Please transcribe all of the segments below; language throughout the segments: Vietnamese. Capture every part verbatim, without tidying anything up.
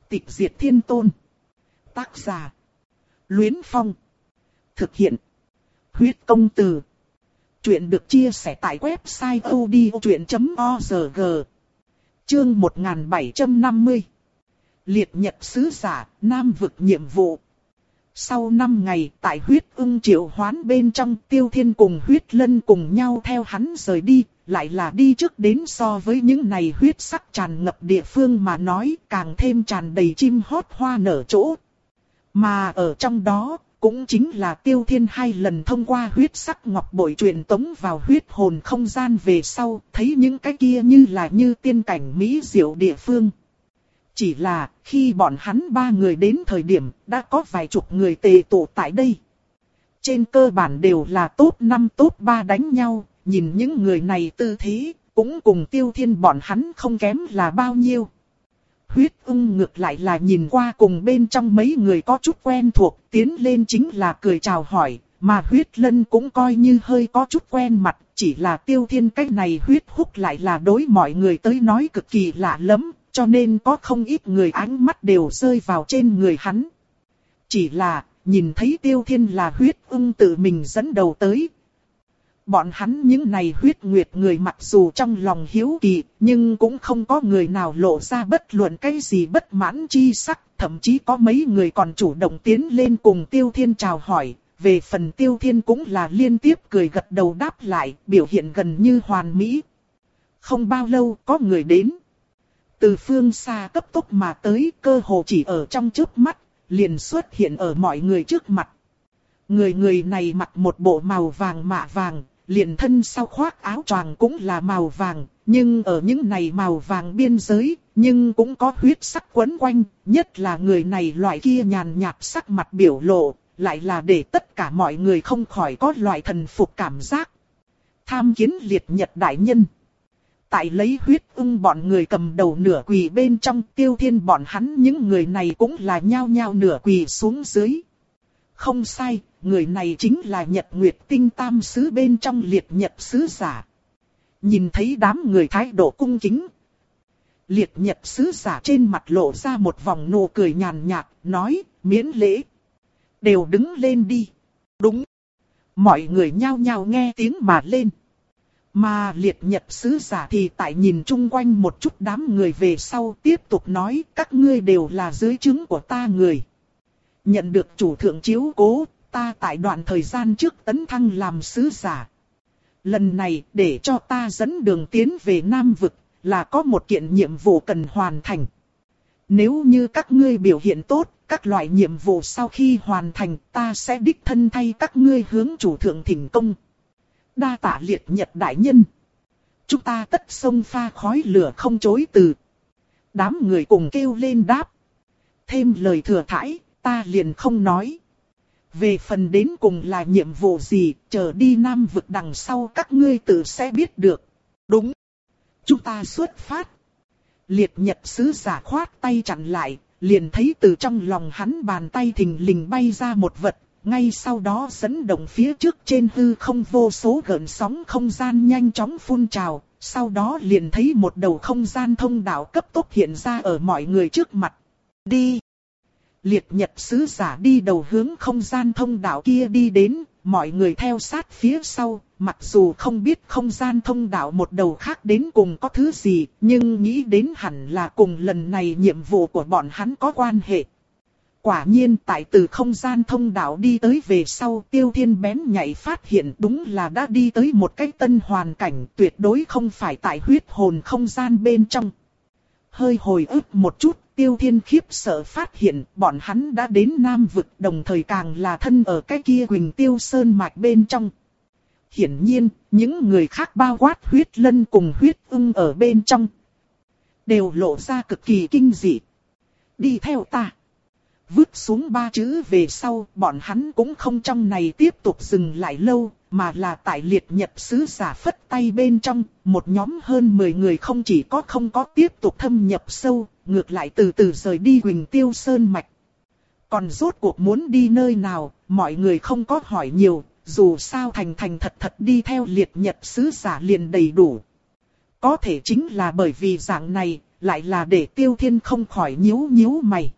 Tịch diệt thiên tôn. Tác giả: Luyến Phong. Thực hiện: Huyết công từ. Chuyện được chia sẻ tại website odchuyện chấm org. Chương một nghìn bảy trăm năm mươi. Liệt nhật sứ giả, Nam vực nhiệm vụ. Sau năm ngày, tại huyết ưng triệu hoán bên trong, Tiêu Thiên cùng huyết lân cùng nhau theo hắn rời đi, lại là đi trước đến so với những này huyết sắc tràn ngập địa phương mà nói, càng thêm tràn đầy chim hót hoa nở chỗ. Mà ở trong đó, cũng chính là Tiêu Thiên hai lần thông qua huyết sắc ngọc bội truyền tống vào huyết hồn không gian về sau, thấy những cái kia như là như tiên cảnh mỹ diệu địa phương. Chỉ là, khi bọn hắn ba người đến thời điểm, đã có vài chục người tề tụ tại đây. Trên cơ bản đều là top năm top ba đánh nhau, nhìn những người này tư thế, cũng cùng Tiêu Thiên bọn hắn không kém là bao nhiêu. Huyết ưng ngược lại là nhìn qua cùng bên trong mấy người có chút quen thuộc, tiến lên chính là cười chào hỏi, mà huyết lân cũng coi như hơi có chút quen mặt, chỉ là Tiêu Thiên cái này huyết hút lại là đối mọi người tới nói cực kỳ lạ lắm, cho nên có không ít người ánh mắt đều rơi vào trên người hắn. Chỉ là, nhìn thấy Tiêu Thiên là huyết ưng tự mình dẫn đầu tới. Bọn hắn những này huyết nguyệt người mặc dù trong lòng hiếu kỳ, nhưng cũng không có người nào lộ ra bất luận cái gì bất mãn chi sắc, thậm chí có mấy người còn chủ động tiến lên cùng Tiêu Thiên chào hỏi. Về phần Tiêu Thiên cũng là liên tiếp cười gật đầu đáp lại, biểu hiện gần như hoàn mỹ. Không bao lâu có người đến. Từ phương xa cấp tốc mà tới, cơ hồ chỉ ở trong chớp mắt, liền xuất hiện ở mọi người trước mặt. Người người này mặc một bộ màu vàng mạ vàng, liền thân sau khoác áo choàng cũng là màu vàng, nhưng ở những này màu vàng biên giới, nhưng cũng có huyết sắc quấn quanh, nhất là người này loại kia nhàn nhạt sắc mặt biểu lộ, lại là để tất cả mọi người không khỏi có loại thần phục cảm giác. Tham kiến liệt nhật đại nhân. Tại lấy huyết ưng bọn người cầm đầu nửa quỳ bên trong, Tiêu Thiên bọn hắn những người này cũng là nhao nhao nửa quỳ xuống dưới. Không sai, người này chính là Nhật Nguyệt Tinh Tam Sứ bên trong liệt nhật sứ giả. Nhìn thấy đám người thái độ cung kính. Liệt nhật sứ giả trên mặt lộ ra một vòng nụ cười nhàn nhạt, nói, miễn lễ. Đều đứng lên đi. Đúng. Mọi người nhao nhao nghe tiếng mà lên. Mà liệt nhật sứ giả thì tại nhìn chung quanh một chút đám người về sau tiếp tục nói, các ngươi đều là dưới trướng của ta người. Nhận được chủ thượng chiếu cố, ta tại đoạn thời gian trước tấn thăng làm sứ giả. Lần này để cho ta dẫn đường tiến về Nam vực, là có một kiện nhiệm vụ cần hoàn thành. Nếu như các ngươi biểu hiện tốt, các loại nhiệm vụ sau khi hoàn thành, ta sẽ đích thân thay các ngươi hướng chủ thượng thỉnh công. Đa tạ liệt nhật đại nhân. Chúng ta tất sông pha khói lửa không chối từ. Đám người cùng kêu lên đáp. Thêm lời thừa thãi, ta liền không nói. Về phần đến cùng là nhiệm vụ gì, chờ đi Nam vực đằng sau các ngươi tự sẽ biết được. Đúng. Chúng ta xuất phát. Liệt nhật sứ giả khoát tay chặn lại, liền thấy từ trong lòng hắn bàn tay thình lình bay ra một vật. Ngay sau đó dẫn động phía trước trên hư không vô số gợn sóng không gian nhanh chóng phun trào, sau đó liền thấy một đầu không gian thông đạo cấp tốc hiện ra ở mọi người trước mặt. Đi! Liệt nhật sứ giả đi đầu hướng không gian thông đạo kia đi đến, mọi người theo sát phía sau, mặc dù không biết không gian thông đạo một đầu khác đến cùng có thứ gì, nhưng nghĩ đến hẳn là cùng lần này nhiệm vụ của bọn hắn có quan hệ. Quả nhiên tại từ không gian thông đạo đi tới về sau, Tiêu Thiên bén nhạy phát hiện đúng là đã đi tới một cái tân hoàn cảnh, tuyệt đối không phải tại huyết hồn không gian bên trong. Hơi hồi ức một chút, Tiêu Thiên khiếp sợ phát hiện bọn hắn đã đến Nam vực, đồng thời càng là thân ở cái kia Quỳnh Tiêu Sơn mạch bên trong. Hiển nhiên, những người khác bao quát huyết lân cùng huyết ưng ở bên trong, đều lộ ra cực kỳ kinh dị. Đi theo ta. Vứt xuống ba chữ về sau, bọn hắn cũng không trong này tiếp tục dừng lại lâu, mà là tại liệt nhật sứ giả phất tay bên trong, một nhóm hơn mười người không chỉ có không có tiếp tục thâm nhập sâu, ngược lại từ từ rời đi Quỳnh Tiêu Sơn mạch. Còn rốt cuộc muốn đi nơi nào, mọi người không có hỏi nhiều, dù sao thành thành thật thật đi theo liệt nhật sứ giả liền đầy đủ. Có thể chính là bởi vì dạng này, lại là để Tiêu Thiên không khỏi nhíu nhíu mày.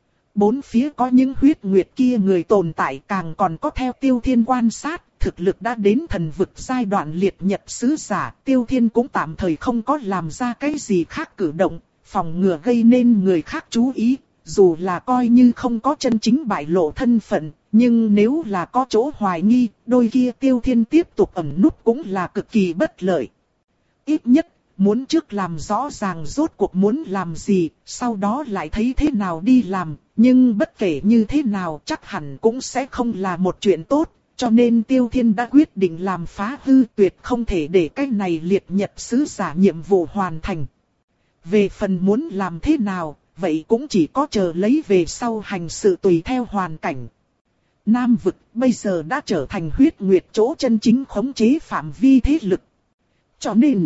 Bốn phía có những huyết nguyệt kia người tồn tại, càng còn có theo Tiêu Thiên quan sát, thực lực đã đến thần vực giai đoạn liệt nhật sứ giả. Tiêu Thiên cũng tạm thời không có làm ra cái gì khác cử động, phòng ngừa gây nên người khác chú ý. Dù là coi như không có chân chính bại lộ thân phận, nhưng nếu là có chỗ hoài nghi, đôi kia Tiêu Thiên tiếp tục ẩn núp cũng là cực kỳ bất lợi. Ít nhất, muốn trước làm rõ ràng rốt cuộc muốn làm gì, sau đó lại thấy thế nào đi làm. Nhưng bất kể như thế nào chắc hẳn cũng sẽ không là một chuyện tốt, cho nên Tiêu Thiên đã quyết định làm phá hư, tuyệt không thể để cái này liệt nhật sứ giả nhiệm vụ hoàn thành. Về phần muốn làm thế nào, vậy cũng chỉ có chờ lấy về sau hành sự tùy theo hoàn cảnh. Nam vực bây giờ đã trở thành huyết nguyệt chỗ chân chính khống chế phạm vi thế lực. Cho nên,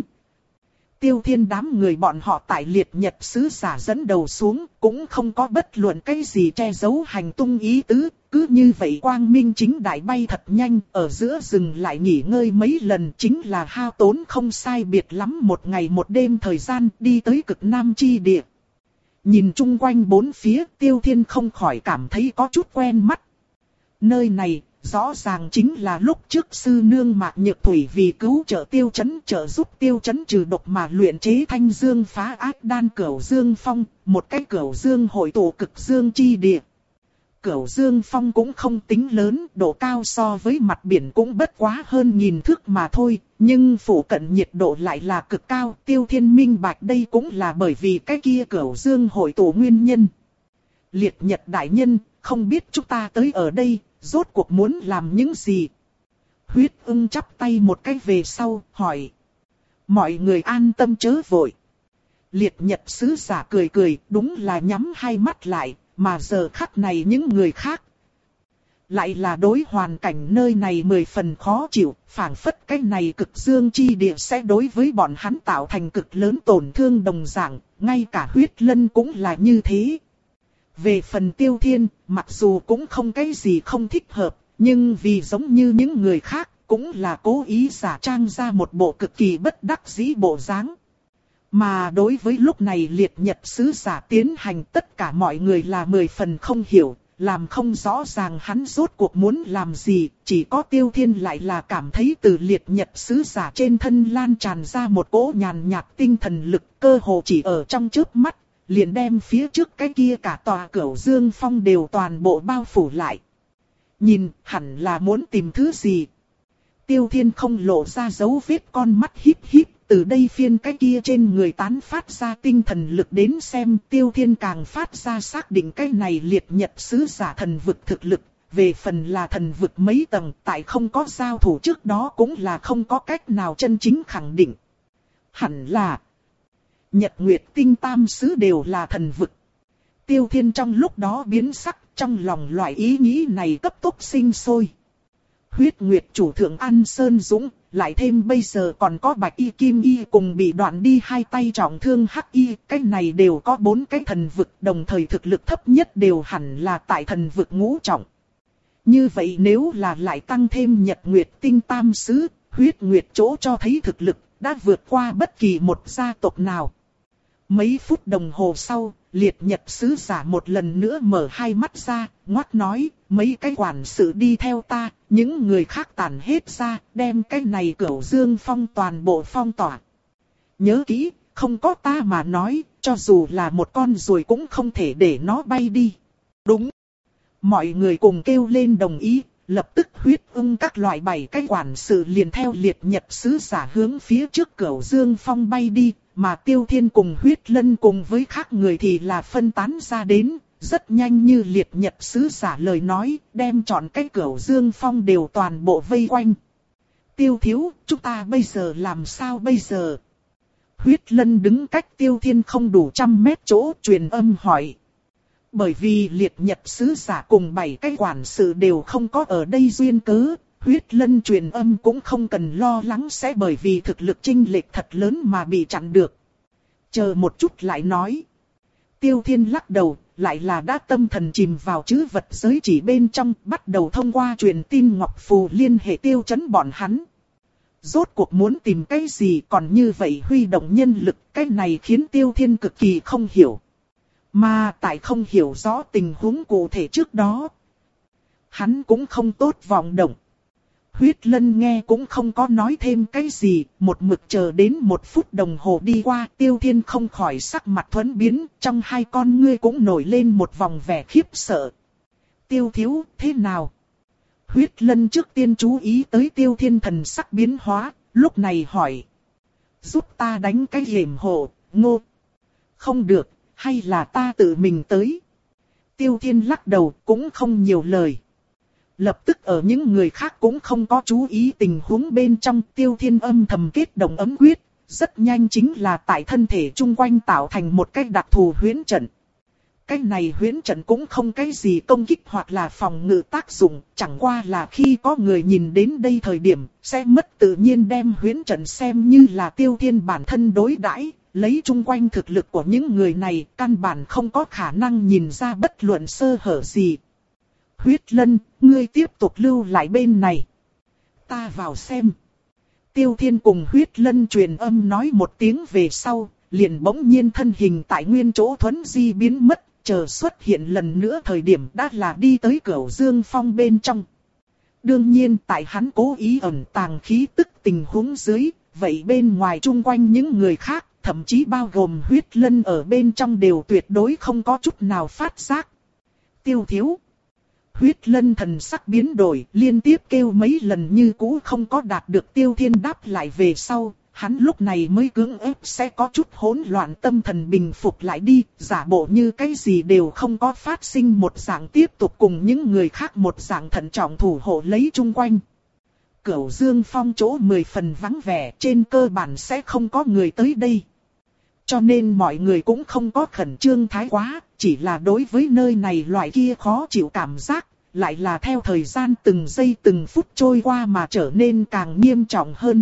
Tiêu Thiên đám người bọn họ tại liệt nhật sứ giả dẫn đầu xuống, cũng không có bất luận cái gì che giấu hành tung ý tứ, cứ như vậy quang minh chính đại bay thật nhanh, ở giữa rừng lại nghỉ ngơi mấy lần, chính là hao tốn không sai biệt lắm một ngày một đêm thời gian đi tới cực nam chi địa. Nhìn chung quanh bốn phía, Tiêu Thiên không khỏi cảm thấy có chút quen mắt. Nơi này, rõ ràng chính là lúc trước sư nương Mạc Nhược Thủy vì cứu trợ Tiêu Chấn, trợ giúp Tiêu Chấn trừ độc mà luyện chế thanh dương phá ác đan Cửu Dương Phong, một cái Cửu Dương hội tụ cực dương chi địa. Cửu Dương Phong cũng không tính lớn, độ cao so với mặt biển cũng bất quá hơn nghìn thước mà thôi, nhưng phủ cận nhiệt độ lại là cực cao. Tiêu Thiên minh bạch đây cũng là bởi vì cái kia Cửu Dương hội tụ nguyên nhân. Liệt Nhật đại nhân, không biết chúng ta tới ở đây, rốt cuộc muốn làm những gì? Huyết ưng chắp tay một cái về sau, hỏi. Mọi người an tâm chớ vội. Liệt Nhật sứ giả cười cười, đúng là nhắm hai mắt lại, mà giờ khắc này những người khác lại là đối hoàn cảnh nơi này mười phần khó chịu, phảng phất cái này cực dương chi địa sẽ đối với bọn hắn tạo thành cực lớn tổn thương đồng dạng, ngay cả huyết lân cũng là như thế. Về phần Tiêu Thiên, mặc dù cũng không cái gì không thích hợp, nhưng vì giống như những người khác, cũng là cố ý giả trang ra một bộ cực kỳ bất đắc dĩ bộ dáng. Mà đối với lúc này liệt nhật sứ giả tiến hành, tất cả mọi người là mười phần không hiểu, làm không rõ ràng hắn rốt cuộc muốn làm gì, chỉ có Tiêu Thiên lại là cảm thấy từ liệt nhật sứ giả trên thân lan tràn ra một cỗ nhàn nhạt tinh thần lực, cơ hồ chỉ ở trong chớp mắt, liền đem phía trước cái kia cả tòa Cửu Dương Phong đều toàn bộ bao phủ lại. Nhìn, hẳn là muốn tìm thứ gì. Tiêu Thiên không lộ ra dấu vết, con mắt híp híp, từ đây phiên cái kia trên người tán phát ra tinh thần lực đến xem. Tiêu Thiên càng phát ra xác định cái này liệt nhật sứ giả thần vực thực lực. Về phần là thần vực mấy tầng, tại không có giao thủ trước đó cũng là không có cách nào chân chính khẳng định. Hẳn là Nhật Nguyệt Tinh Tam Sứ đều là thần vực. Tiêu Thiên trong lúc đó biến sắc, trong lòng loại ý nghĩ này cấp tốc sinh sôi. Huyết Nguyệt chủ thượng An Sơn Dũng, lại thêm bây giờ còn có Bạch Y Kim Y cùng bị đoạn đi hai tay trọng thương Hắc Y, cái này đều có bốn cái thần vực, đồng thời thực lực thấp nhất đều hẳn là tại thần vực ngũ trọng. Như vậy nếu là lại tăng thêm Nhật Nguyệt Tinh Tam Sứ, Huyết Nguyệt chỗ cho thấy thực lực đã vượt qua bất kỳ một gia tộc nào. Mấy phút đồng hồ sau, liệt nhật sứ giả một lần nữa mở hai mắt ra, ngoắt nói, mấy cái quản sự đi theo ta, những người khác tản hết ra, đem cái này Cửu Dương Phong toàn bộ phong tỏa. Nhớ kỹ, không có ta mà nói, cho dù là một con ruồi cũng không thể để nó bay đi. Đúng. Mọi người cùng kêu lên đồng ý, lập tức huyết ưng các loại bảy cái quản sự liền theo liệt nhật sứ giả hướng phía trước Cửu Dương Phong bay đi. Mà Tiêu Thiên cùng huyết lân cùng với khác người thì là phân tán ra đến, rất nhanh như liệt nhật sứ giả lời nói, đem chọn cái Cửu Dương Phong đều toàn bộ vây quanh. Tiêu thiếu, chúng ta bây giờ làm sao bây giờ? Huyết lân đứng cách Tiêu Thiên không đủ trăm mét chỗ truyền âm hỏi. Bởi vì liệt nhật sứ giả cùng bảy cái quản sự đều không có ở đây duyên cớ. Huyết lân truyền âm cũng không cần lo lắng sẽ bởi vì thực lực chênh lệch thật lớn mà bị chặn được. Chờ một chút lại nói. Tiêu Thiên lắc đầu, lại là đã tâm thần chìm vào chữ vật giới chỉ bên trong, bắt đầu thông qua truyền tin ngọc phù liên hệ Tiêu Chấn bọn hắn. rốt cuộc muốn tìm cái gì còn như vậy huy động nhân lực, cái này khiến Tiêu Thiên cực kỳ không hiểu. Mà tại không hiểu rõ tình huống cụ thể trước đó, hắn cũng không tốt vọng động. Huyết Lân nghe cũng không có nói thêm cái gì, một mực chờ đến một phút đồng hồ đi qua, Tiêu Thiên không khỏi sắc mặt thuẫn biến, trong hai con ngươi cũng nổi lên một vòng vẻ khiếp sợ. Tiêu thiếu, thế nào? Huyết Lân trước tiên chú ý tới Tiêu Thiên thần sắc biến hóa, lúc này hỏi. Giúp ta đánh cái yểm hộ, ngô. Không được, hay là ta tự mình tới? Tiêu Thiên lắc đầu, cũng không nhiều lời. Lập tức ở những người khác cũng không có chú ý tình huống bên trong, Tiêu Thiên âm thầm kết động ấm quyết, rất nhanh chính là tại thân thể chung quanh tạo thành một cái đặc thù huyễn trận. Cái này huyễn trận cũng không cái gì công kích hoặc là phòng ngự tác dụng, chẳng qua là khi có người nhìn đến đây thời điểm, sẽ mất tự nhiên đem huyễn trận xem như là Tiêu Thiên bản thân đối đãi, lấy chung quanh thực lực của những người này, căn bản không có khả năng nhìn ra bất luận sơ hở gì. Huyết Lân, ngươi tiếp tục lưu lại bên này. Ta vào xem. Tiêu Thiên cùng Huyết Lân truyền âm nói một tiếng về sau, liền bỗng nhiên thân hình tại nguyên chỗ thuấn di biến mất, chờ xuất hiện lần nữa thời điểm đã là đi tới Cửu Dương Phong bên trong. Đương nhiên tại hắn cố ý ẩn tàng khí tức tình huống dưới, vậy bên ngoài chung quanh những người khác, thậm chí bao gồm Huyết Lân ở bên trong đều tuyệt đối không có chút nào phát giác. Tiêu thiếu. Huyết Lân thần sắc biến đổi, liên tiếp kêu mấy lần như cũ không có đạt được Tiêu Thiên đáp lại về sau, hắn lúc này mới cưỡng ép sẽ có chút hỗn loạn tâm thần bình phục lại đi, giả bộ như cái gì đều không có phát sinh một dạng tiếp tục cùng những người khác một dạng thận trọng thủ hộ lấy chung quanh. Cửu Dương Phong chỗ mười phần vắng vẻ, trên cơ bản sẽ không có người tới đây. Cho nên mọi người cũng không có khẩn trương thái quá, chỉ là đối với nơi này loại kia khó chịu cảm giác, lại là theo thời gian từng giây từng phút trôi qua mà trở nên càng nghiêm trọng hơn.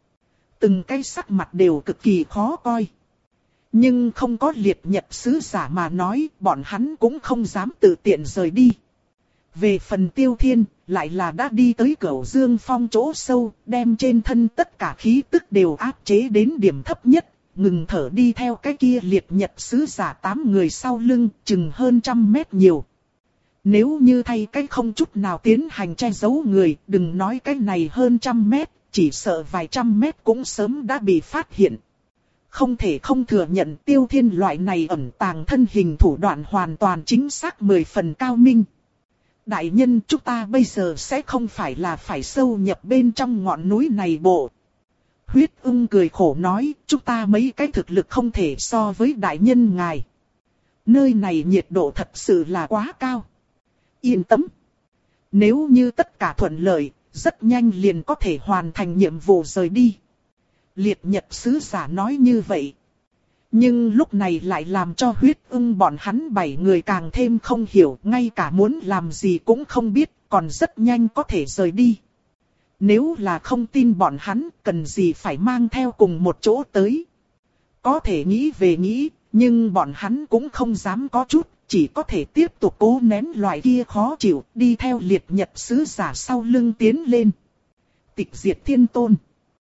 Từng cái sắc mặt đều cực kỳ khó coi. Nhưng không có liệt nhật sứ giả mà nói, bọn hắn cũng không dám tự tiện rời đi. Về phần Tiêu Thiên, lại là đã đi tới Cửu Dương Phong chỗ sâu, đem trên thân tất cả khí tức đều áp chế đến điểm thấp nhất. Ngừng thở đi theo cái kia liệt nhật sứ giả tám người sau lưng, chừng hơn trăm mét nhiều. Nếu như thay cái không chút nào tiến hành che giấu người, đừng nói cái này hơn trăm mét, chỉ sợ vài trăm mét cũng sớm đã bị phát hiện. Không thể không thừa nhận Tiêu Thiên loại này ẩn tàng thân hình thủ đoạn hoàn toàn chính xác mười phần cao minh. Đại nhân, chúng ta bây giờ sẽ không phải là phải sâu nhập bên trong ngọn núi này bộ. Huyết Ưng cười khổ nói, chúng ta mấy cái thực lực không thể so với đại nhân ngài. Nơi này nhiệt độ thật sự là quá cao. Yên tâm. Nếu như tất cả thuận lợi, rất nhanh liền có thể hoàn thành nhiệm vụ rời đi. Liệt nhật sứ giả nói như vậy. Nhưng lúc này lại làm cho Huyết Ưng bọn hắn bảy người càng thêm không hiểu, ngay cả muốn làm gì cũng không biết, còn rất nhanh có thể rời đi. Nếu là không tin bọn hắn, cần gì phải mang theo cùng một chỗ tới. Có thể nghĩ về nghĩ, nhưng bọn hắn cũng không dám có chút, chỉ có thể tiếp tục cố nén loại kia khó chịu, đi theo liệt nhật sứ giả sau lưng tiến lên. Tịch diệt thiên tôn.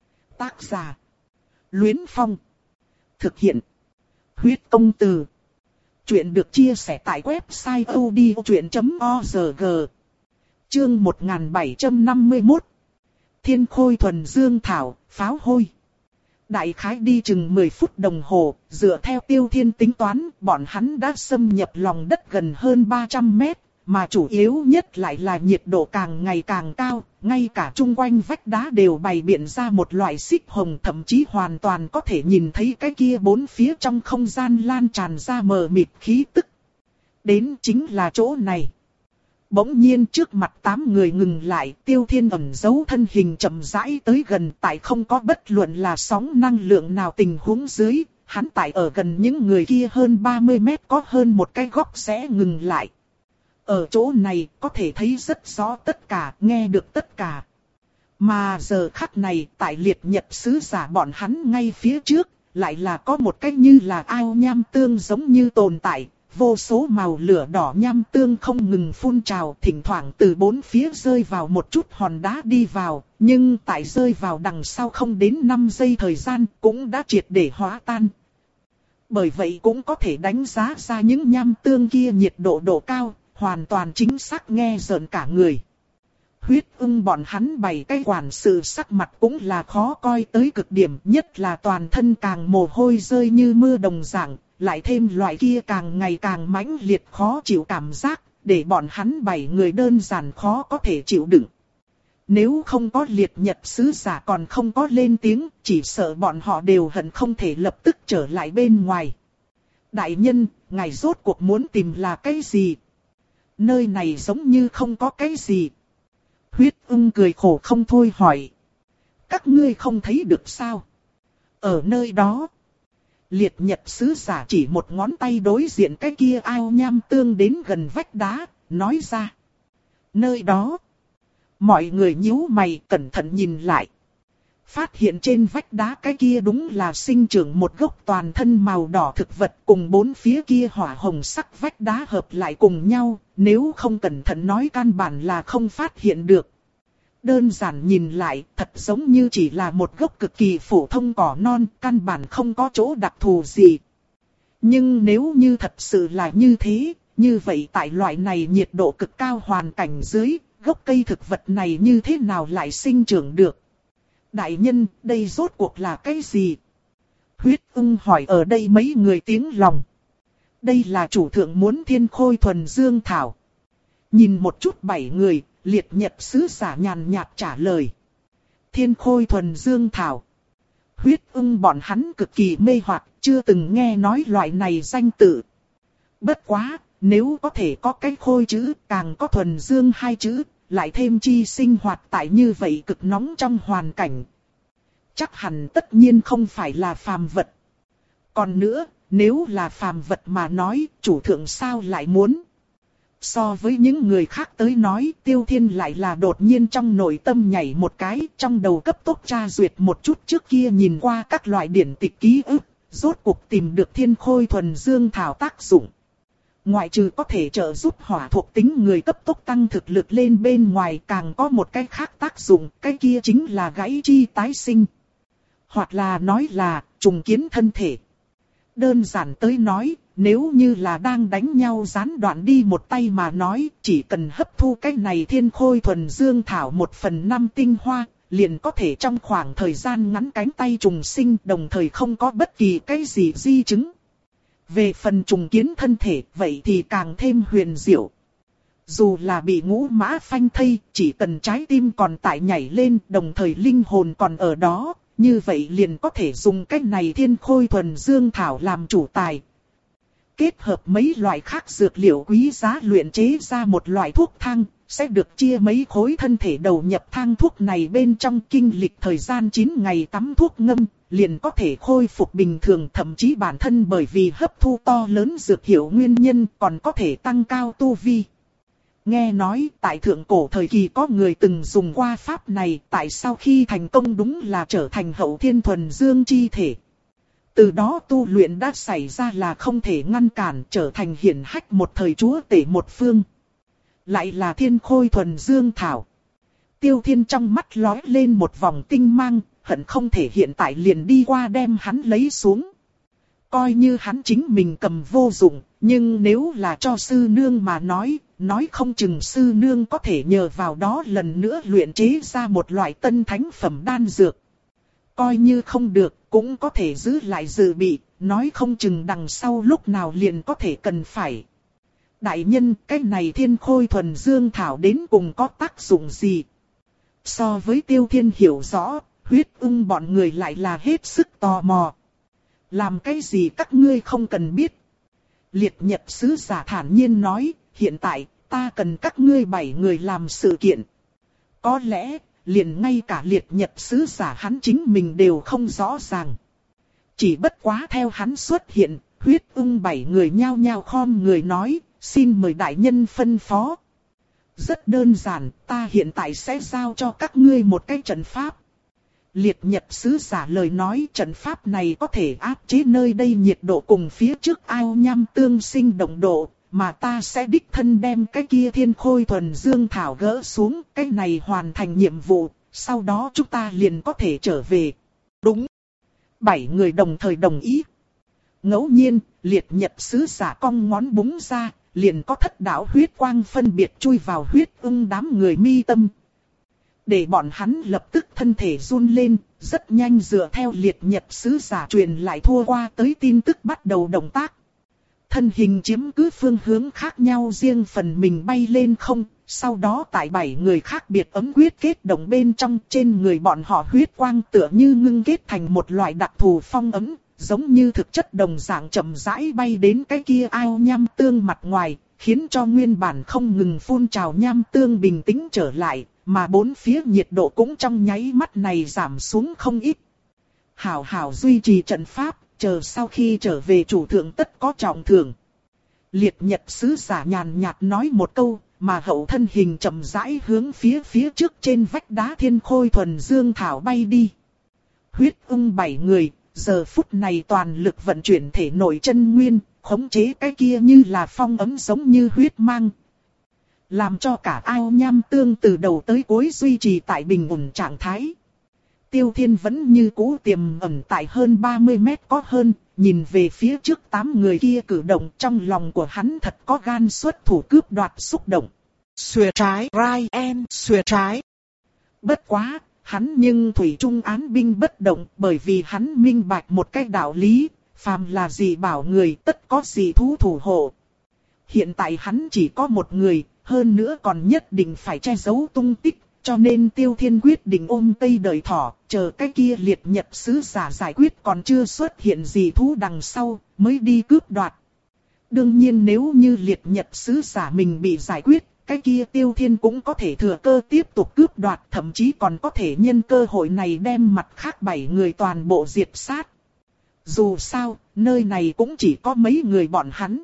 Tác giả. Luyến Phong. Thực hiện. Huyết công từ. Chuyện được chia sẻ tại website odchuyện chấm org. Chương một nghìn bảy trăm năm mươi mốt. Thiên khôi thuần dương thảo, pháo hôi. Đại khái đi chừng mười phút đồng hồ, dựa theo Tiêu Thiên tính toán, bọn hắn đã xâm nhập lòng đất gần hơn ba trăm mét, mà chủ yếu nhất lại là nhiệt độ càng ngày càng cao, ngay cả chung quanh vách đá đều bày biện ra một loại xích hồng, thậm chí hoàn toàn có thể nhìn thấy cái kia bốn phía trong không gian lan tràn ra mờ mịt khí tức. Đến chính là chỗ này. Bỗng nhiên trước mặt tám người ngừng lại, Tiêu Thiên ẩn giấu thân hình chậm rãi tới gần, tại không có bất luận là sóng năng lượng nào tình huống dưới, hắn tại ở gần những người kia hơn ba mươi mét có hơn một cái góc sẽ ngừng lại. Ở chỗ này có thể thấy rất rõ tất cả, nghe được tất cả. Mà giờ khắc này tại liệt nhật sứ giả bọn hắn ngay phía trước, lại là có một cái như là ao nham tương giống như tồn tại. vô số màu lửa đỏ nham tương không ngừng phun trào, thỉnh thoảng từ bốn phía rơi vào một chút hòn đá đi vào, nhưng tại rơi vào đằng sau không đến năm giây thời gian cũng đã triệt để hóa tan. Bởi vậy cũng có thể đánh giá ra những nham tương kia nhiệt độ độ cao, hoàn toàn chính xác nghe rợn cả người. Huyết ưng bọn hắn bày cái quản sự sắc mặt cũng là khó coi tới cực điểm, nhất là toàn thân càng mồ hôi rơi như mưa đồng dạng, lại thêm loại kia càng ngày càng mãnh liệt khó chịu cảm giác, để bọn hắn bảy người đơn giản khó có thể chịu đựng. Nếu không có liệt nhật sứ giả còn không có lên tiếng, chỉ sợ bọn họ đều hận không thể lập tức trở lại bên ngoài. Đại nhân, ngài rốt cuộc muốn tìm là cái gì? Nơi này giống như không có cái gì. Huyết ưng cười khổ không thôi hỏi. Các ngươi không thấy được sao? Ở nơi đó. Liệt nhật sứ giả chỉ một ngón tay đối diện cái kia ao nham tương đến gần vách đá, nói ra. Nơi đó. Mọi người nhíu mày cẩn thận nhìn lại. Phát hiện trên vách đá cái kia đúng là sinh trưởng một gốc toàn thân màu đỏ thực vật cùng bốn phía kia hỏa hồng sắc vách đá hợp lại cùng nhau, nếu không cẩn thận nói căn bản là không phát hiện được. Đơn giản nhìn lại, thật giống như chỉ là một gốc cực kỳ phổ thông cỏ non, căn bản không có chỗ đặc thù gì. Nhưng nếu như thật sự là như thế, như vậy tại loại này nhiệt độ cực cao hoàn cảnh dưới, gốc cây thực vật này như thế nào lại sinh trưởng được? Đại nhân, đây rốt cuộc là cái gì? Huyết ưng hỏi ở đây mấy người tiếng lòng. Đây là chủ thượng muốn thiên khôi thuần dương thảo. Nhìn một chút bảy người, liệt nhật sứ giả nhàn nhạt trả lời. Thiên khôi thuần dương thảo. Huyết ưng bọn hắn cực kỳ mê hoặc, chưa từng nghe nói loại này danh tự. Bất quá, nếu có thể có cái khôi chữ, càng có thuần dương hai chữ, lại thêm chi sinh hoạt tại như vậy cực nóng trong hoàn cảnh. Chắc hẳn tất nhiên không phải là phàm vật. Còn nữa, nếu là phàm vật mà nói, chủ thượng sao lại muốn? So với những người khác tới nói, Tiêu Thiên lại là đột nhiên trong nội tâm nhảy một cái, trong đầu cấp tốc tra duyệt một chút trước kia nhìn qua các loại điển tịch ký ức, rốt cuộc tìm được thiên khôi thuần dương thảo tác dụng. Ngoại trừ có thể trợ giúp hỏa thuộc tính người cấp tốc tăng thực lực lên bên ngoài, càng có một cái khác tác dụng, cái kia chính là gãy chi tái sinh. Hoặc là nói là trùng kiến thân thể. Đơn giản tới nói, nếu như là đang đánh nhau gián đoạn đi một tay mà nói, chỉ cần hấp thu cái này thiên khôi thuần dương thảo một phần năm tinh hoa, liền có thể trong khoảng thời gian ngắn cánh tay trùng sinh, đồng thời không có bất kỳ cái gì di chứng. Về phần trùng kiến thân thể, vậy thì càng thêm huyền diệu. Dù là bị ngũ mã phanh thây, chỉ cần trái tim còn tại nhảy lên, đồng thời linh hồn còn ở đó, như vậy liền có thể dùng cách này thiên khôi thuần dương thảo làm chủ tài. Kết hợp mấy loại khác dược liệu quý giá luyện chế ra một loại thuốc thang, sẽ được chia mấy khối thân thể đầu nhập thang thuốc này bên trong, kinh lịch thời gian chín ngày tắm thuốc ngâm, liền có thể khôi phục bình thường, thậm chí bản thân bởi vì hấp thu to lớn dược hiệu nguyên nhân còn có thể tăng cao tu vi. Nghe nói tại thượng cổ thời kỳ có người từng dùng qua pháp này, tại sau khi thành công đúng là trở thành hậu thiên thuần dương chi thể. Từ đó tu luyện đã xảy ra là không thể ngăn cản, trở thành hiển hách một thời chúa tể một phương. Lại là thiên khôi thuần dương thảo. Tiêu Thiên trong mắt lóe lên một vòng tinh mang, hận không thể hiện tại liền đi qua đem hắn lấy xuống. Coi như hắn chính mình cầm vô dụng, nhưng nếu là cho sư nương mà nói, nói không chừng sư nương có thể nhờ vào đó lần nữa luyện chế ra một loại tân thánh phẩm đan dược. Coi như không được, cũng có thể giữ lại dự bị, nói không chừng đằng sau lúc nào liền có thể cần phải. Đại nhân, cái này thiên khôi thuần dương thảo đến cùng có tác dụng gì? So với Tiêu Thiên hiểu rõ, huyết ưng bọn người lại là hết sức tò mò. Làm cái gì các ngươi không cần biết. Liệt nhật sứ giả thản nhiên nói, hiện tại, ta cần các ngươi bảy người làm sự kiện. Có lẽ, liền ngay cả liệt nhật sứ giả hắn chính mình đều không rõ ràng. Chỉ bất quá theo hắn xuất hiện, huyết ưng bảy người nhao nhao khom người nói, xin mời đại nhân phân phó. Rất đơn giản, ta hiện tại sẽ giao cho các ngươi một cái trận pháp. Liệt nhật sứ giả lời nói trận pháp này có thể áp chế nơi đây nhiệt độ cùng phía trước ao nham tương sinh động độ, mà ta sẽ đích thân đem cái kia thiên khôi thuần dương thảo gỡ xuống, cái này hoàn thành nhiệm vụ, sau đó chúng ta liền có thể trở về. Đúng. Bảy người đồng thời đồng ý. Ngẫu nhiên, liệt nhật sứ giả cong ngón búng ra, liền có thất đạo huyết quang phân biệt chui vào huyết ưng đám người mi tâm. Để bọn hắn lập tức thân thể run lên, rất nhanh dựa theo liệt nhật sứ giả truyền lại thua qua tới tin tức bắt đầu động tác. Thân hình chiếm cứ phương hướng khác nhau riêng phần mình bay lên không, sau đó tại bảy người khác biệt ấm quyết kết động bên trong trên người bọn họ huyết quang tựa như ngưng kết thành một loại đặc thù phong ấm, giống như thực chất đồng dạng chậm rãi bay đến cái kia ao nham tương mặt ngoài, khiến cho nguyên bản không ngừng phun trào nham tương bình tĩnh trở lại, mà bốn phía nhiệt độ cũng trong nháy mắt này giảm xuống không ít. Hảo hảo duy trì trận pháp, chờ sau khi trở về chủ thượng tất có trọng thưởng. Liệt nhật sứ giả nhàn nhạt nói một câu, mà hậu thân hình chậm rãi hướng phía phía trước trên vách đá thiên khôi thuần dương thảo bay đi. Huyết ưng bảy người, giờ phút này toàn lực vận chuyển thể nội chân nguyên, khống chế cái kia như là phong ấm giống như huyết mang. Làm cho cả ao nham tương từ đầu tới cuối duy trì tại bình ổn trạng thái. Tiêu Thiên vẫn như cũ tiềm ẩn tại hơn ba mươi mét có hơn, nhìn về phía trước tám người kia cử động trong lòng của hắn thật có gan xuất thủ cướp đoạt xúc động. Xuề trái, Ryan, xuề trái. Bất quá, hắn nhưng thủy trung án binh bất động bởi vì hắn minh bạch một cái đạo lý, phàm là gì bảo người tất có gì thú thủ hộ. Hiện tại hắn chỉ có một người, hơn nữa còn nhất định phải che giấu tung tích. Cho nên Tiêu Thiên quyết định ôm cây đợi thỏ, chờ cái kia liệt nhật sứ giả giải quyết còn chưa xuất hiện gì thú đằng sau, mới đi cướp đoạt. Đương nhiên nếu như liệt nhật sứ giả mình bị giải quyết, cái kia Tiêu Thiên cũng có thể thừa cơ tiếp tục cướp đoạt, thậm chí còn có thể nhân cơ hội này đem mặt khác bảy người toàn bộ diệt sát. Dù sao, nơi này cũng chỉ có mấy người bọn hắn.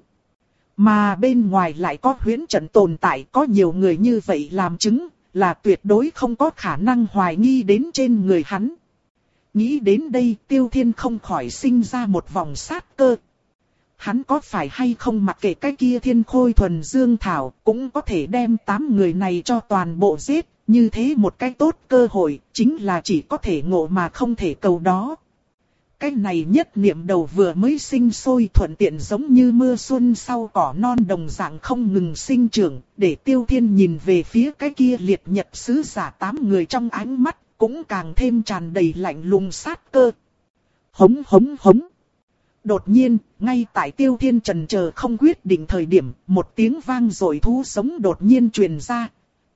Mà bên ngoài lại có huyễn trận tồn tại, có nhiều người như vậy làm chứng. Là tuyệt đối không có khả năng hoài nghi đến trên người hắn. Nghĩ đến đây Tiêu Thiên không khỏi sinh ra một vòng sát cơ. Hắn có phải hay không mặc kệ cái kia thiên khôi thuần dương thảo cũng có thể đem tám người này cho toàn bộ giết. Như thế một cái tốt cơ hội chính là chỉ có thể ngộ mà không thể cầu đó. Cái này nhất niệm đầu vừa mới sinh sôi thuận tiện giống như mưa xuân sau cỏ non đồng dạng không ngừng sinh trưởng, để Tiêu Thiên nhìn về phía cái kia liệt nhật sứ giả tám người trong ánh mắt, cũng càng thêm tràn đầy lạnh lùng sát cơ. Hống hống hống. Đột nhiên, ngay tại Tiêu Thiên chần chờ không quyết định thời điểm, một tiếng vang rội thú sống đột nhiên truyền ra.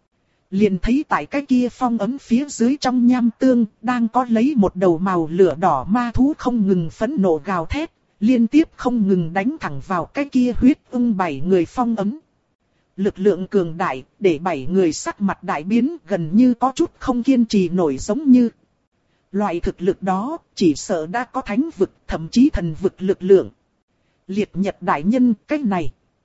Liền thấy tại cái kia phong ấm phía dưới trong nham tương, đang có lấy một đầu màu lửa đỏ ma thú không ngừng phẫn nộ gào thét, liên tiếp không ngừng đánh thẳng vào cái kia huyết ưng bảy người phong ấm. Lực lượng cường đại, để bảy người sắc mặt đại biến gần như có chút không kiên trì nổi giống như. Loại thực lực đó, chỉ sợ đã có thánh vực, thậm chí thần vực lực lượng. Liệt nhật đại nhân, cái này.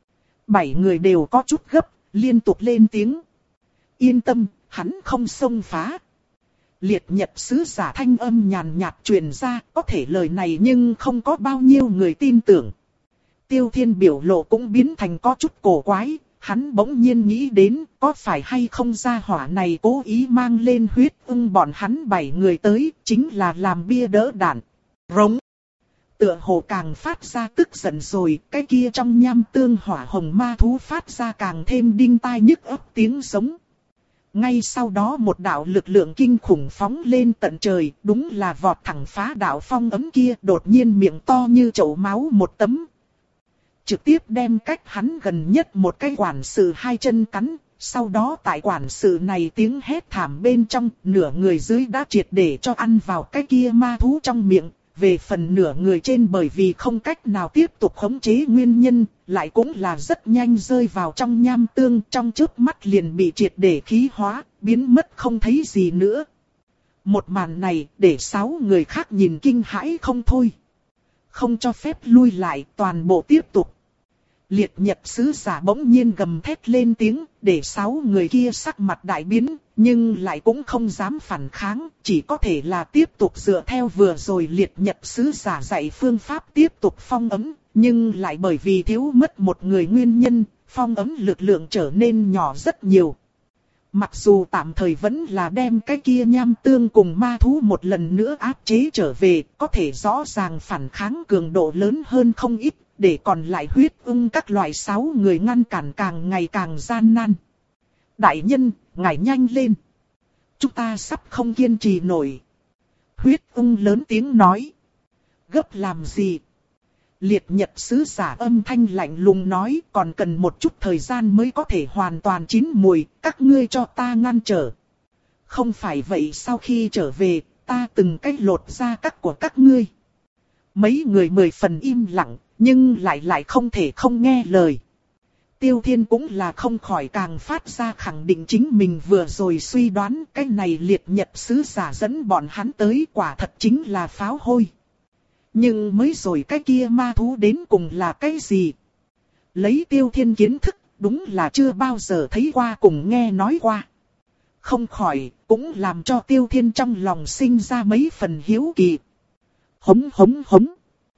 Bảy người đều có chút gấp, liên tục lên tiếng. Yên tâm, hắn không xông phá. Liệt nhật sứ giả thanh âm nhàn nhạt truyền ra, có thể lời này nhưng không có bao nhiêu người tin tưởng. Tiêu Thiên biểu lộ cũng biến thành có chút cổ quái, hắn bỗng nhiên nghĩ đến có phải hay không gia hỏa này cố ý mang lên huyết ưng bọn hắn bảy người tới, chính là làm bia đỡ đạn. Rống. Tựa hồ càng phát ra tức giận rồi, cái kia trong nham tương hỏa hồng ma thú phát ra càng thêm đinh tai nhức óc tiếng sống. Ngay sau đó một đạo lực lượng kinh khủng phóng lên tận trời, đúng là vọt thẳng phá đạo phong ấm kia, đột nhiên miệng to như chậu máu một tấm. Trực tiếp đem cách hắn gần nhất một cái quản sự hai chân cắn, sau đó tại quản sự này tiếng hét thảm bên trong, nửa người dưới đã triệt để cho ăn vào cái kia ma thú trong miệng. Về phần nửa người trên bởi vì không cách nào tiếp tục khống chế nguyên nhân, lại cũng là rất nhanh rơi vào trong nham tương, trong chớp mắt liền bị triệt để khí hóa, biến mất không thấy gì nữa. Một màn này để sáu người khác nhìn kinh hãi không thôi. Không cho phép lui lại, toàn bộ tiếp tục. Liệt nhật sứ giả bỗng nhiên gầm thét lên tiếng, để sáu người kia sắc mặt đại biến, nhưng lại cũng không dám phản kháng, chỉ có thể là tiếp tục dựa theo vừa rồi liệt nhật sứ giả dạy phương pháp tiếp tục phong ấm, nhưng lại bởi vì thiếu mất một người nguyên nhân, phong ấm lực lượng trở nên nhỏ rất nhiều. Mặc dù tạm thời vẫn là đem cái kia nham tương cùng ma thú một lần nữa áp chế trở về, có thể rõ ràng phản kháng cường độ lớn hơn không ít, để còn lại huyết ưng các loại sáu người ngăn cản càng ngày càng gian nan. Đại nhân, ngài nhanh lên. Chúng ta sắp không kiên trì nổi. Huyết ưng lớn tiếng nói. Gấp làm gì? Liệt nhật sứ giả âm thanh lạnh lùng nói, còn cần một chút thời gian mới có thể hoàn toàn chín mùi, các ngươi cho ta ngăn trở. Không phải vậy, sau khi trở về, ta từng cách lột ra các của các ngươi. Mấy người mười phần im lặng, nhưng lại lại không thể không nghe lời. Tiêu Thiên cũng là không khỏi càng phát ra khẳng định chính mình vừa rồi suy đoán, cái này liệt nhật sứ giả dẫn bọn hắn tới quả thật chính là pháo hôi. Nhưng mới rồi cái kia ma thú đến cùng là cái gì? Lấy Tiêu Thiên kiến thức, đúng là chưa bao giờ thấy qua cùng nghe nói qua. Không khỏi, cũng làm cho Tiêu Thiên trong lòng sinh ra mấy phần hiếu kỳ. Hống hống hống.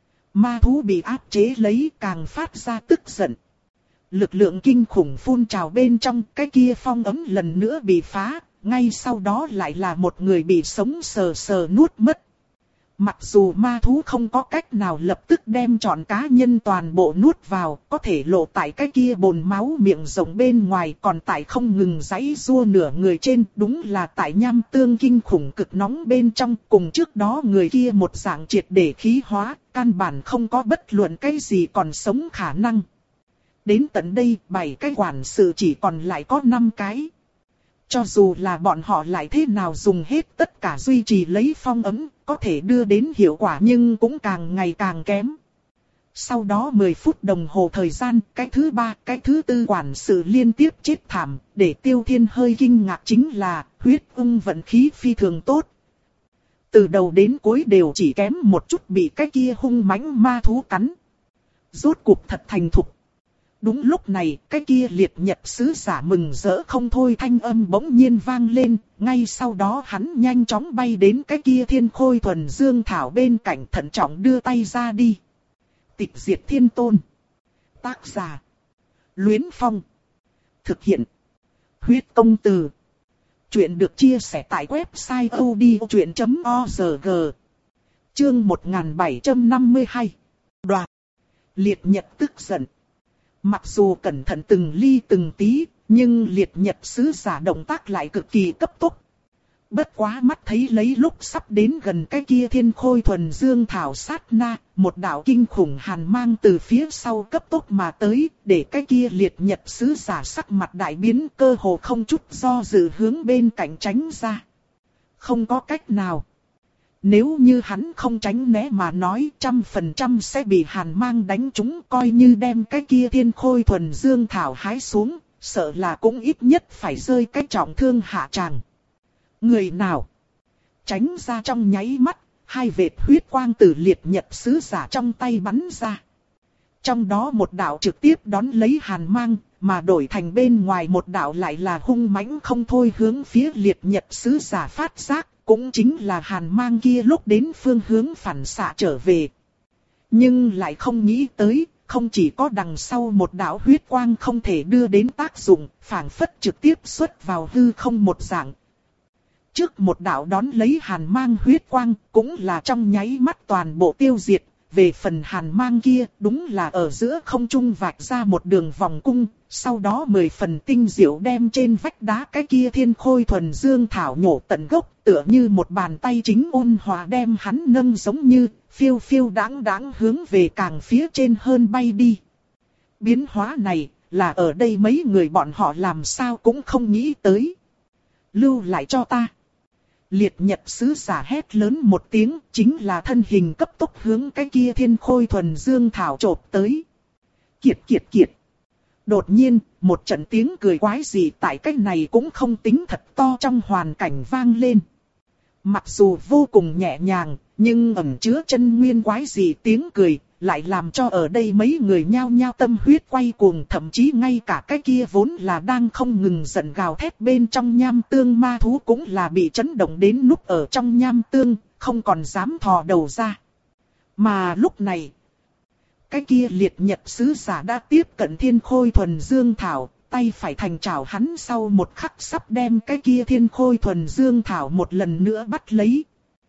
Ma thú bị áp chế lấy càng phát ra tức giận. Lực lượng kinh khủng phun trào bên trong, cái kia phong ấm lần nữa bị phá, ngay sau đó lại là một người bị sống sờ sờ nuốt mất. Mặc dù ma thú không có cách nào lập tức đem trọn cá nhân toàn bộ nuốt vào, có thể lộ tại cái kia bồn máu miệng rộng bên ngoài, còn tại không ngừng giãy giụa nửa người trên, đúng là tại nham tương kinh khủng cực nóng bên trong, cùng trước đó người kia một dạng triệt để khí hóa, căn bản không có bất luận cái gì còn sống khả năng. Đến tận đây, bảy cái quản sự chỉ còn lại có năm cái. Cho dù là bọn họ lại thế nào dùng hết tất cả duy trì lấy phong ấm, có thể đưa đến hiệu quả nhưng cũng càng ngày càng kém. Sau đó mười phút đồng hồ thời gian, cái thứ ba, cái thứ tư quản sự liên tiếp chết thảm, để Tiêu Thiên hơi kinh ngạc chính là, huyết ưng vận khí phi thường tốt. Từ đầu đến cuối đều chỉ kém một chút bị cái kia hung mãnh ma thú cắn. Rốt cuộc thật thành thục. Đúng lúc này, cái kia liệt nhật sứ giả mừng rỡ không thôi thanh âm bỗng nhiên vang lên, ngay sau đó hắn nhanh chóng bay đến cái kia thiên khôi thuần dương thảo bên cạnh thận trọng đưa tay ra đi. Tịch diệt thiên tôn. Tác giả. Luyến Phong. Thực hiện. Huyết công từ. Chuyện được chia sẻ tại website o d o chuyện chấm org. Chương một nghìn bảy trăm năm mươi hai. Đoạt. Liệt nhật tức giận. Mặc dù cẩn thận từng ly từng tí, nhưng liệt nhật sứ giả động tác lại cực kỳ cấp tốc. Bất quá mắt thấy lấy lúc sắp đến gần cái kia thiên khôi thuần dương thảo sát na, một đạo kinh khủng hàn mang từ phía sau cấp tốc mà tới, để cái kia liệt nhật sứ giả sắc mặt đại biến, cơ hồ không chút do dự hướng bên cạnh tránh ra. Không có cách nào. Nếu như hắn không tránh né mà nói trăm phần trăm sẽ bị hàn mang đánh trúng, coi như đem cái kia thiên khôi thuần dương thảo hái xuống, sợ là cũng ít nhất phải rơi cái trọng thương hạ tràng. Người nào? Tránh ra trong nháy mắt, hai vệt huyết quang từ liệt nhật sứ giả trong tay bắn ra. Trong đó một đạo trực tiếp đón lấy hàn mang, mà đổi thành bên ngoài một đạo lại là hung mãnh không thôi hướng phía liệt nhật sứ giả phát giác. Cũng chính là hàn mang kia lúc đến phương hướng phản xạ trở về. Nhưng lại không nghĩ tới, không chỉ có đằng sau một đạo huyết quang không thể đưa đến tác dụng, phảng phất trực tiếp xuất vào hư không một dạng. Trước một đạo đón lấy hàn mang huyết quang, cũng là trong nháy mắt toàn bộ tiêu diệt. Về phần hàn mang kia, đúng là ở giữa không trung vạch ra một đường vòng cung, sau đó mười phần tinh diệu đem trên vách đá cái kia thiên khôi thuần dương thảo nhổ tận gốc, tựa như một bàn tay chính ôn hòa đem hắn nâng giống như, phiêu phiêu đáng đáng hướng về càng phía trên hơn bay đi. Biến hóa này, là ở đây mấy người bọn họ làm sao cũng không nghĩ tới. Lưu lại cho ta. Liệt nhật sứ giả hét lớn một tiếng, chính là thân hình cấp tốc hướng cái kia thiên khôi thuần dương thảo chộp tới. Kiệt kiệt kiệt. Đột nhiên, một trận tiếng cười quái dị tại cái này cũng không tính thật to trong hoàn cảnh vang lên. Mặc dù vô cùng nhẹ nhàng, Nhưng ẩn chứa chân nguyên quái dị tiếng cười, lại làm cho ở đây mấy người nhao nhao tâm huyết quay cuồng, thậm chí ngay cả cái kia vốn là đang không ngừng giận gào thét bên trong nham tương ma thú cũng là bị chấn động đến núp ở trong nham tương, không còn dám thò đầu ra. Mà lúc này, cái kia liệt nhật sứ giả đã tiếp cận thiên khôi thuần dương thảo, tay phải thành chảo hắn sau một khắc sắp đem cái kia thiên khôi thuần dương thảo một lần nữa bắt lấy.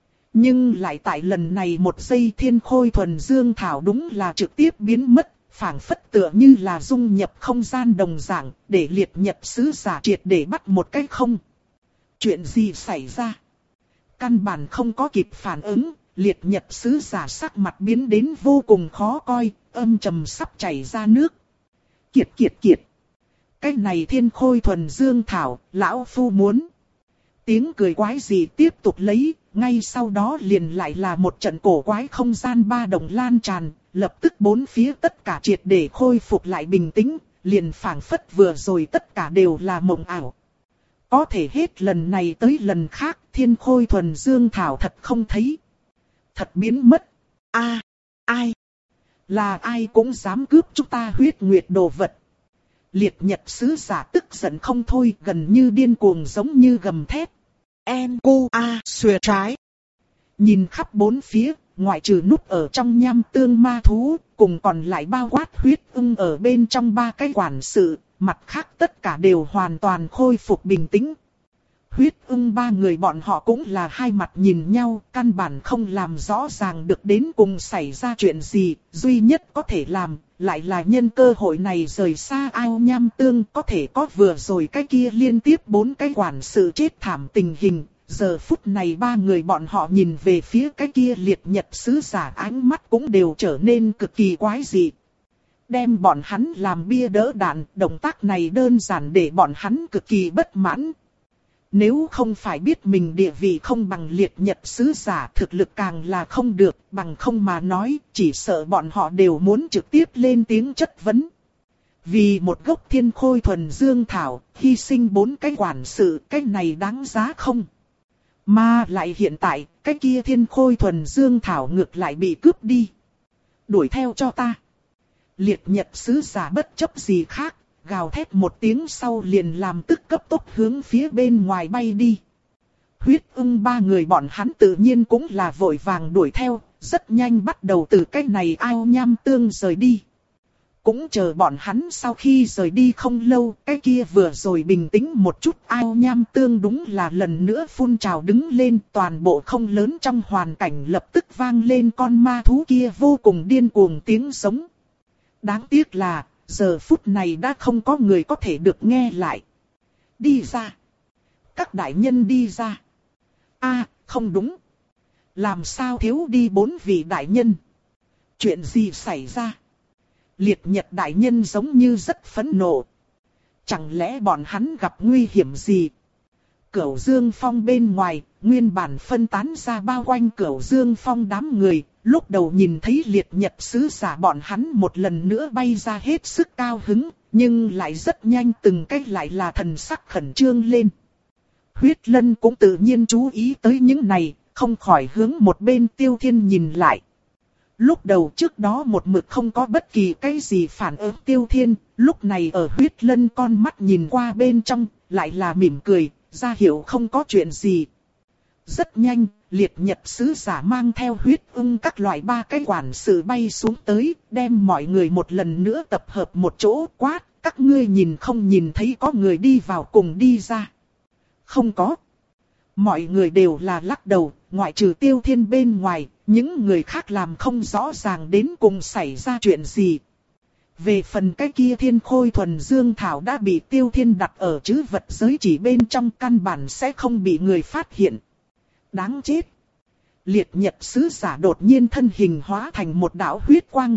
Nhưng lại tại lần này một giây thiên khôi thuần dương thảo đúng là trực tiếp biến mất, phảng phất tựa như là dung nhập không gian đồng dạng, để liệt nhật sứ giả triệt để bắt một cái không. Chuyện gì xảy ra? Căn bản không có kịp phản ứng, liệt nhật sứ giả sắc mặt biến đến vô cùng khó coi, âm trầm sắp chảy ra nước. Kiệt kiệt kiệt! Cái này thiên khôi thuần dương thảo, lão phu muốn. Tiếng cười quái gì tiếp tục lấy, ngay sau đó liền lại là một trận cổ quái không gian ba động lan tràn, lập tức bốn phía tất cả triệt để khôi phục lại bình tĩnh, liền phảng phất vừa rồi tất cả đều là mộng ảo. Có thể hết lần này tới lần khác, thiên khôi thuần dương thảo thật không thấy. Thật biến mất. A, ai? Là ai cũng dám cướp chúng ta huyết nguyệt đồ vật. Liệt nhật sứ giả tức giận không thôi, gần như điên cuồng giống như gầm thét. En cu a xuề trái. Nhìn khắp bốn phía, ngoại trừ núp ở trong nham tương ma thú, cùng còn lại bao quát huyết ưng ở bên trong ba cái quản sự, mặt khác tất cả đều hoàn toàn khôi phục bình tĩnh. Huyết ưng ba người bọn họ cũng là hai mặt nhìn nhau, căn bản không làm rõ ràng được đến cùng xảy ra chuyện gì, duy nhất có thể làm, lại là nhân cơ hội này rời xa ao nham tương, có thể có vừa rồi cái kia liên tiếp bốn cái quản sự chết thảm tình hình. Giờ phút này ba người bọn họ nhìn về phía cái kia liệt nhật sứ giả, ánh mắt cũng đều trở nên cực kỳ quái dị. Đem bọn hắn làm bia đỡ đạn, động tác này đơn giản để bọn hắn cực kỳ bất mãn. Nếu không phải biết mình địa vị không bằng liệt nhật sứ giả, thực lực càng là không được, bằng không mà nói, chỉ sợ bọn họ đều muốn trực tiếp lên tiếng chất vấn. Vì một gốc thiên khôi thuần dương thảo, hy sinh bốn cái quản sự, cái này đáng giá không? Mà lại hiện tại, cái kia thiên khôi thuần dương thảo ngược lại bị cướp đi. Đuổi theo cho ta. Liệt nhật sứ giả bất chấp gì khác, gào thét một tiếng sau liền làm tức cấp tốc hướng phía bên ngoài bay đi. Huyết ưng ba người bọn hắn tự nhiên cũng là vội vàng đuổi theo, rất nhanh bắt đầu từ cái này ao nham tương rời đi. Cũng chờ bọn hắn sau khi rời đi không lâu, cái kia vừa rồi bình tĩnh một chút ao nham tương đúng là lần nữa phun trào đứng lên, toàn bộ không lớn trong hoàn cảnh lập tức vang lên con ma thú kia vô cùng điên cuồng tiếng sống. Đáng tiếc là, giờ phút này đã không có người có thể được nghe lại. Đi ra. Các đại nhân đi ra. A, không đúng. Làm sao thiếu đi bốn vị đại nhân? Chuyện gì xảy ra? Liệt nhật đại nhân giống như rất phẫn nộ. Chẳng lẽ bọn hắn gặp nguy hiểm gì? Cửu Dương Phong bên ngoài, nguyên bản phân tán ra bao quanh Cửu Dương Phong đám người, lúc đầu nhìn thấy liệt nhật sứ giả bọn hắn một lần nữa bay ra hết sức cao hứng, nhưng lại rất nhanh từng cách lại là thần sắc khẩn trương lên. Huyết Lân cũng tự nhiên chú ý tới những này, không khỏi hướng một bên Tiêu Thiên nhìn lại. Lúc đầu trước đó một mực không có bất kỳ cái gì phản ứng Tiêu Thiên, lúc này ở Huyết Lân con mắt nhìn qua bên trong, lại là mỉm cười, ra hiệu không có chuyện gì. Rất nhanh, liệt nhật sứ giả mang theo huyết ưng các loại ba cái quản sự bay xuống tới, đem mọi người một lần nữa tập hợp một chỗ quát, các ngươi nhìn không nhìn thấy có người đi vào cùng đi ra. Không có. Mọi người đều là lắc đầu, ngoại trừ Tiêu Thiên bên ngoài, những người khác làm không rõ ràng đến cùng xảy ra chuyện gì. Về phần cái kia thiên khôi thuần dương thảo đã bị Tiêu Thiên đặt ở trữ vật giới chỉ bên trong, căn bản sẽ không bị người phát hiện. Đáng chết. Liệt nhật sứ giả đột nhiên thân hình hóa thành một đạo huyết quang.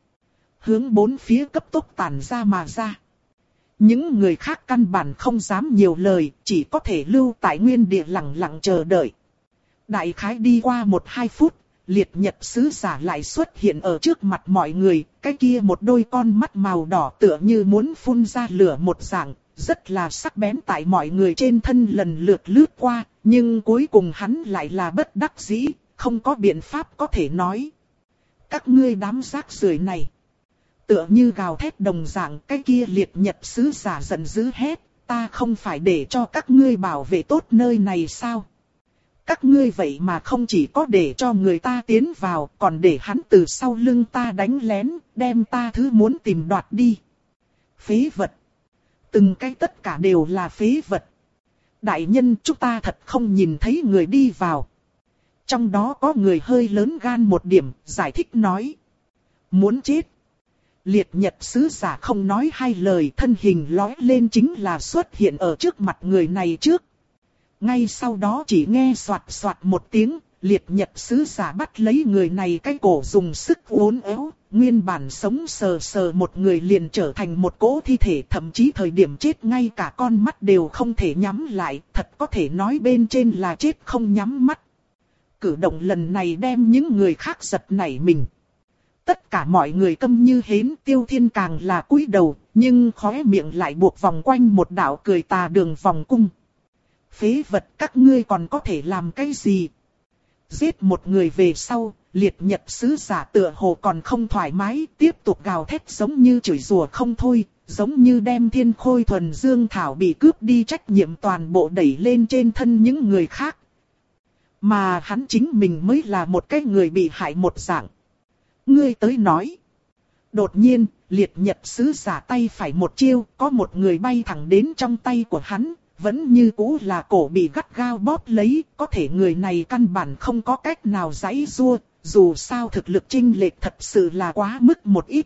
Hướng bốn phía cấp tốc tản ra mà ra. Những người khác căn bản không dám nhiều lời, chỉ có thể lưu tại nguyên địa lặng lặng chờ đợi. Đại khái đi qua một hai phút, liệt nhật sứ giả lại xuất hiện ở trước mặt mọi người, cái kia một đôi con mắt màu đỏ tựa như muốn phun ra lửa một dạng, rất là sắc bén tại mọi người trên thân lần lượt lướt qua, nhưng cuối cùng hắn lại là bất đắc dĩ, không có biện pháp có thể nói. Các ngươi đám rác rưởi này. Tựa như gào thét đồng dạng, cái kia liệt nhật sứ giả giận dữ hét, ta không phải để cho các ngươi bảo vệ tốt nơi này sao? Các ngươi vậy mà không chỉ có để cho người ta tiến vào, còn để hắn từ sau lưng ta đánh lén, đem ta thứ muốn tìm đoạt đi. Phế vật. Từng cái tất cả đều là phế vật. Đại nhân, chúng ta thật không nhìn thấy người đi vào. Trong đó có người hơi lớn gan một điểm, giải thích nói. Muốn chết. Liệt nhật sứ giả không nói hai lời, thân hình lói lên chính là xuất hiện ở trước mặt người này trước. Ngay sau đó chỉ nghe soạt soạt một tiếng, liệt nhật sứ giả bắt lấy người này cái cổ dùng sức uốn éo, nguyên bản sống sờ sờ một người liền trở thành một cỗ thi thể, thậm chí thời điểm chết ngay cả con mắt đều không thể nhắm lại, thật có thể nói bên trên là chết không nhắm mắt. Cử động lần này đem những người khác giật nảy mình. Tất cả mọi người câm như hến, Tiêu Thiên càng là cúi đầu, nhưng khóe miệng lại buộc vòng quanh một đạo cười tà đường vòng cung. Phế vật, các ngươi còn có thể làm cái gì? Giết một người về sau, liệt nhật sứ giả tựa hồ còn không thoải mái, tiếp tục gào thét giống như chửi rủa không thôi, giống như đem thiên khôi thuần dương thảo bị cướp đi trách nhiệm toàn bộ đẩy lên trên thân những người khác. Mà hắn chính mình mới là một cái người bị hại một dạng. Ngươi tới nói. Đột nhiên, liệt nhật sứ giả tay phải một chiêu, có một người bay thẳng đến trong tay của hắn, vẫn như cũ là cổ bị gắt gao bóp lấy, có thể người này căn bản không có cách nào giãy giụa, dù sao thực lực chênh lệch thật sự là quá mức một ít.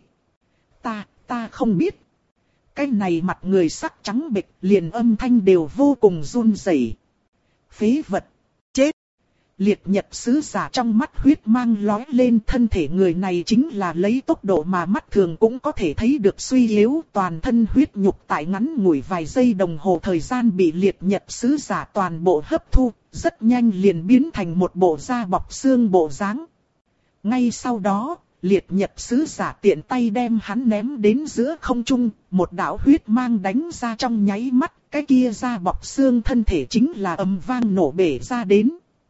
Ta, ta không biết. Cái này mặt người sắc trắng bệch, liền âm thanh đều vô cùng run rẩy. Phế vật. Chết. Liệt nhật sứ giả trong mắt huyết mang lói lên, thân thể người này chính là lấy tốc độ mà mắt thường cũng có thể thấy được suy yếu, toàn thân huyết nhục tại ngắn ngủi vài giây đồng hồ thời gian bị liệt nhật sứ giả toàn bộ hấp thu, rất nhanh liền biến thành một bộ da bọc xương bộ dáng. Ngay sau đó, liệt nhật sứ giả tiện tay đem hắn ném đến giữa không trung, một đạo huyết mang đánh ra trong nháy mắt, cái kia da bọc xương thân thể chính là ầm vang nổ bể ra đến.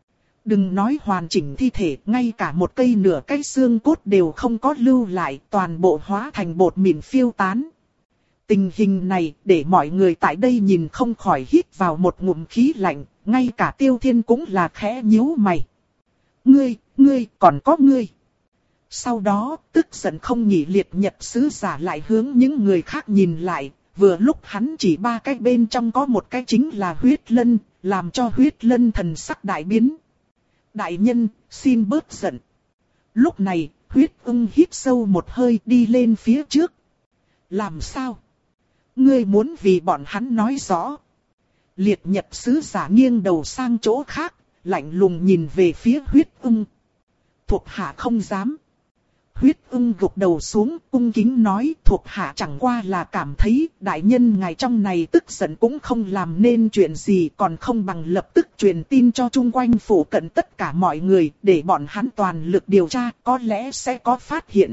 Đừng nói hoàn chỉnh thi thể, ngay cả một cây nửa cái xương cốt đều không có lưu lại, toàn bộ hóa thành bột mịn phiêu tán. Tình hình này để mọi người tại đây nhìn không khỏi hít vào một ngụm khí lạnh, ngay cả Tiêu Thiên cũng là khẽ nhíu mày. Ngươi, ngươi, còn có ngươi. Sau đó, tức giận không nghỉ liệt nhật sứ giả lại hướng những người khác nhìn lại, vừa lúc hắn chỉ ba cái bên trong có một cái chính là huyết lân, làm cho huyết lân thần sắc đại biến. Đại nhân, xin bớt giận. Lúc này, huyết ưng hít sâu một hơi đi lên phía trước. Làm sao? Ngươi muốn vì bọn hắn nói rõ. Liệt nhật sứ giả nghiêng đầu sang chỗ khác, lạnh lùng nhìn về phía huyết ưng. Thuộc hạ không dám. Huyết ưng gục đầu xuống, cung kính nói, thuộc hạ chẳng qua là cảm thấy đại nhân ngài trong này tức giận cũng không làm nên chuyện gì, còn không bằng lập tức truyền tin cho chung quanh phủ cận tất cả mọi người, để bọn hắn toàn lực điều tra, có lẽ sẽ có phát hiện.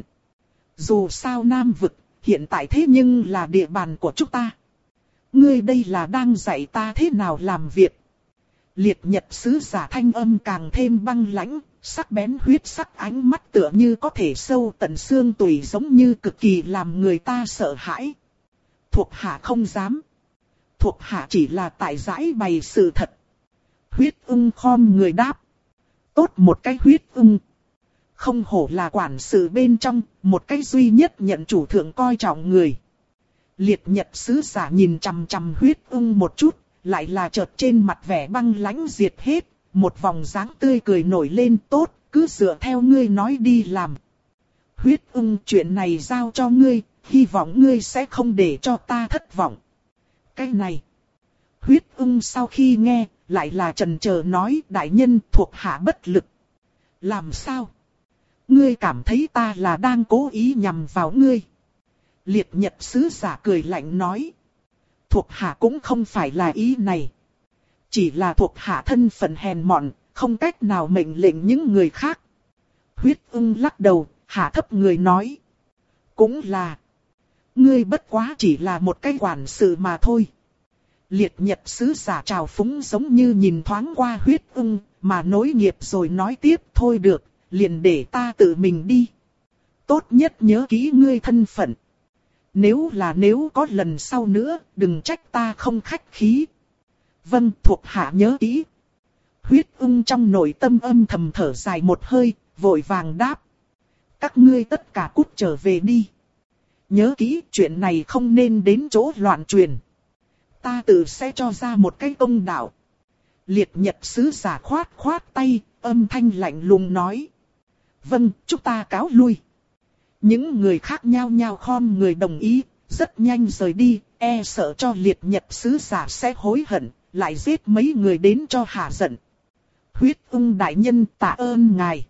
Dù sao Nam Vực, hiện tại thế nhưng là địa bàn của chúng ta. Ngươi đây là đang dạy ta thế nào làm việc. Liệt nhật sứ giả thanh âm càng thêm băng lãnh. Sắc bén huyết sắc ánh mắt tựa như có thể sâu tận xương tủy, giống như cực kỳ làm người ta sợ hãi. Thuộc hạ không dám. Thuộc hạ chỉ là tại giải bày sự thật. Huyết ưng khom người đáp. Tốt một cái huyết ưng. Không hổ là quản sự bên trong, một cái duy nhất nhận chủ thượng coi trọng người. Liệt nhật sứ giả nhìn chằm chằm huyết ưng một chút, lại là chợt trên mặt vẻ băng lãnh diệt hết. Một vòng dáng tươi cười nổi lên, tốt, cứ dựa theo ngươi nói đi làm. Huyết ưng, chuyện này giao cho ngươi, hy vọng ngươi sẽ không để cho ta thất vọng. Cái này. Huyết ưng sau khi nghe, lại là chần chờ nói, đại nhân thuộc hạ bất lực. Làm sao? Ngươi cảm thấy ta là đang cố ý nhằm vào ngươi. Liệt nhật sứ giả cười lạnh nói. Thuộc hạ cũng không phải là ý này. Chỉ là thuộc hạ thân phận hèn mọn, không cách nào mệnh lệnh những người khác. Huyết ưng lắc đầu, hạ thấp người nói. Cũng là. Ngươi bất quá chỉ là một cái quản sự mà thôi. Liệt nhật sứ giả trào phúng giống như nhìn thoáng qua huyết ưng, mà nối nghiệp rồi nói tiếp, thôi được, liền để ta tự mình đi. Tốt nhất nhớ kỹ ngươi thân phận. Nếu là nếu có lần sau nữa, đừng trách ta không khách khí. Vâng, thuộc hạ nhớ kỹ. Huyết ưng trong nội tâm âm thầm thở dài một hơi, vội vàng đáp. Các ngươi tất cả cút trở về đi. Nhớ kỹ, chuyện này không nên đến chỗ loạn truyền. Ta tự sẽ cho ra một cái công đạo. Liệt nhật sứ giả khoát khoát tay, âm thanh lạnh lùng nói. Vâng, chúng ta cáo lui. Những người khác nhao nhao khom người đồng ý, rất nhanh rời đi, e sợ cho liệt nhật sứ giả sẽ hối hận, lại giết mấy người đến cho hả giận. Huyết ưng đại nhân tạ ơn ngài.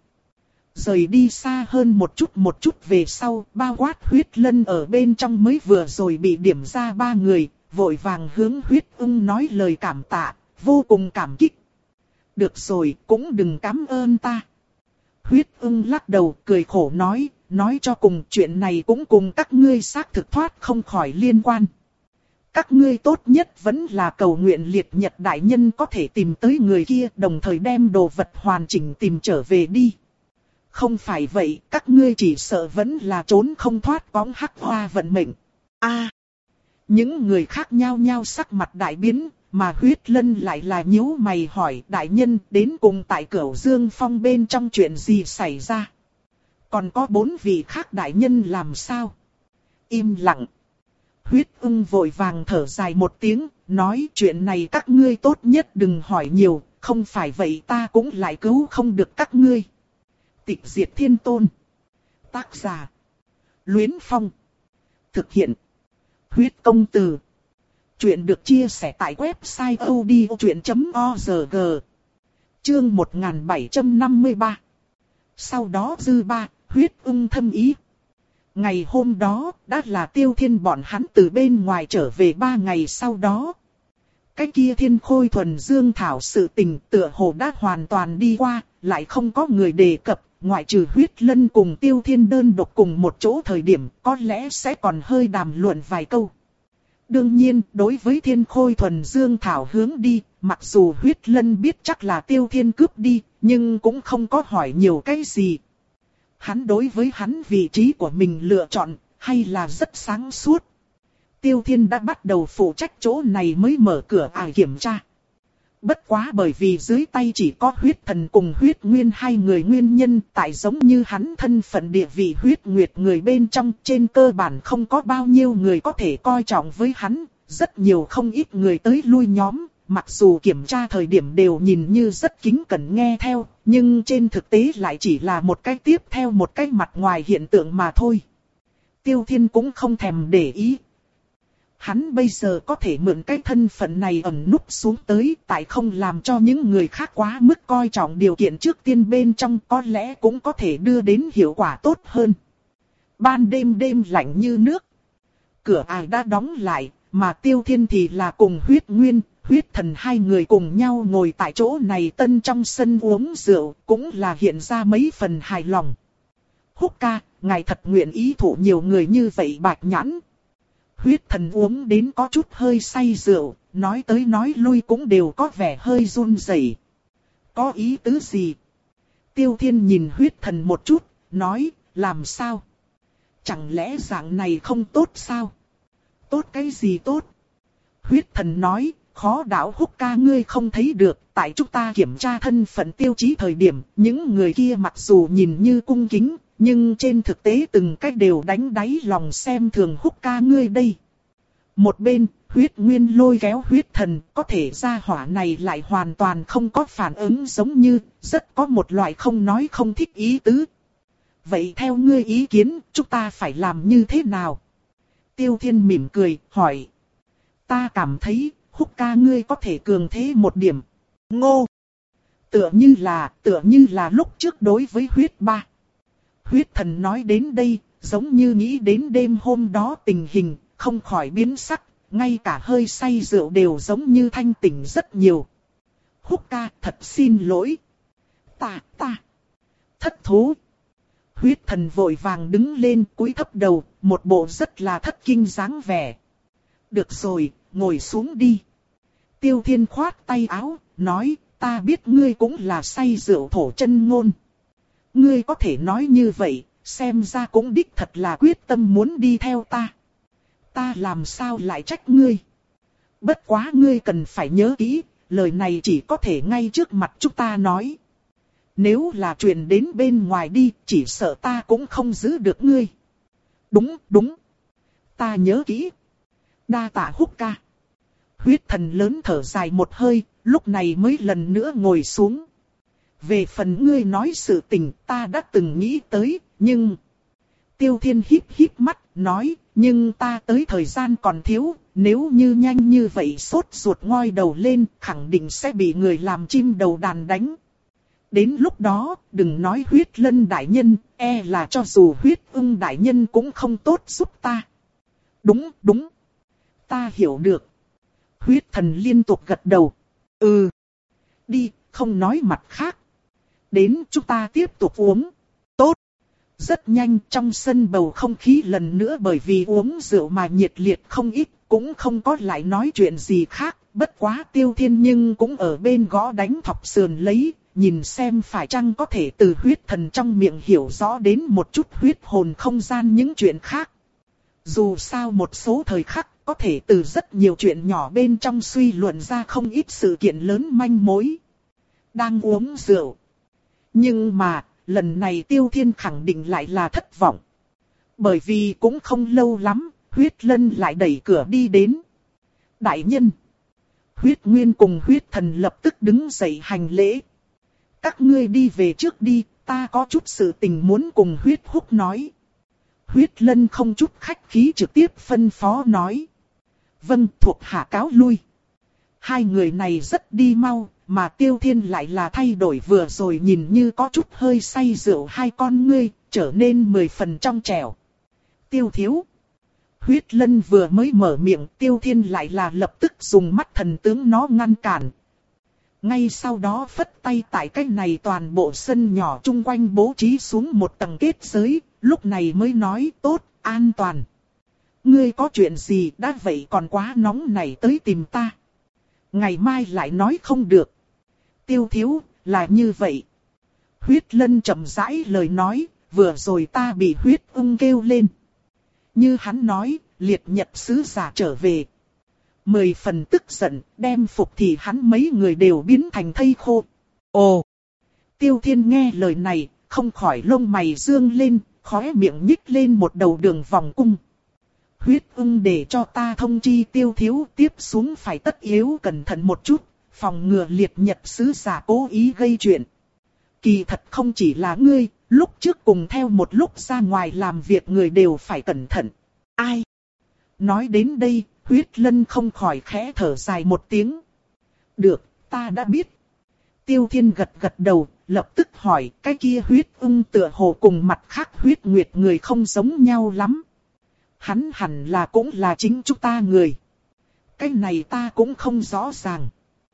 Rời đi xa hơn một chút một chút về sau, bao quát huyết lân ở bên trong mới vừa rồi bị điểm ra ba người, vội vàng hướng huyết ưng nói lời cảm tạ, vô cùng cảm kích. Được rồi, cũng đừng cảm ơn ta. Huyết ưng lắc đầu cười khổ nói, nói cho cùng chuyện này cũng cùng các ngươi xác thực thoát không khỏi liên quan. Các ngươi tốt nhất vẫn là cầu nguyện liệt nhật đại nhân có thể tìm tới người kia, đồng thời đem đồ vật hoàn chỉnh tìm trở về đi. Không phải vậy, các ngươi chỉ sợ vẫn là trốn không thoát bóng hắc hoa vận mệnh. A, những người khác nhao nhao sắc mặt đại biến, mà huyết lân lại là nhíu mày hỏi đại nhân đến cùng tại Cửu Dương Phong bên trong chuyện gì xảy ra. Còn có bốn vị khác đại nhân làm sao? Im lặng. Huyết ưng vội vàng thở dài một tiếng, nói chuyện này các ngươi tốt nhất đừng hỏi nhiều, không phải vậy ta cũng lại cứu không được các ngươi. Tịch Diệt Thiên Tôn. Tác giả. Luyến Phong. Thực hiện. Huyết Công Từ. Chuyện được chia sẻ tại website odchuyện chấm org. Chương một nghìn bảy trăm năm mươi ba. Sau đó dư ba, huyết ưng thâm ý. Ngày hôm đó, đã là Tiêu Thiên bọn hắn từ bên ngoài trở về ba ngày sau đó. Cái kia Thiên Khôi thuần dương thảo sự tình tựa hồ đã hoàn toàn đi qua, lại không có người đề cập, ngoại trừ huyết lân cùng Tiêu Thiên đơn độc cùng một chỗ thời điểm, có lẽ sẽ còn hơi đàm luận vài câu. Đương nhiên, đối với Thiên Khôi thuần dương thảo hướng đi, mặc dù huyết lân biết chắc là Tiêu Thiên cướp đi, nhưng cũng không có hỏi nhiều cái gì. Hắn đối với hắn vị trí của mình lựa chọn, hay là rất sáng suốt. Tiêu Thiên đã bắt đầu phụ trách chỗ này mới mở cửa ải kiểm tra. Bất quá bởi vì dưới tay chỉ có huyết thần cùng huyết nguyên hai người nguyên nhân, tại giống như hắn thân phận địa vị huyết nguyệt người bên trong, trên cơ bản không có bao nhiêu người có thể coi trọng với hắn, rất nhiều không ít người tới lui nhóm, mặc dù kiểm tra thời điểm đều nhìn như rất kính cẩn nghe theo, nhưng trên thực tế lại chỉ là một cái tiếp theo một cái mặt ngoài hiện tượng mà thôi. Tiêu Thiên cũng không thèm để ý. Hắn bây giờ có thể mượn cái thân phận này ẩn núp xuống tới, tại không làm cho những người khác quá mức coi trọng điều kiện trước tiên bên trong, có lẽ cũng có thể đưa đến hiệu quả tốt hơn. Ban đêm đêm lạnh như nước. Cửa ải đã đóng lại, mà Tiêu Thiên thì là cùng huyết nguyên, huyết thần hai người cùng nhau ngồi tại chỗ này tân trong sân uống rượu, cũng là hiện ra mấy phần hài lòng. Húc ca, ngài thật nguyện ý thụ nhiều người như vậy bạch nhãn. Huyết thần uống đến có chút hơi say rượu, nói tới nói lui cũng đều có vẻ hơi run rẩy. Có ý tứ gì? Tiêu Thiên nhìn huyết thần một chút, nói, làm sao? Chẳng lẽ dạng này không tốt sao? Tốt cái gì tốt? Huyết thần nói, khó đảo Húc ca ngươi không thấy được, tại chúng ta kiểm tra thân phận tiêu chí thời điểm, những người kia mặc dù nhìn như cung kính, nhưng trên thực tế từng cách đều đánh đáy lòng xem thường Húc ca ngươi đây. Một bên, huyết nguyên lôi kéo huyết thần, có thể ra hỏa này lại hoàn toàn không có phản ứng giống như, rất có một loại không nói không thích ý tứ. Vậy theo ngươi ý kiến, chúng ta phải làm như thế nào? Tiêu Thiên mỉm cười, hỏi. Ta cảm thấy, Húc ca ngươi có thể cường thế một điểm. Ngô! Tựa như là, tựa như là lúc trước đối với huyết ba. Huyết thần nói đến đây, giống như nghĩ đến đêm hôm đó tình hình, không khỏi biến sắc, ngay cả hơi say rượu đều giống như thanh tỉnh rất nhiều. Húc ca, thật xin lỗi. Ta, ta. Thất thố. Huyết thần vội vàng đứng lên cúi thấp đầu, một bộ rất là thất kinh dáng vẻ. Được rồi, ngồi xuống đi. Tiêu Thiên khoát tay áo, nói, ta biết ngươi cũng là say rượu thổ chân ngôn. Ngươi có thể nói như vậy, xem ra cũng đích thật là quyết tâm muốn đi theo ta. Ta làm sao lại trách ngươi. Bất quá ngươi cần phải nhớ kỹ, lời này chỉ có thể ngay trước mặt chúng ta nói. Nếu là chuyện đến bên ngoài đi, chỉ sợ ta cũng không giữ được ngươi. Đúng, đúng. Ta nhớ kỹ. Đa tạ Húc ca. Huyết thần lớn thở dài một hơi, lúc này mới lần nữa ngồi xuống. Về phần ngươi nói sự tình ta đã từng nghĩ tới, nhưng... Tiêu Thiên híp híp mắt, nói, nhưng ta tới thời gian còn thiếu, nếu như nhanh như vậy sốt ruột ngoi đầu lên, khẳng định sẽ bị người làm chim đầu đàn đánh. Đến lúc đó, đừng nói Huyết Lân đại nhân, e là cho dù Huyết Ưng đại nhân cũng không tốt giúp ta. Đúng, đúng. Ta hiểu được. Huyết thần liên tục gật đầu. Ừ. Đi, không nói mặt khác. Đến chúng ta tiếp tục uống. Tốt. Rất nhanh trong sân bầu không khí lần nữa bởi vì uống rượu mà nhiệt liệt không ít, cũng không có lại nói chuyện gì khác. Bất quá Tiêu Thiên nhưng cũng ở bên gõ đánh thọc sườn lấy, nhìn xem phải chăng có thể từ huyết thần trong miệng hiểu rõ đến một chút huyết hồn không gian những chuyện khác. Dù sao một số thời khắc có thể từ rất nhiều chuyện nhỏ bên trong suy luận ra không ít sự kiện lớn manh mối. Đang uống rượu. Nhưng mà, lần này Tiêu Thiên khẳng định lại là thất vọng. Bởi vì cũng không lâu lắm, Huyết Lân lại đẩy cửa đi đến. Đại nhân. Huyết Nguyên cùng Huyết Thần lập tức đứng dậy hành lễ. Các ngươi đi về trước đi, ta có chút sự tình muốn cùng Huyết Húc nói. Huyết Lân không chút khách khí trực tiếp phân phó nói. Vâng, thuộc hạ cáo lui. Hai người này rất đi mau, mà Tiêu Thiên lại là thay đổi vừa rồi nhìn như có chút hơi say rượu hai con ngươi, trở nên mười phần trong trẻo. Tiêu thiếu. Huyết Lân vừa mới mở miệng, Tiêu Thiên lại là lập tức dùng mắt thần tướng nó ngăn cản. Ngay sau đó phất tay tại cái này toàn bộ sân nhỏ chung quanh bố trí xuống một tầng kết giới, lúc này mới nói tốt, an toàn. Ngươi có chuyện gì đã vậy còn quá nóng này tới tìm ta. Ngày mai lại nói không được. Tiêu thiếu, là như vậy. Huyết Lân chậm rãi lời nói, vừa rồi ta bị huyết ung kêu lên. Như hắn nói, liệt nhật sứ giả trở về. Mười phần tức giận, đem phục thì hắn mấy người đều biến thành thây khô. Ồ! Tiêu Thiên nghe lời này, không khỏi lông mày dương lên, khóe miệng nhích lên một đầu đường vòng cung. Huyết ưng để cho ta thông chi Tiêu thiếu tiếp xuống phải tất yếu cẩn thận một chút, phòng ngừa liệt nhật sứ giả cố ý gây chuyện. Kỳ thật không chỉ là ngươi, lúc trước cùng theo một lúc ra ngoài làm việc người đều phải cẩn thận. Ai? Nói đến đây, Huyết Lân không khỏi khẽ thở dài một tiếng. Được, ta đã biết. Tiêu Thiên gật gật đầu, lập tức hỏi cái kia huyết ưng tựa hồ cùng mặt khác huyết nguyệt người không giống nhau lắm. Hắn hẳn là cũng là chính chúng ta người. Cái này ta cũng không rõ ràng.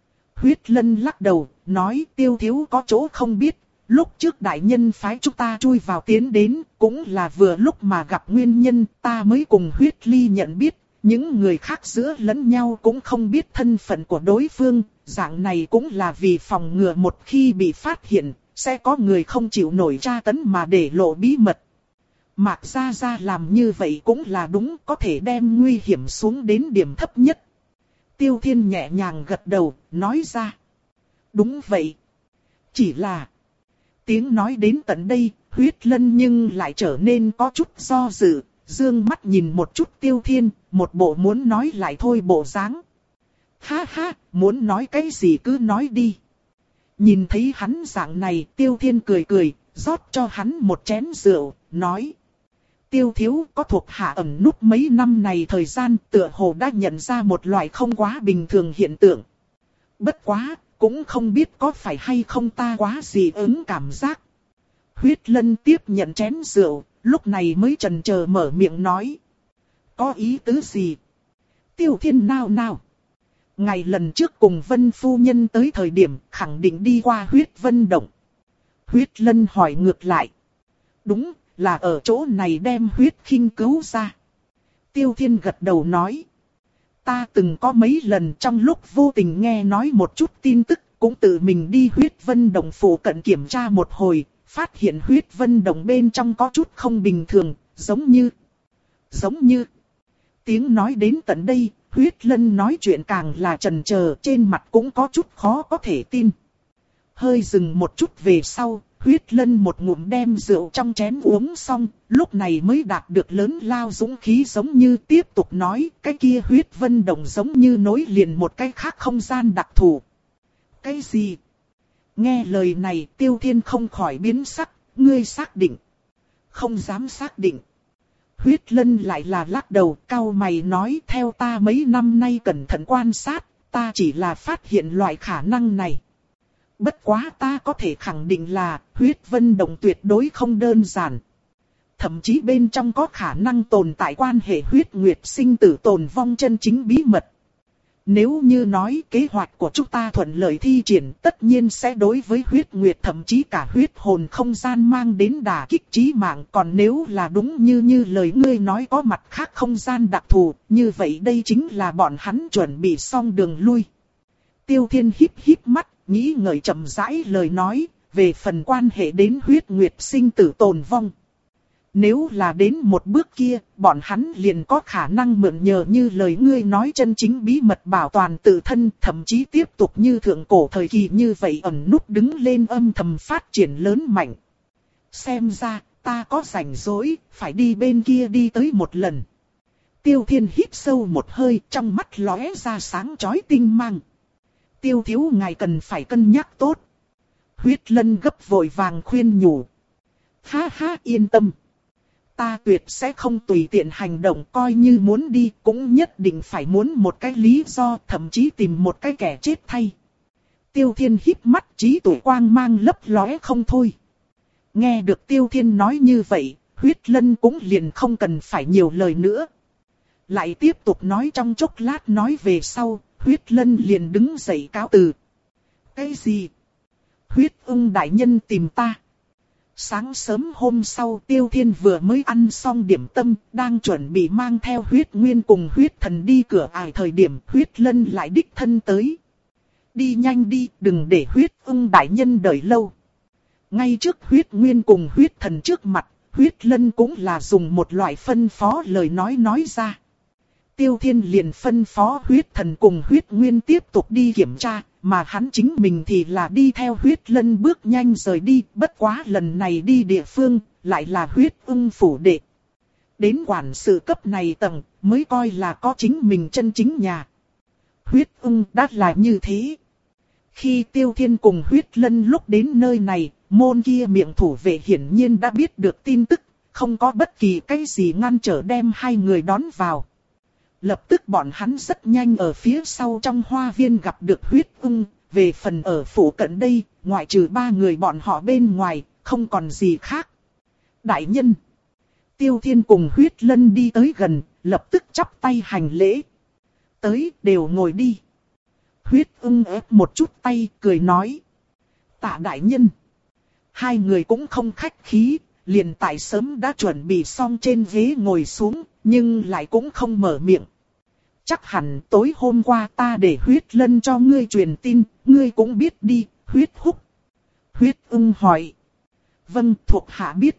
Huyết Lân lắc đầu, nói Tiêu thiếu có chỗ không biết. Lúc trước đại nhân phái chúng ta chui vào tiến đến, cũng là vừa lúc mà gặp nguyên nhân ta mới cùng Huyết Ly nhận biết. Những người khác giữa lẫn nhau cũng không biết thân phận của đối phương, dạng này cũng là vì phòng ngừa một khi bị phát hiện, sẽ có người không chịu nổi tra tấn mà để lộ bí mật. Mạc Gia Gia làm như vậy cũng là đúng, có thể đem nguy hiểm xuống đến điểm thấp nhất. Tiêu Thiên nhẹ nhàng gật đầu, nói ra. Đúng vậy. Chỉ là... Tiếng nói đến tận đây, Huyết Lân nhưng lại trở nên có chút do dự. Dương mắt nhìn một chút Tiêu Thiên, một bộ muốn nói lại thôi bộ dáng. Ha ha, muốn nói cái gì cứ nói đi. Nhìn thấy hắn dạng này, Tiêu Thiên cười cười, rót cho hắn một chén rượu, nói. Tiêu thiếu có thuộc hạ ẩn núp mấy năm này thời gian, tựa hồ đã nhận ra một loại không quá bình thường hiện tượng. Bất quá, cũng không biết có phải hay không ta quá gì ứng cảm giác. Huyết Lân tiếp nhận chén rượu. Lúc này mới chần chờ mở miệng nói. Có ý tứ gì? Tiêu Thiên nào nào? Ngày lần trước cùng Vân Phu Nhân tới thời điểm khẳng định đi qua huyết vân động. Huyết Lân hỏi ngược lại. Đúng, là ở chỗ này đem huyết khinh cứu ra. Tiêu Thiên gật đầu nói. Ta từng có mấy lần trong lúc vô tình nghe nói một chút tin tức, cũng tự mình đi huyết vân đồng phủ cận kiểm tra một hồi, phát hiện huyết vân đồng bên trong có chút không bình thường, giống như, giống như. Tiếng nói đến tận đây, huyết lân nói chuyện càng là chần chờ, trên mặt cũng có chút khó có thể tin. Hơi dừng một chút về sau, huyết lân một ngụm đem rượu trong chén uống xong, lúc này mới đạt được lớn lao dũng khí giống như tiếp tục nói, cái kia huyết vân đồng giống như nối liền một cái khác không gian đặc thù. Cái gì? Nghe lời này Tiêu Thiên không khỏi biến sắc, ngươi xác định? Không dám xác định. Huyết lân lại là lắc đầu, cau mày nói theo ta mấy năm nay cẩn thận quan sát, ta chỉ là phát hiện loại khả năng này. Bất quá ta có thể khẳng định là huyết vân đồng tuyệt đối không đơn giản. Thậm chí bên trong có khả năng tồn tại quan hệ huyết nguyệt sinh tử tồn vong chân chính bí mật. Nếu như nói kế hoạch của chúng ta thuận lợi thi triển, tất nhiên sẽ đối với huyết nguyệt thậm chí cả huyết hồn không gian mang đến đả kích chí mạng. Còn nếu là đúng như như lời ngươi nói có mặt khác không gian đặc thù, như vậy đây chính là bọn hắn chuẩn bị xong đường lui. Tiêu Thiên híp híp mắt, nghĩ ngợi chậm rãi lời nói, về phần quan hệ đến huyết nguyệt sinh tử tồn vong. Nếu là đến một bước kia, bọn hắn liền có khả năng mượn nhờ như lời ngươi nói chân chính bí mật bảo toàn tự thân, thậm chí tiếp tục như thượng cổ thời kỳ như vậy ẩn núp đứng lên âm thầm phát triển lớn mạnh. Xem ra, ta có rảnh rỗi, phải đi bên kia đi tới một lần. Tiêu Thiên hít sâu một hơi, trong mắt lóe ra sáng chói tinh mang. Tiêu thiếu ngài cần phải cân nhắc tốt. Huyết lân gấp vội vàng khuyên nhủ. Ha ha, yên tâm. Ta tuyệt sẽ không tùy tiện hành động, coi như muốn đi cũng nhất định phải muốn một cái lý do, thậm chí tìm một cái kẻ chết thay. Tiêu Thiên híp mắt, trí tuệ quang mang lấp lóe không thôi. Nghe được Tiêu Thiên nói như vậy, huyết lân cũng liền không cần phải nhiều lời nữa. Lại tiếp tục nói trong chốc lát nói về sau, huyết lân liền đứng dậy cáo từ. Cái gì? Huyết ưng đại nhân tìm ta. Sáng sớm hôm sau Tiêu Thiên vừa mới ăn xong điểm tâm, đang chuẩn bị mang theo huyết nguyên cùng huyết thần đi cửa ải thời điểm huyết lân lại đích thân tới. Đi nhanh đi, đừng để huyết ưng đại nhân đợi lâu. Ngay trước huyết nguyên cùng huyết thần trước mặt, huyết lân cũng là dùng một loại phân phó lời nói nói ra. Tiêu Thiên liền phân phó huyết thần cùng huyết nguyên tiếp tục đi kiểm tra, mà hắn chính mình thì là đi theo huyết lân bước nhanh rời đi, bất quá lần này đi địa phương, lại là huyết ưng phủ đệ. Đến quản sự cấp này tầng, mới coi là có chính mình chân chính nhà. Huyết ưng đã là như thế. Khi Tiêu Thiên cùng huyết lân lúc đến nơi này, môn kia miệng thủ vệ hiển nhiên đã biết được tin tức, không có bất kỳ cái gì ngăn trở đem hai người đón vào. Lập tức bọn hắn rất nhanh ở phía sau trong hoa viên gặp được huyết ưng, về phần ở phủ cận đây, ngoại trừ ba người bọn họ bên ngoài, không còn gì khác. Đại nhân! Tiêu Thiên cùng huyết lân đi tới gần, lập tức chắp tay hành lễ. Tới, đều ngồi đi. Huyết ưng ép một chút tay, cười nói. Tạ đại nhân! Hai người cũng không khách khí, liền tại sớm đã chuẩn bị xong trên ghế ngồi xuống, nhưng lại cũng không mở miệng. Chắc hẳn tối hôm qua ta để huyết lân cho ngươi truyền tin, ngươi cũng biết đi, huyết húc. Huyết ưng hỏi. Vâng, thuộc hạ biết.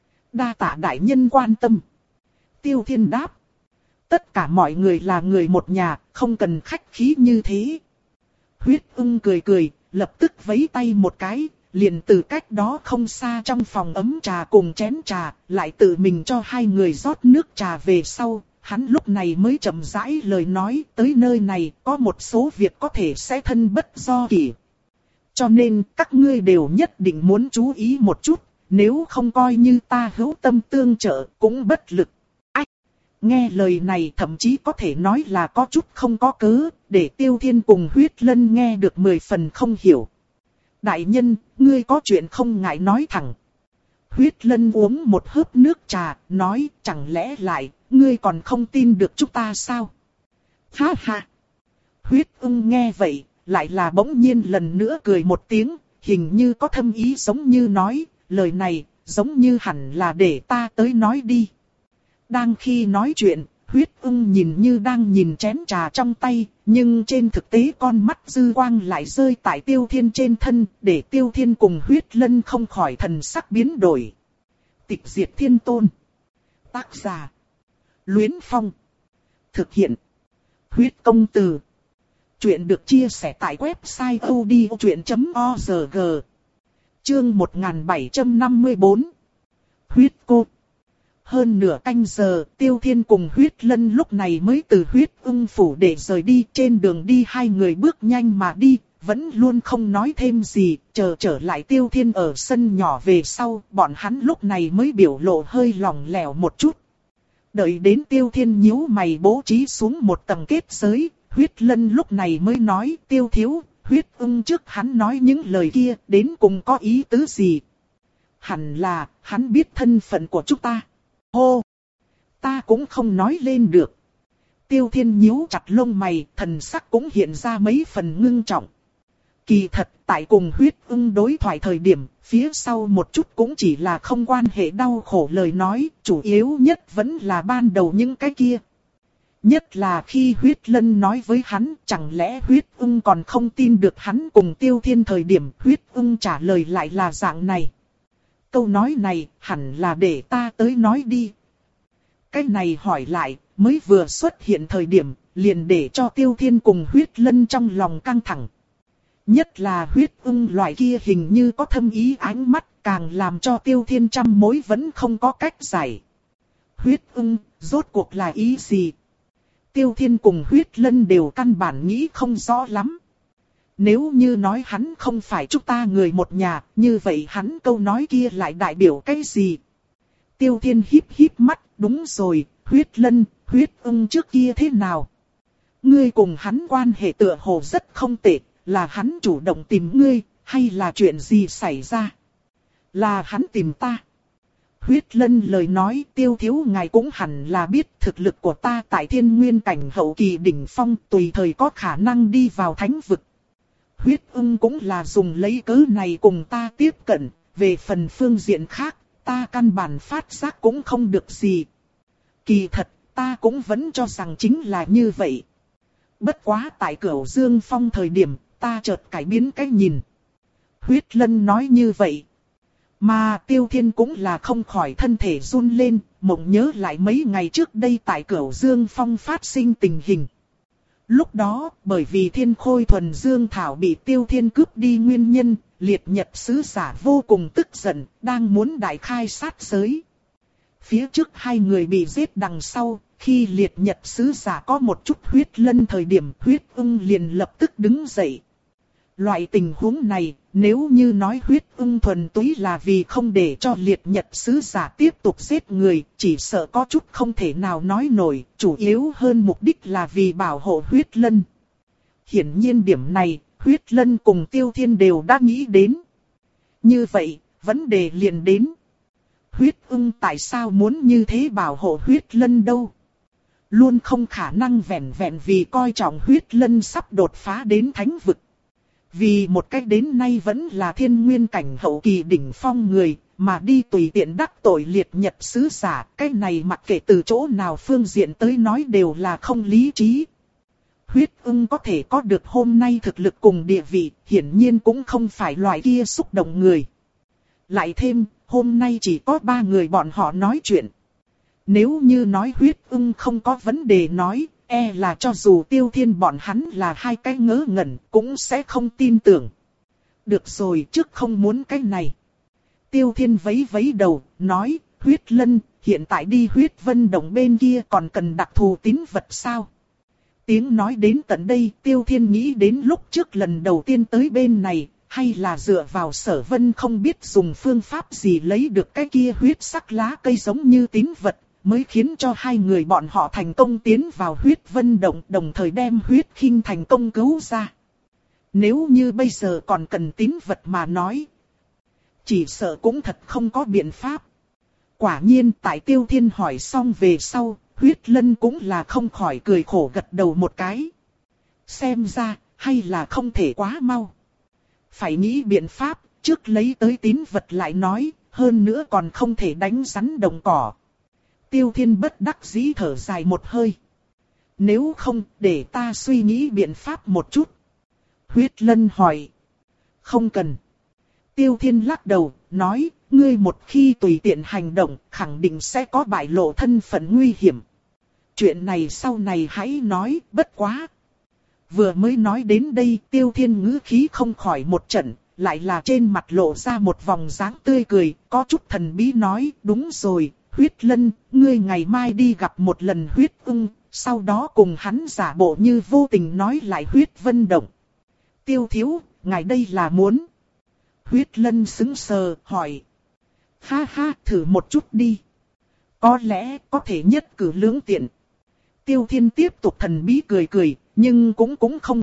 Đa tạ đại nhân quan tâm. Tiêu Thiên đáp. Tất cả mọi người là người một nhà, không cần khách khí như thế. Huyết ưng cười cười, lập tức vẫy tay một cái, liền từ cách đó không xa trong phòng ấm trà cùng chén trà, lại tự mình cho hai người rót nước trà về sau. Hắn lúc này mới chậm rãi lời nói, tới nơi này có một số việc có thể sẽ thân bất do kỷ. Cho nên các ngươi đều nhất định muốn chú ý một chút, nếu không coi như ta hữu tâm tương trợ cũng bất lực. Ách! Nghe lời này thậm chí có thể nói là có chút không có cớ, để Tiêu Thiên cùng huyết lân nghe được mười phần không hiểu. Đại nhân, ngươi có chuyện không ngại nói thẳng. Huyết lân uống một hớp nước trà, nói chẳng lẽ lại, ngươi còn không tin được chúng ta sao? Ha ha! Huyết ưng nghe vậy, lại là bỗng nhiên lần nữa cười một tiếng, hình như có thâm ý giống như nói, lời này, giống như hẳn là để ta tới nói đi. Đang khi nói chuyện, Huyết ưng nhìn như đang nhìn chén trà trong tay, nhưng trên thực tế con mắt dư quang lại rơi tại Tiêu Thiên trên thân, để Tiêu Thiên cùng Huyết Lân không khỏi thần sắc biến đổi. Tịch diệt thiên tôn. Tác giả: Luyến Phong. Thực hiện: Huyết công từ. Chuyện được chia sẻ tại website odchuyện chấm org. Chương một nghìn bảy trăm năm mươi tư. Huyết cô. Hơn nửa canh giờ, Tiêu Thiên cùng Huyết Lân lúc này mới từ Huyết Ưng phủ để rời đi. Trên đường đi hai người bước nhanh mà đi, vẫn luôn không nói thêm gì. Chờ trở lại Tiêu Thiên ở sân nhỏ về sau, bọn hắn lúc này mới biểu lộ hơi lỏng lẻo một chút. Đợi đến Tiêu Thiên nhíu mày bố trí xuống một tầng kết giới, Huyết Lân lúc này mới nói: Tiêu thiếu, Huyết Ưng trước hắn nói những lời kia đến cùng có ý tứ gì? Hẳn là, hắn biết thân phận của chúng ta. Hô! Ta cũng không nói lên được. Tiêu Thiên nhíu chặt lông mày, thần sắc cũng hiện ra mấy phần ngưng trọng. Kỳ thật, tại cùng Huyết Ưng đối thoại thời điểm, phía sau một chút cũng chỉ là không quan hệ đau khổ lời nói, chủ yếu nhất vẫn là ban đầu những cái kia. Nhất là khi Huyết Lân nói với hắn, chẳng lẽ Huyết Ưng còn không tin được hắn cùng Tiêu Thiên thời điểm, Huyết Ưng trả lời lại là dạng này. Câu nói này, hẳn là để ta tới nói đi. Cái này hỏi lại, mới vừa xuất hiện thời điểm, liền để cho Tiêu Thiên cùng Huyết Lân trong lòng căng thẳng. Nhất là Huyết Ưng loại kia hình như có thâm ý ánh mắt, càng làm cho Tiêu Thiên trăm mối vẫn không có cách giải. Huyết Ưng, rốt cuộc là ý gì? Tiêu Thiên cùng Huyết Lân đều căn bản nghĩ không rõ lắm. Nếu như nói hắn không phải chúng ta người một nhà, như vậy hắn câu nói kia lại đại biểu cái gì? Tiêu Thiên híp híp mắt, đúng rồi, Huyết Lân, Huyết Ưng trước kia thế nào? Ngươi cùng hắn quan hệ tựa hồ rất không tệ, là hắn chủ động tìm ngươi, hay là chuyện gì xảy ra? Là hắn tìm ta. Huyết Lân lời nói, Tiêu thiếu ngài cũng hẳn là biết thực lực của ta tại thiên nguyên cảnh hậu kỳ đỉnh phong, tùy thời có khả năng đi vào thánh vực. Huyết Ưng cũng là dùng lấy cớ này cùng ta tiếp cận, về phần phương diện khác, ta căn bản phát giác cũng không được gì. Kỳ thật, ta cũng vẫn cho rằng chính là như vậy. Bất quá tại Cửu Dương Phong thời điểm, ta chợt cải biến cái nhìn. Huyết Lân nói như vậy. Mà Tiêu Thiên cũng là không khỏi thân thể run lên, mộng nhớ lại mấy ngày trước đây tại Cửu Dương Phong phát sinh tình hình. Lúc đó, bởi vì Thiên Khôi Thuần Dương Thảo bị Tiêu Thiên cướp đi nguyên nhân, Liệt Nhật Sứ Giả vô cùng tức giận, đang muốn đại khai sát giới. Phía trước hai người bị giết đằng sau, khi Liệt Nhật Sứ Giả có một chút Huyết Lân thời điểm, Huyết Ưng liền lập tức đứng dậy. Loại tình huống này, nếu như nói Huyết Ưng thuần túy là vì không để cho Liệt Nhật Sứ Giả tiếp tục giết người, chỉ sợ có chút không thể nào nói nổi, chủ yếu hơn mục đích là vì bảo hộ Huyết Lân. Hiển nhiên điểm này, Huyết Lân cùng Tiêu Thiên đều đã nghĩ đến. Như vậy, vấn đề liền đến. Huyết Ưng tại sao muốn như thế bảo hộ Huyết Lân đâu? Luôn không khả năng vẹn vẹn vì coi trọng Huyết Lân sắp đột phá đến thánh vực. Vì một cách đến nay vẫn là thiên nguyên cảnh hậu kỳ đỉnh phong người, mà đi tùy tiện đắc tội Liệt Nhật Sứ Giả, cái này mặc kệ từ chỗ nào phương diện tới nói đều là không lý trí. Huyết Ưng có thể có được hôm nay thực lực cùng địa vị, hiển nhiên cũng không phải loại kia xúc động người. Lại thêm, hôm nay chỉ có ba người bọn họ nói chuyện. Nếu như nói Huyết Ưng không có vấn đề nói, e là cho dù Tiêu Thiên bọn hắn là hai cái ngớ ngẩn, cũng sẽ không tin tưởng. Được rồi, trước không muốn cái này. Tiêu Thiên vấy vấy đầu, nói, Huyết Lân, hiện tại đi Huyết Vân Động bên kia còn cần đặc thù tín vật sao? Tiếng nói đến tận đây, Tiêu Thiên nghĩ đến lúc trước lần đầu tiên tới bên này, hay là dựa vào Sở Vân không biết dùng phương pháp gì lấy được cái kia huyết sắc lá cây giống như tín vật, mới khiến cho hai người bọn họ thành công tiến vào Huyết Vân Động, đồng thời đem Huyết Khinh thành công cứu ra. Nếu như bây giờ còn cần tín vật mà nói, chỉ sợ cũng thật không có biện pháp. Quả nhiên tại Tiêu Thiên hỏi xong về sau, Huyết Lân cũng là không khỏi cười khổ gật đầu một cái. Xem ra, hay là không thể quá mau. Phải nghĩ biện pháp, trước lấy tới tín vật lại nói, hơn nữa còn không thể đánh rắn đồng cỏ. Tiêu Thiên bất đắc dĩ thở dài một hơi. Nếu không, để ta suy nghĩ biện pháp một chút. Huyết Lân hỏi. Không cần. Tiêu Thiên lắc đầu, nói, ngươi một khi tùy tiện hành động, khẳng định sẽ có bại lộ thân phận nguy hiểm. Chuyện này sau này hãy nói, bất quá. Vừa mới nói đến đây, Tiêu Thiên ngữ khí không khỏi một trận, lại là trên mặt lộ ra một vòng dáng tươi cười, có chút thần bí nói, đúng rồi, Huyết Lân, ngươi ngày mai đi gặp một lần Huyết Ưng, sau đó cùng hắn giả bộ như vô tình nói lại Huyết Vân Động. Tiêu thiếu, ngài đây là muốn. Huyết Lân sững sờ, hỏi. Ha ha, thử một chút đi. Có lẽ có thể nhất cử lưỡng tiện. Tiêu Thiên tiếp tục thần bí cười cười, nhưng cũng cũng không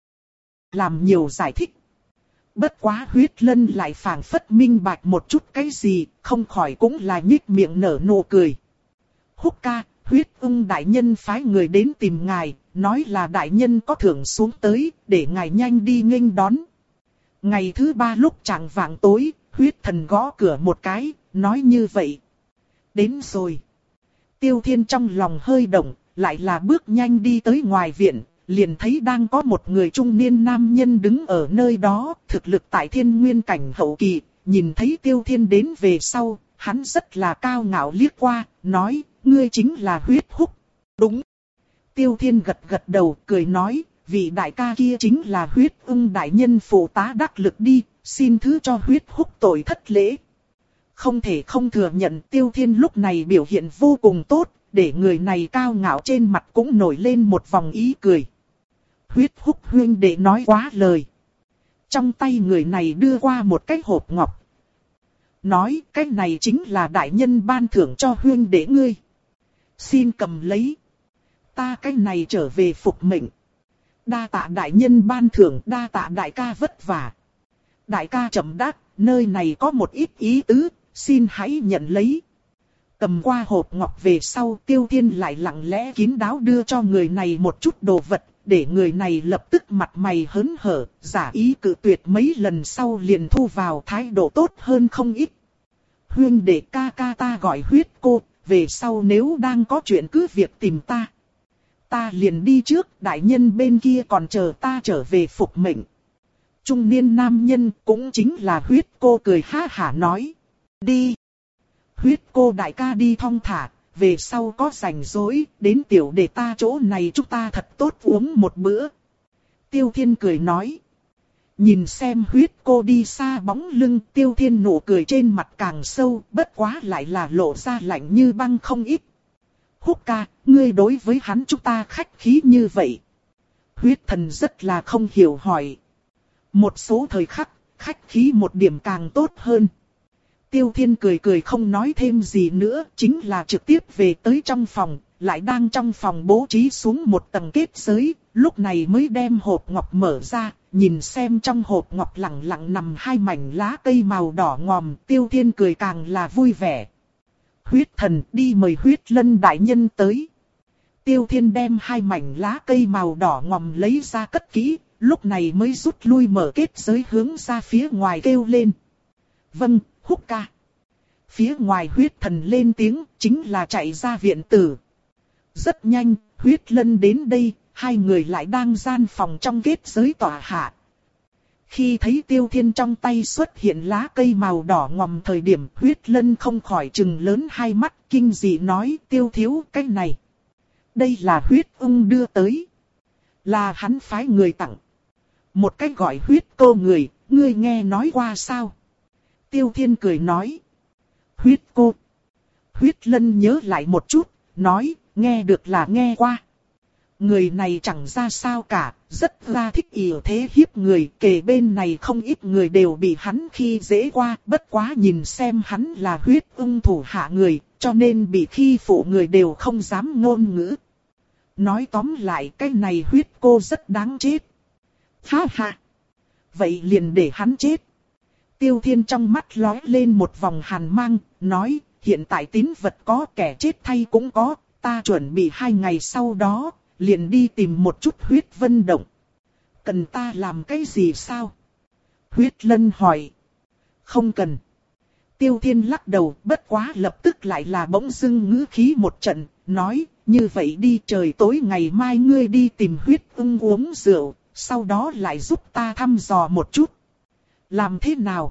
làm nhiều giải thích. Bất quá Huyết Lân lại phảng phất minh bạch một chút cái gì, không khỏi cũng là nhích miệng nở nụ cười. Húc ca, Huyết Ưng đại nhân phái người đến tìm ngài, nói là đại nhân có thưởng xuống tới, để ngài nhanh đi nghênh đón. Ngày thứ ba lúc chạng vạng tối, Huyết Thần gõ cửa một cái, nói như vậy. Đến rồi. Tiêu Thiên trong lòng hơi động, lại là bước nhanh đi tới ngoài viện, liền thấy đang có một người trung niên nam nhân đứng ở nơi đó, thực lực tại thiên nguyên cảnh hậu kỳ, nhìn thấy Tiêu Thiên đến về sau, hắn rất là cao ngạo liếc qua, nói, ngươi chính là Huyết Húc. Đúng. Tiêu Thiên gật gật đầu, cười nói, vị đại ca kia chính là Huyết Ưng đại nhân phụ tá đắc lực đi, xin thứ cho Huyết Húc tội thất lễ. Không thể không thừa nhận Tiêu Thiên lúc này biểu hiện vô cùng tốt, để người này cao ngạo trên mặt cũng nổi lên một vòng ý cười. Huyết Húc huynh đệ nói quá lời. Trong tay người này đưa qua một cái hộp ngọc. Nói cái này chính là đại nhân ban thưởng cho huynh đệ ngươi. Xin cầm lấy. Ta cái này trở về phục mệnh. Đa tạ đại nhân ban thưởng, đa tạ đại ca vất vả. Đại ca chậm đáp, nơi này có một ít ý tứ, xin hãy nhận lấy. Cầm qua hộp ngọc về sau, Tiêu Thiên lại lặng lẽ kín đáo đưa cho người này một chút đồ vật, để người này lập tức mặt mày hớn hở, giả ý cự tuyệt mấy lần sau liền thu vào thái độ tốt hơn không ít. Huynh đệ ca ca ta gọi Huyết cô, về sau nếu đang có chuyện cứ việc tìm ta. Ta liền đi trước, đại nhân bên kia còn chờ ta trở về phục mệnh. Trung niên nam nhân cũng chính là Huyết cô cười ha hả nói. Đi. Huyết cô đại ca đi thong thả, về sau có rảnh rỗi, đến tiểu để ta chỗ này chúng ta thật tốt uống một bữa. Tiêu Thiên cười nói. Nhìn xem Huyết cô đi xa bóng lưng, Tiêu Thiên nụ cười trên mặt càng sâu, bất quá lại là lộ ra lạnh như băng không ít. Húc ca, ngươi đối với hắn chúng ta khách khí như vậy. Huyết Thần rất là không hiểu hỏi. Một số thời khắc, khách khí một điểm càng tốt hơn. Tiêu Thiên cười cười không nói thêm gì nữa, chính là trực tiếp về tới trong phòng, lại đang trong phòng bố trí xuống một tầng kết giới, lúc này mới đem hộp ngọc mở ra, nhìn xem trong hộp ngọc lặng lặng nằm hai mảnh lá cây màu đỏ ngòm, Tiêu Thiên cười càng là vui vẻ. Huyết Thần đi mời Huyết Lân đại nhân tới. Tiêu Thiên đem hai mảnh lá cây màu đỏ ngòm lấy ra cất kỹ, lúc này mới rút lui mở kết giới hướng ra phía ngoài kêu lên. Vâng, Húc ca. Phía ngoài Huyết Thần lên tiếng, chính là chạy ra viện tử. Rất nhanh, Huyết Lân đến đây, hai người lại đang gian phòng trong kết giới tỏa hạ. Khi thấy Tiêu Thiên trong tay xuất hiện lá cây màu đỏ ngòm thời điểm, Huyết Lân không khỏi trừng lớn hai mắt, kinh dị nói, Tiêu thiếu cái này. Đây là Huyết Ưng đưa tới. Là hắn phái người tặng. Một cách gọi Huyết cô người, ngươi nghe nói qua sao? Tiêu Thiên cười nói. Huyết cô. Huyết Lân nhớ lại một chút, nói, nghe được là nghe qua. Người này chẳng ra sao cả, rất ra thích ỷ thế hiếp người, kề bên này không ít người đều bị hắn khi dễ qua, bất quá nhìn xem hắn là Huyết Ưng thủ hạ người, cho nên bị khi phụ người đều không dám ngôn ngữ. Nói tóm lại cái này Huyết cô rất đáng chết. Ha ha. Vậy liền để hắn chết. Tiêu Thiên trong mắt lóe lên một vòng hàn mang, nói, hiện tại tín vật có kẻ chết thay cũng có, ta chuẩn bị hai ngày sau đó, liền đi tìm một chút Huyết Vân Động. Cần ta làm cái gì sao? Huyết Lân hỏi. Không cần. Tiêu Thiên lắc đầu, bất quá lập tức lại là bỗng dưng ngữ khí một trận, nói, như vậy đi, trời tối ngày mai ngươi đi tìm huyết ưng uống rượu, sau đó lại giúp ta thăm dò một chút. Làm thế nào?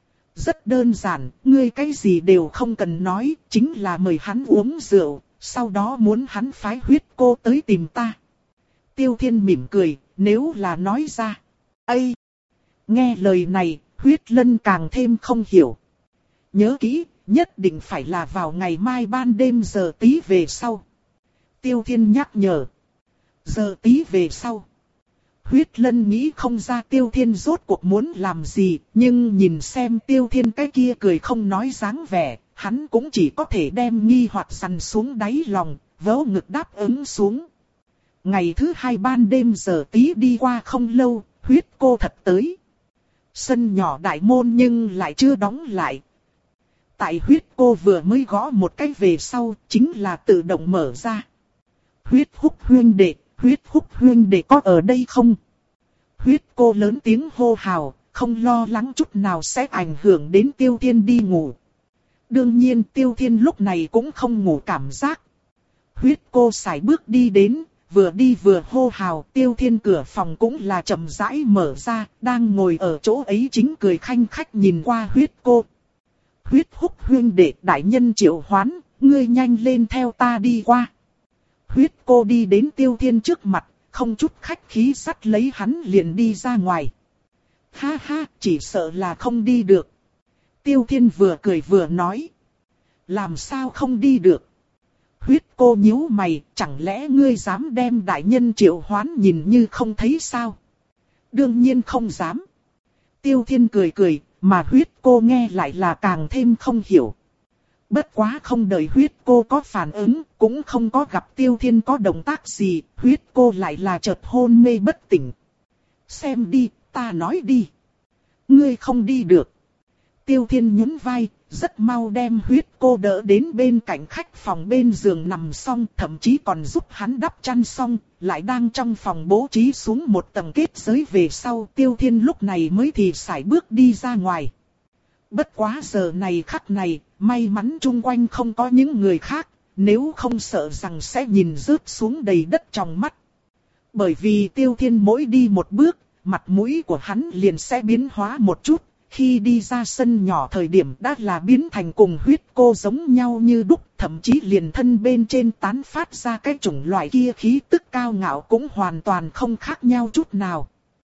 Rất đơn giản, ngươi cái gì đều không cần nói, chính là mời hắn uống rượu, sau đó muốn hắn phái huyết cô tới tìm ta. Tiêu Thiên mỉm cười, nếu là nói ra. Ây! Nghe lời này, Huyết Lân càng thêm không hiểu. Nhớ kỹ, nhất định phải là vào ngày mai ban đêm giờ tí về sau. Tiêu Thiên nhắc nhở. Giờ tí về sau. Huyết Lân nghĩ không ra Tiêu Thiên rốt cuộc muốn làm gì, nhưng nhìn xem Tiêu Thiên cái kia cười không nói dáng vẻ, hắn cũng chỉ có thể đem nghi hoặc dằn xuống đáy lòng, vớ ngực đáp ứng xuống. Ngày thứ hai ban đêm giờ tí đi qua không lâu, huyết cô thật tới. Sân nhỏ đại môn nhưng lại chưa đóng lại. Tại huyết cô vừa mới gõ một cái về sau, chính là tự động mở ra. Huyết Húc huyên đệ, huyết Húc huyên đệ có ở đây không? Huyết cô lớn tiếng hô hào, không lo lắng chút nào sẽ ảnh hưởng đến Tiêu Thiên đi ngủ. Đương nhiên Tiêu Thiên lúc này cũng không ngủ cảm giác. Huyết cô sải bước đi đến, vừa đi vừa hô hào, Tiêu Thiên cửa phòng cũng là chậm rãi mở ra, đang ngồi ở chỗ ấy chính cười khanh khách nhìn qua huyết cô. Huyết Húc huyên đệ, đại nhân triệu hoán, ngươi nhanh lên theo ta đi qua. Huyết cô đi đến Tiêu Thiên trước mặt, không chút khách khí dắt lấy hắn liền đi ra ngoài. Ha ha, chỉ sợ là không đi được. Tiêu Thiên vừa cười vừa nói. Làm sao không đi được? Huyết cô nhíu mày, chẳng lẽ ngươi dám đem đại nhân triệu hoán nhìn như không thấy sao? Đương nhiên không dám. Tiêu Thiên cười cười, mà huyết cô nghe lại là càng thêm không hiểu. Bất quá không đợi huyết cô có phản ứng, cũng không có gặp Tiêu Thiên có động tác gì, huyết cô lại là chợt hôn mê bất tỉnh. Xem đi, ta nói đi. Ngươi không đi được. Tiêu Thiên nhún vai, rất mau đem huyết cô đỡ đến bên cạnh khách phòng bên giường nằm xong, thậm chí còn giúp hắn đắp chăn xong, lại đang trong phòng bố trí xuống một tầng kết giới về sau. Tiêu Thiên lúc này mới thì sải bước đi ra ngoài. Bất quá giờ này khắc này, may mắn chung quanh không có những người khác, nếu không sợ rằng sẽ nhìn rớt xuống đầy đất trong mắt. Bởi vì Tiêu Thiên mỗi đi một bước, mặt mũi của hắn liền sẽ biến hóa một chút. Khi đi ra sân nhỏ thời điểm đã là biến thành cùng huyết cô giống nhau như đúc, thậm chí liền thân bên trên tán phát ra cái chủng loại kia khí tức cao ngạo cũng hoàn toàn không khác nhau chút nào.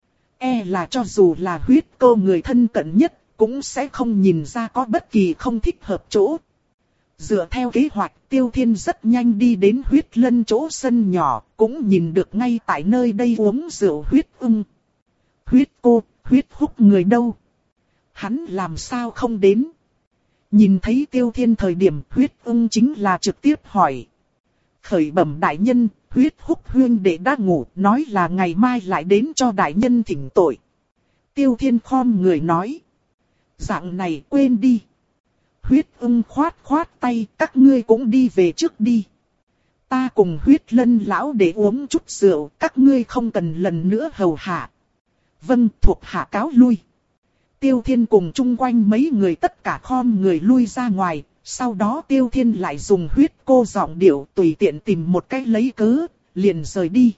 E là cho dù là huyết cô người thân cận nhất, cũng sẽ không nhìn ra có bất kỳ không thích hợp chỗ. Dựa theo kế hoạch, Tiêu Thiên rất nhanh đi đến Huyết Lân chỗ sân nhỏ, cũng nhìn được ngay tại nơi đây uống rượu huyết ưng. Huyết cô, huyết húc người đâu? Hắn làm sao không đến? Nhìn thấy Tiêu Thiên thời điểm huyết ưng chính là trực tiếp hỏi. Khởi bẩm đại nhân, huyết húc huyên đệ đã ngủ, nói là ngày mai lại đến cho đại nhân thỉnh tội. Tiêu Thiên khom người nói. Dạng này quên đi. Huyết ưng khoát khoát tay, các ngươi cũng đi về trước đi. Ta cùng Huyết Lân lão để uống chút rượu, các ngươi không cần lần nữa hầu hạ. Vâng, thuộc hạ cáo lui. Tiêu Thiên cùng chung quanh mấy người tất cả khom người lui ra ngoài, sau đó Tiêu Thiên lại dùng huyết cô giọng điệu tùy tiện tìm một cách lấy cớ, liền rời đi.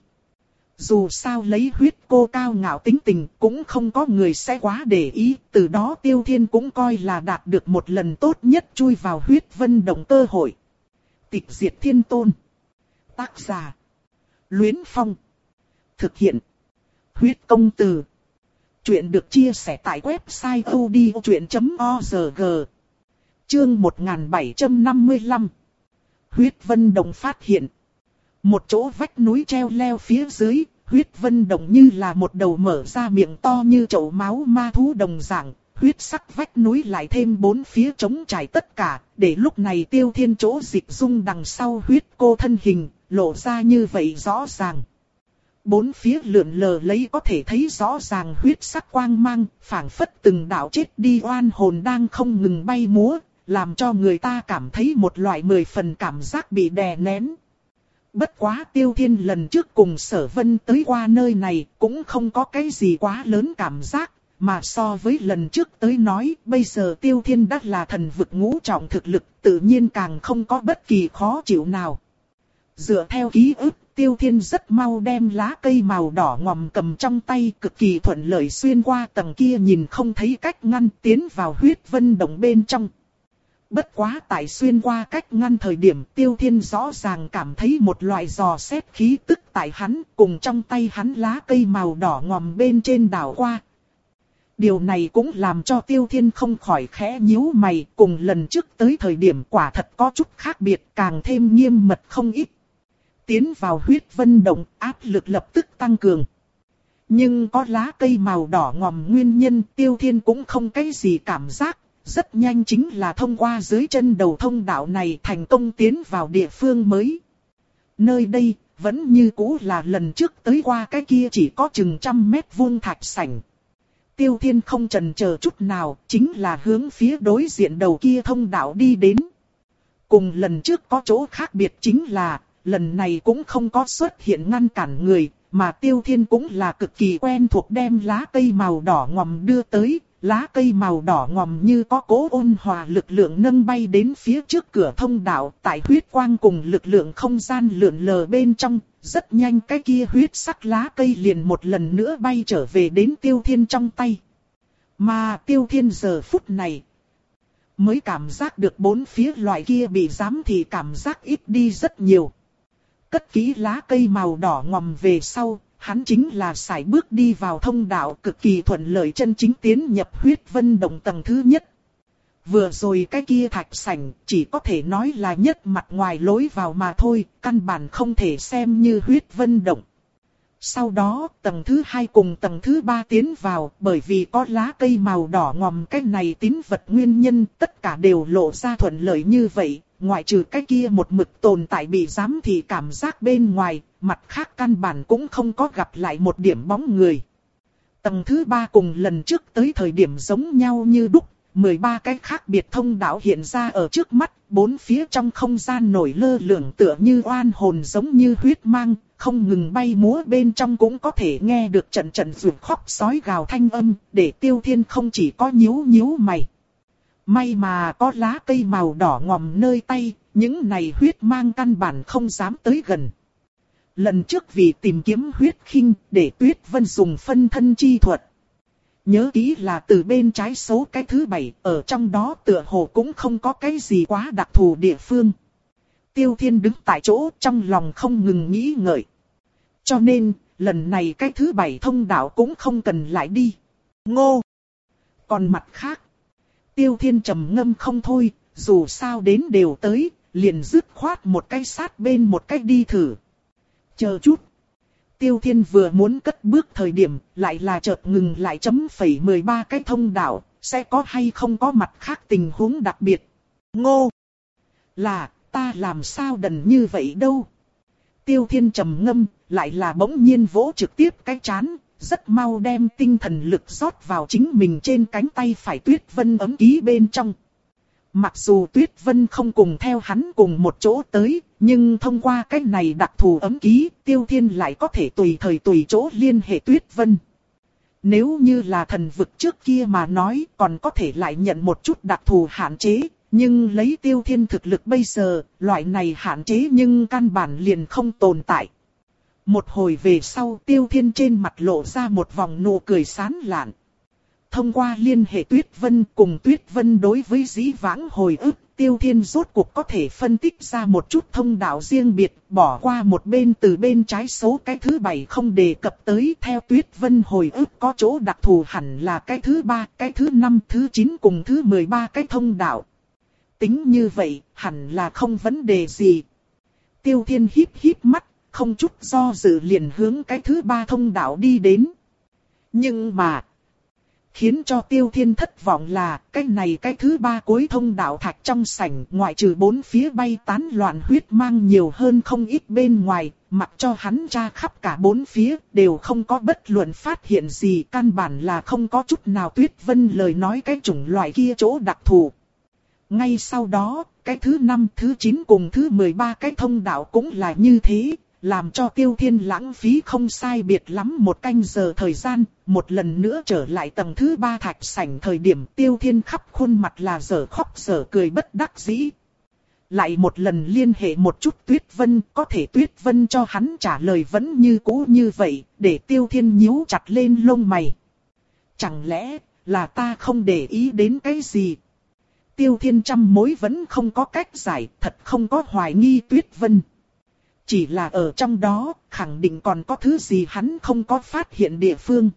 Dù sao lấy huyết cô cao ngạo tính tình cũng không có người sẽ quá để ý, từ đó Tiêu Thiên cũng coi là đạt được một lần tốt nhất chui vào huyết vân động cơ hội. Tịch diệt thiên tôn. Tác giả. Luyến Phong. Thực hiện. Huyết công từ. Chuyện được chia sẻ tại website odchuyện chấm org. Chương một nghìn bảy trăm năm mươi lăm. Huyết vân động phát hiện. Một chỗ vách núi treo leo phía dưới, huyết vân động như là một đầu mở ra miệng to như chậu máu ma thú đồng dạng. Huyết sắc vách núi lại thêm bốn phía trống trải tất cả, để lúc này Tiêu Thiên chỗ dịch dung đằng sau huyết cô thân hình, lộ ra như vậy rõ ràng. Bốn phía lượn lờ lấy có thể thấy rõ ràng huyết sắc quang mang, phảng phất từng đạo chết đi oan hồn đang không ngừng bay múa, làm cho người ta cảm thấy một loại mười phần cảm giác bị đè nén. Bất quá Tiêu Thiên lần trước cùng Sở Vân tới qua nơi này cũng không có cái gì quá lớn cảm giác, mà so với lần trước tới nói, bây giờ Tiêu Thiên đã là thần vực ngũ trọng thực lực, tự nhiên càng không có bất kỳ khó chịu nào. Dựa theo ký ức, Tiêu Thiên rất mau đem lá cây màu đỏ ngòm cầm trong tay, cực kỳ thuận lợi xuyên qua tầng kia nhìn không thấy cách ngăn, tiến vào huyết vân động bên trong. Bất quá tại xuyên qua cách ngăn thời điểm, Tiêu Thiên rõ ràng cảm thấy một loại giò xét khí tức tại hắn, cùng trong tay hắn lá cây màu đỏ ngòm bên trên đảo qua. Điều này cũng làm cho Tiêu Thiên không khỏi khẽ nhíu mày, cùng lần trước tới thời điểm quả thật có chút khác biệt, càng thêm nghiêm mật không ít. Tiến vào huyết vân động, áp lực lập tức tăng cường. Nhưng có lá cây màu đỏ ngòm nguyên nhân, Tiêu Thiên cũng không cái gì cảm giác, rất nhanh chính là thông qua dưới chân đầu thông đạo này thành công tiến vào địa phương mới. Nơi đây, vẫn như cũ là lần trước tới qua cái kia chỉ có chừng trăm mét vuông thạch sảnh. Tiêu Thiên không chần chờ chút nào, chính là hướng phía đối diện đầu kia thông đạo đi đến. Cùng lần trước có chỗ khác biệt chính là, lần này cũng không có xuất hiện ngăn cản người, mà Tiêu Thiên cũng là cực kỳ quen thuộc đem lá cây màu đỏ ngòm đưa tới. Lá cây màu đỏ ngòm như có cố ôn hòa lực lượng nâng bay đến phía trước cửa thông đạo, tại huyết quang cùng lực lượng không gian lượn lờ bên trong, rất nhanh cái kia huyết sắc lá cây liền một lần nữa bay trở về đến Tiêu Thiên trong tay. Mà Tiêu Thiên giờ phút này mới cảm giác được bốn phía loại kia bị giám thị cảm giác ít đi rất nhiều. Cất kỹ lá cây màu đỏ ngòm về sau, hắn chính là sải bước đi vào thông đạo, cực kỳ thuận lợi chân chính tiến nhập huyết vân động tầng thứ nhất. Vừa rồi cái kia thạch sảnh chỉ có thể nói là nhất mặt ngoài lối vào mà thôi, căn bản không thể xem như huyết vân động. Sau đó tầng thứ hai cùng tầng thứ ba tiến vào, bởi vì có lá cây màu đỏ ngòm cái này tín vật nguyên nhân, tất cả đều lộ ra thuận lợi như vậy. Ngoại trừ cái kia một mực tồn tại bị giám thị cảm giác bên ngoài, mặt khác căn bản cũng không có gặp lại một điểm bóng người. Tầng thứ ba cùng lần trước tới thời điểm giống nhau như đúc, mười ba cái khác biệt thông đạo hiện ra ở trước mắt, bốn phía trong không gian nổi lơ lửng tựa như oan hồn giống như huyết mang, không ngừng bay múa bên trong cũng có thể nghe được trận trận ruột khóc sói gào thanh âm, để Tiêu Thiên không chỉ có nhíu nhíu mày. May mà có lá cây màu đỏ ngòm nơi tay, những này huyết mang căn bản không dám tới gần. Lần trước vì tìm kiếm huyết khinh, để Tuyết Vân dùng phân thân chi thuật. Nhớ kỹ là từ bên trái số cái thứ bảy, ở trong đó tựa hồ cũng không có cái gì quá đặc thù địa phương. Tiêu Thiên đứng tại chỗ trong lòng không ngừng nghĩ ngợi. Cho nên, lần này cái thứ bảy thông đạo cũng không cần lại đi. Ngô! Còn mặt khác, Tiêu Thiên trầm ngâm không thôi, dù sao đến đều tới, liền dứt khoát một cái sát bên một cái đi thử. Chờ chút. Tiêu Thiên vừa muốn cất bước thời điểm, lại là chợt ngừng lại chấm phẩy mười ba cái thông đạo, sẽ có hay không có mặt khác tình huống đặc biệt. Ngô! Là, ta làm sao đần như vậy đâu? Tiêu Thiên trầm ngâm, lại là bỗng nhiên vỗ trực tiếp cái chán, rất mau đem tinh thần lực rót vào chính mình trên cánh tay phải Tuyết Vân ấm ký bên trong. Mặc dù Tuyết Vân không cùng theo hắn cùng một chỗ tới, nhưng thông qua cái này đặc thù ấm ký, Tiêu Thiên lại có thể tùy thời tùy chỗ liên hệ Tuyết Vân. Nếu như là thần vực trước kia mà nói, còn có thể lại nhận một chút đặc thù hạn chế, nhưng lấy Tiêu Thiên thực lực bây giờ, loại này hạn chế nhưng căn bản liền không tồn tại. Một hồi về sau, Tiêu Thiên trên mặt lộ ra một vòng nụ cười sán lạn. Thông qua liên hệ Tuyết Vân cùng Tuyết Vân đối với dĩ vãng hồi ức, Tiêu Thiên rốt cuộc có thể phân tích ra một chút thông đạo riêng biệt, bỏ qua một bên từ bên trái số cái thứ bảy không đề cập tới. Theo Tuyết Vân hồi ức có chỗ đặc thù hẳn là cái thứ ba, cái thứ năm, thứ chín cùng thứ mười ba cái thông đạo. Tính như vậy, hẳn là không vấn đề gì. Tiêu Thiên híp híp mắt, không chút do dự liền hướng cái thứ ba thông đạo đi đến. Nhưng mà, khiến cho Tiêu Thiên thất vọng là, cái này cái thứ ba cuối thông đạo thạch trong sảnh, ngoại trừ bốn phía bay tán loạn huyết mang nhiều hơn không ít bên ngoài, mặc cho hắn tra khắp cả bốn phía, đều không có bất luận phát hiện gì, căn bản là không có chút nào Tuyết Vân lời nói cái chủng loại kia chỗ đặc thù. Ngay sau đó, cái thứ năm, thứ chín cùng thứ mười ba cái thông đạo cũng là như thế, làm cho Tiêu Thiên lãng phí không sai biệt lắm một canh giờ thời gian, một lần nữa trở lại tầng thứ ba thạch sảnh thời điểm Tiêu Thiên khắp khuôn mặt là dở khóc dở cười bất đắc dĩ. Lại một lần liên hệ một chút Tuyết Vân, có thể Tuyết Vân cho hắn trả lời vẫn như cũ như vậy, để Tiêu Thiên nhíu chặt lên lông mày. Chẳng lẽ là ta không để ý đến cái gì? Tiêu Thiên trăm mối vẫn không có cách giải, thật không có hoài nghi Tuyết Vân. Chỉ là ở trong đó, khẳng định còn có thứ gì hắn không có phát hiện địa phương.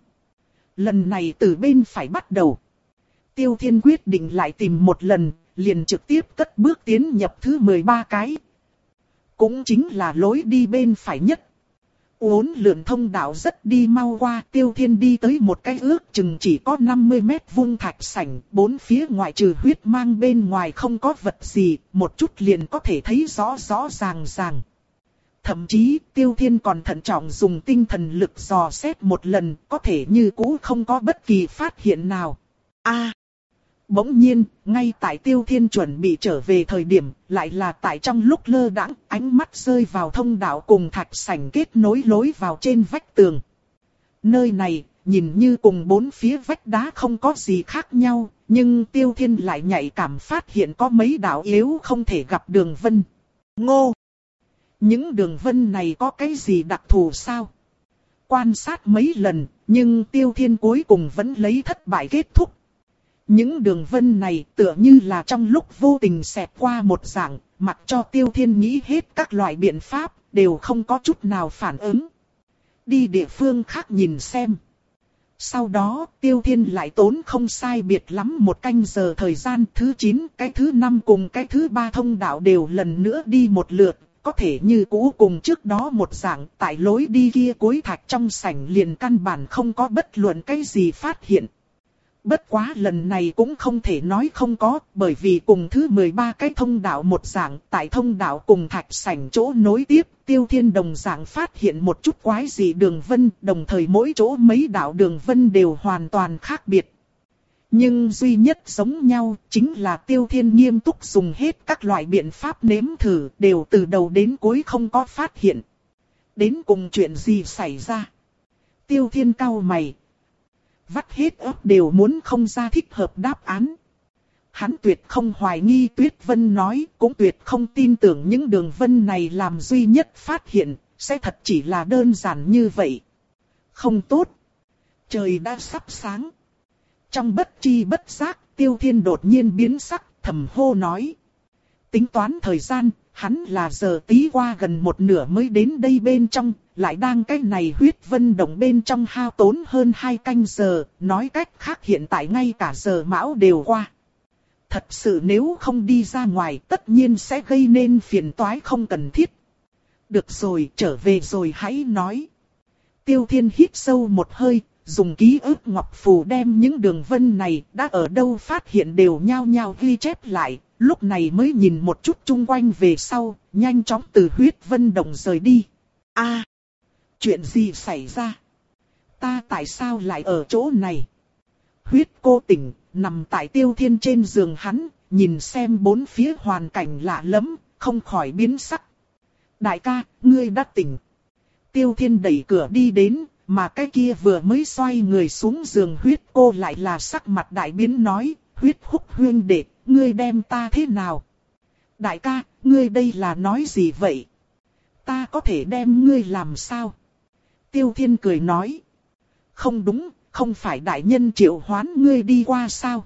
Lần này từ bên phải bắt đầu. Tiêu Thiên quyết định lại tìm một lần, liền trực tiếp cất bước tiến nhập thứ mười ba cái. Cũng chính là lối đi bên phải nhất. Uốn lượn thông đạo rất đi mau qua, Tiêu Thiên đi tới một cái ước chừng chỉ có năm mươi mét vuông thạch sảnh, bốn phía ngoại trừ huyết mang bên ngoài không có vật gì, một chút liền có thể thấy rõ rõ ràng ràng. Thậm chí, Tiêu Thiên còn thận trọng dùng tinh thần lực dò xét một lần, có thể như cũ không có bất kỳ phát hiện nào. A! À, bỗng nhiên, ngay tại Tiêu Thiên chuẩn bị trở về thời điểm, lại là tại trong lúc lơ đãng, ánh mắt rơi vào thông đạo cùng thạch sảnh kết nối lối vào trên vách tường. Nơi này, nhìn như cùng bốn phía vách đá không có gì khác nhau, nhưng Tiêu Thiên lại nhạy cảm phát hiện có mấy đạo yếu không thể gặp đường vân. Ngô! Những đường vân này có cái gì đặc thù sao? Quan sát mấy lần, nhưng Tiêu Thiên cuối cùng vẫn lấy thất bại kết thúc. Những đường vân này tựa như là trong lúc vô tình xẹt qua một dạng, mặc cho Tiêu Thiên nghĩ hết các loại biện pháp, đều không có chút nào phản ứng. Đi địa phương khác nhìn xem. Sau đó, Tiêu Thiên lại tốn không sai biệt lắm một canh giờ thời gian, thứ chín, cái thứ năm cùng cái thứ ba thông đạo đều lần nữa đi một lượt. Có thể như cũ cùng trước đó một dạng, tại lối đi kia cuối thạch trong sảnh liền căn bản không có bất luận cái gì phát hiện. Bất quá lần này cũng không thể nói không có, bởi vì cùng thứ mười ba cái thông đạo một dạng, tại thông đạo cùng thạch sảnh chỗ nối tiếp, Tiêu Thiên đồng dạng phát hiện một chút quái dị đường vân, đồng thời mỗi chỗ mấy đạo đường vân đều hoàn toàn khác biệt. Nhưng duy nhất giống nhau chính là Tiêu Thiên nghiêm túc dùng hết các loại biện pháp nếm thử, đều từ đầu đến cuối không có phát hiện. Đến cùng chuyện gì xảy ra? Tiêu Thiên cau mày. Vắt hết óc đều muốn không ra thích hợp đáp án. Hắn tuyệt không hoài nghi Tuyết Vân nói, cũng tuyệt không tin tưởng những đường vân này làm duy nhất phát hiện, sẽ thật chỉ là đơn giản như vậy. Không tốt. Trời đã sắp sáng. Trong bất chi bất giác, Tiêu Thiên đột nhiên biến sắc, thầm hô nói. Tính toán thời gian, hắn là giờ tí qua gần một nửa mới đến đây bên trong, lại đang cái này huyết vân động bên trong hao tốn hơn hai canh giờ, nói cách khác hiện tại ngay cả giờ mão đều qua. Thật sự nếu không đi ra ngoài tất nhiên sẽ gây nên phiền toái không cần thiết. Được rồi, trở về rồi hãy nói. Tiêu Thiên hít sâu một hơi, dùng ký ức ngọc phù đem những đường vân này đã ở đâu phát hiện đều nhao nhao ghi chép lại, lúc này mới nhìn một chút chung quanh về sau, nhanh chóng từ huyết vân động rời đi. A, à, chuyện gì xảy ra? Ta tại sao lại ở chỗ này? Huyết cô tỉnh, nằm tại Tiêu Thiên trên giường hắn, nhìn xem bốn phía hoàn cảnh lạ lẫm, không khỏi biến sắc. Đại ca, ngươi đã tỉnh. Tiêu Thiên đẩy cửa đi đến, mà cái kia vừa mới xoay người xuống giường huyết cô lại là sắc mặt đại biến nói, huyết húc huyên đệ, ngươi đem ta thế nào? Đại ca, ngươi đây là nói gì vậy? Ta có thể đem ngươi làm sao? Tiêu Thiên cười nói. Không đúng, không phải đại nhân triệu hoán ngươi đi qua sao?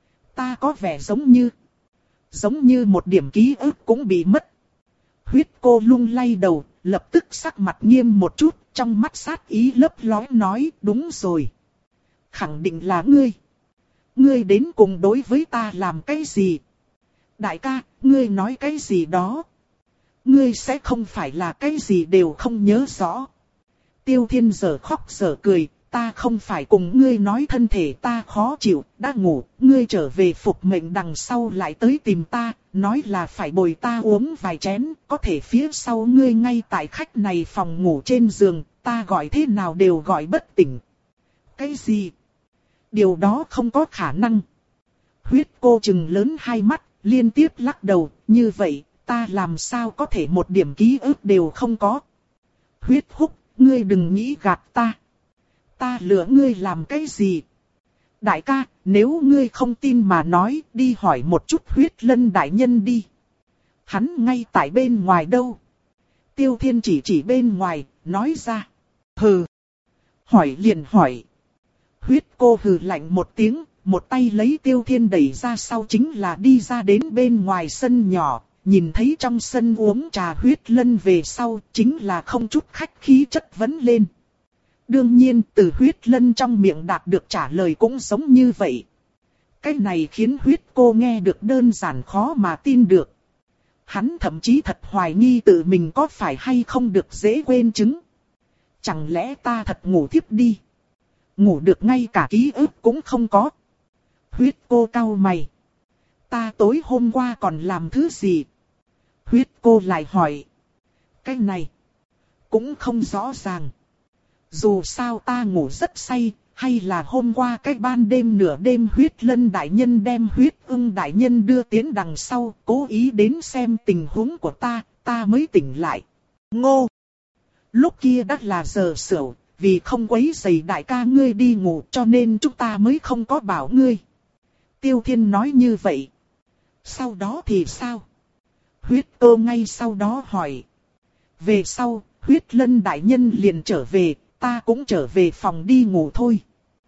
Ta có vẻ giống như... Giống như một điểm ký ức cũng bị mất. Huyết cô lung lay đầu, lập tức sắc mặt nghiêm một chút, trong mắt sát ý lấp lóe nói, đúng rồi. Khẳng định là ngươi. Ngươi đến cùng đối với ta làm cái gì? Đại ca, ngươi nói cái gì đó? Ngươi sẽ không phải là cái gì đều không nhớ rõ. Tiêu Thiên giờ khóc giờ cười, ta không phải cùng ngươi nói thân thể ta khó chịu, đã ngủ, ngươi trở về phục mệnh đằng sau lại tới tìm ta, nói là phải bồi ta uống vài chén, có thể phía sau ngươi ngay tại khách này phòng ngủ trên giường, ta gọi thế nào đều gọi bất tỉnh. Cái gì? Điều đó không có khả năng. Huyết cô trừng lớn hai mắt, liên tiếp lắc đầu, như vậy, ta làm sao có thể một điểm ký ức đều không có. Huyết húc, ngươi đừng nghĩ gạt ta. Ta lừa ngươi làm cái gì? Đại ca, nếu ngươi không tin mà nói, đi hỏi một chút Huyết Lân đại nhân đi. Hắn ngay tại bên ngoài đâu? Tiêu Thiên chỉ chỉ bên ngoài, nói ra. Hừ. Hỏi liền hỏi. Huyết cô hừ lạnh một tiếng, một tay lấy Tiêu Thiên đẩy ra sau chính là đi ra đến bên ngoài sân nhỏ. Nhìn thấy trong sân uống trà Huyết Lân về sau, chính là không chút khách khí chất vấn lên. Đương nhiên, từ Huyết Lân trong miệng đạt được trả lời cũng giống như vậy. Cái này khiến Huyết cô nghe được đơn giản khó mà tin được. Hắn thậm chí thật hoài nghi tự mình có phải hay không được dễ quên chứng. Chẳng lẽ ta thật ngủ thiếp đi? Ngủ được ngay cả ký ức cũng không có. Huyết cô cau mày. Ta tối hôm qua còn làm thứ gì? Huyết cô lại hỏi. Cái này cũng không rõ ràng. Dù sao ta ngủ rất say, hay là hôm qua cái ban đêm nửa đêm Huyết Lân đại nhân đem Huyết Ưng đại nhân đưa tiến đằng sau, cố ý đến xem tình huống của ta, ta mới tỉnh lại. Ngô! Lúc kia đã là giờ sửu, vì không quấy rầy đại ca ngươi đi ngủ cho nên chúng ta mới không có bảo ngươi. Tiêu Thiên nói như vậy. Sau đó thì sao? Huyết Cơ ngay sau đó hỏi. Về sau, Huyết Lân đại nhân liền trở về, ta cũng trở về phòng đi ngủ thôi.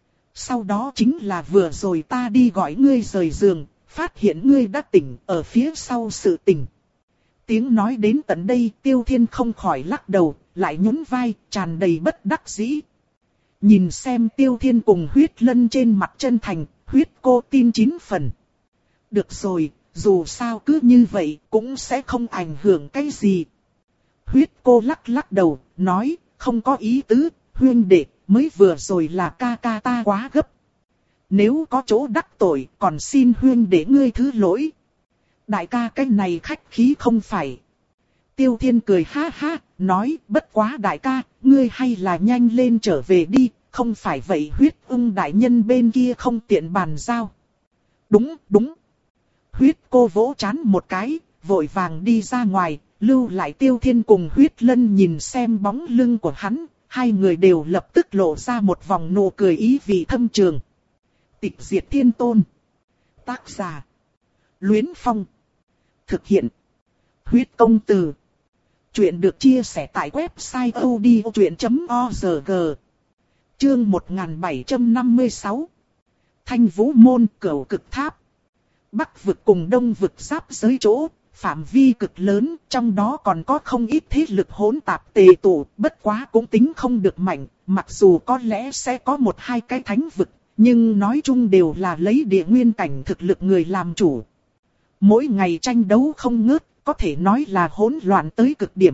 Sau đó chính là vừa rồi ta đi gọi ngươi rời giường, phát hiện ngươi đã tỉnh ở phía sau sự tỉnh. Tiếng nói đến tận đây Tiêu Thiên không khỏi lắc đầu, lại nhún vai, tràn đầy bất đắc dĩ. Nhìn xem Tiêu Thiên cùng Huyết Lân trên mặt chân thành, Huyết cô tin chín phần. Được rồi, dù sao cứ như vậy cũng sẽ không ảnh hưởng cái gì. Huyết cô lắc lắc đầu, nói, không có ý tứ, huyên đệ, mới vừa rồi là ca ca ta quá gấp. Nếu có chỗ đắc tội, còn xin huyên đệ ngươi thứ lỗi. Đại ca cái này khách khí không phải. Tiêu Thiên cười ha ha, nói, bất quá đại ca, ngươi hay là nhanh lên trở về đi, không phải vậy Huyết Ưng đại nhân bên kia không tiện bàn giao. Đúng, đúng. Huyết cô vỗ trán một cái, vội vàng đi ra ngoài, lưu lại Tiêu Thiên cùng Huyết Lân nhìn xem bóng lưng của hắn, hai người đều lập tức lộ ra một vòng nụ cười ý vị thâm trường. Tịch diệt thiên tôn. Tác giả. Luyến Phong. Thực hiện. Huyết công từ. Chuyện được chia sẻ tại website odchuyện chấm org. Chương một nghìn bảy trăm năm mươi sáu. Thanh Vũ Môn Cửu Cực Tháp. Bắc vực cùng Đông vực giáp giới chỗ, phạm vi cực lớn, trong đó còn có không ít thế lực hỗn tạp tề tụ, bất quá cũng tính không được mạnh, mặc dù có lẽ sẽ có một hai cái thánh vực, nhưng nói chung đều là lấy địa nguyên cảnh thực lực người làm chủ. Mỗi ngày tranh đấu không ngớt, có thể nói là hỗn loạn tới cực điểm.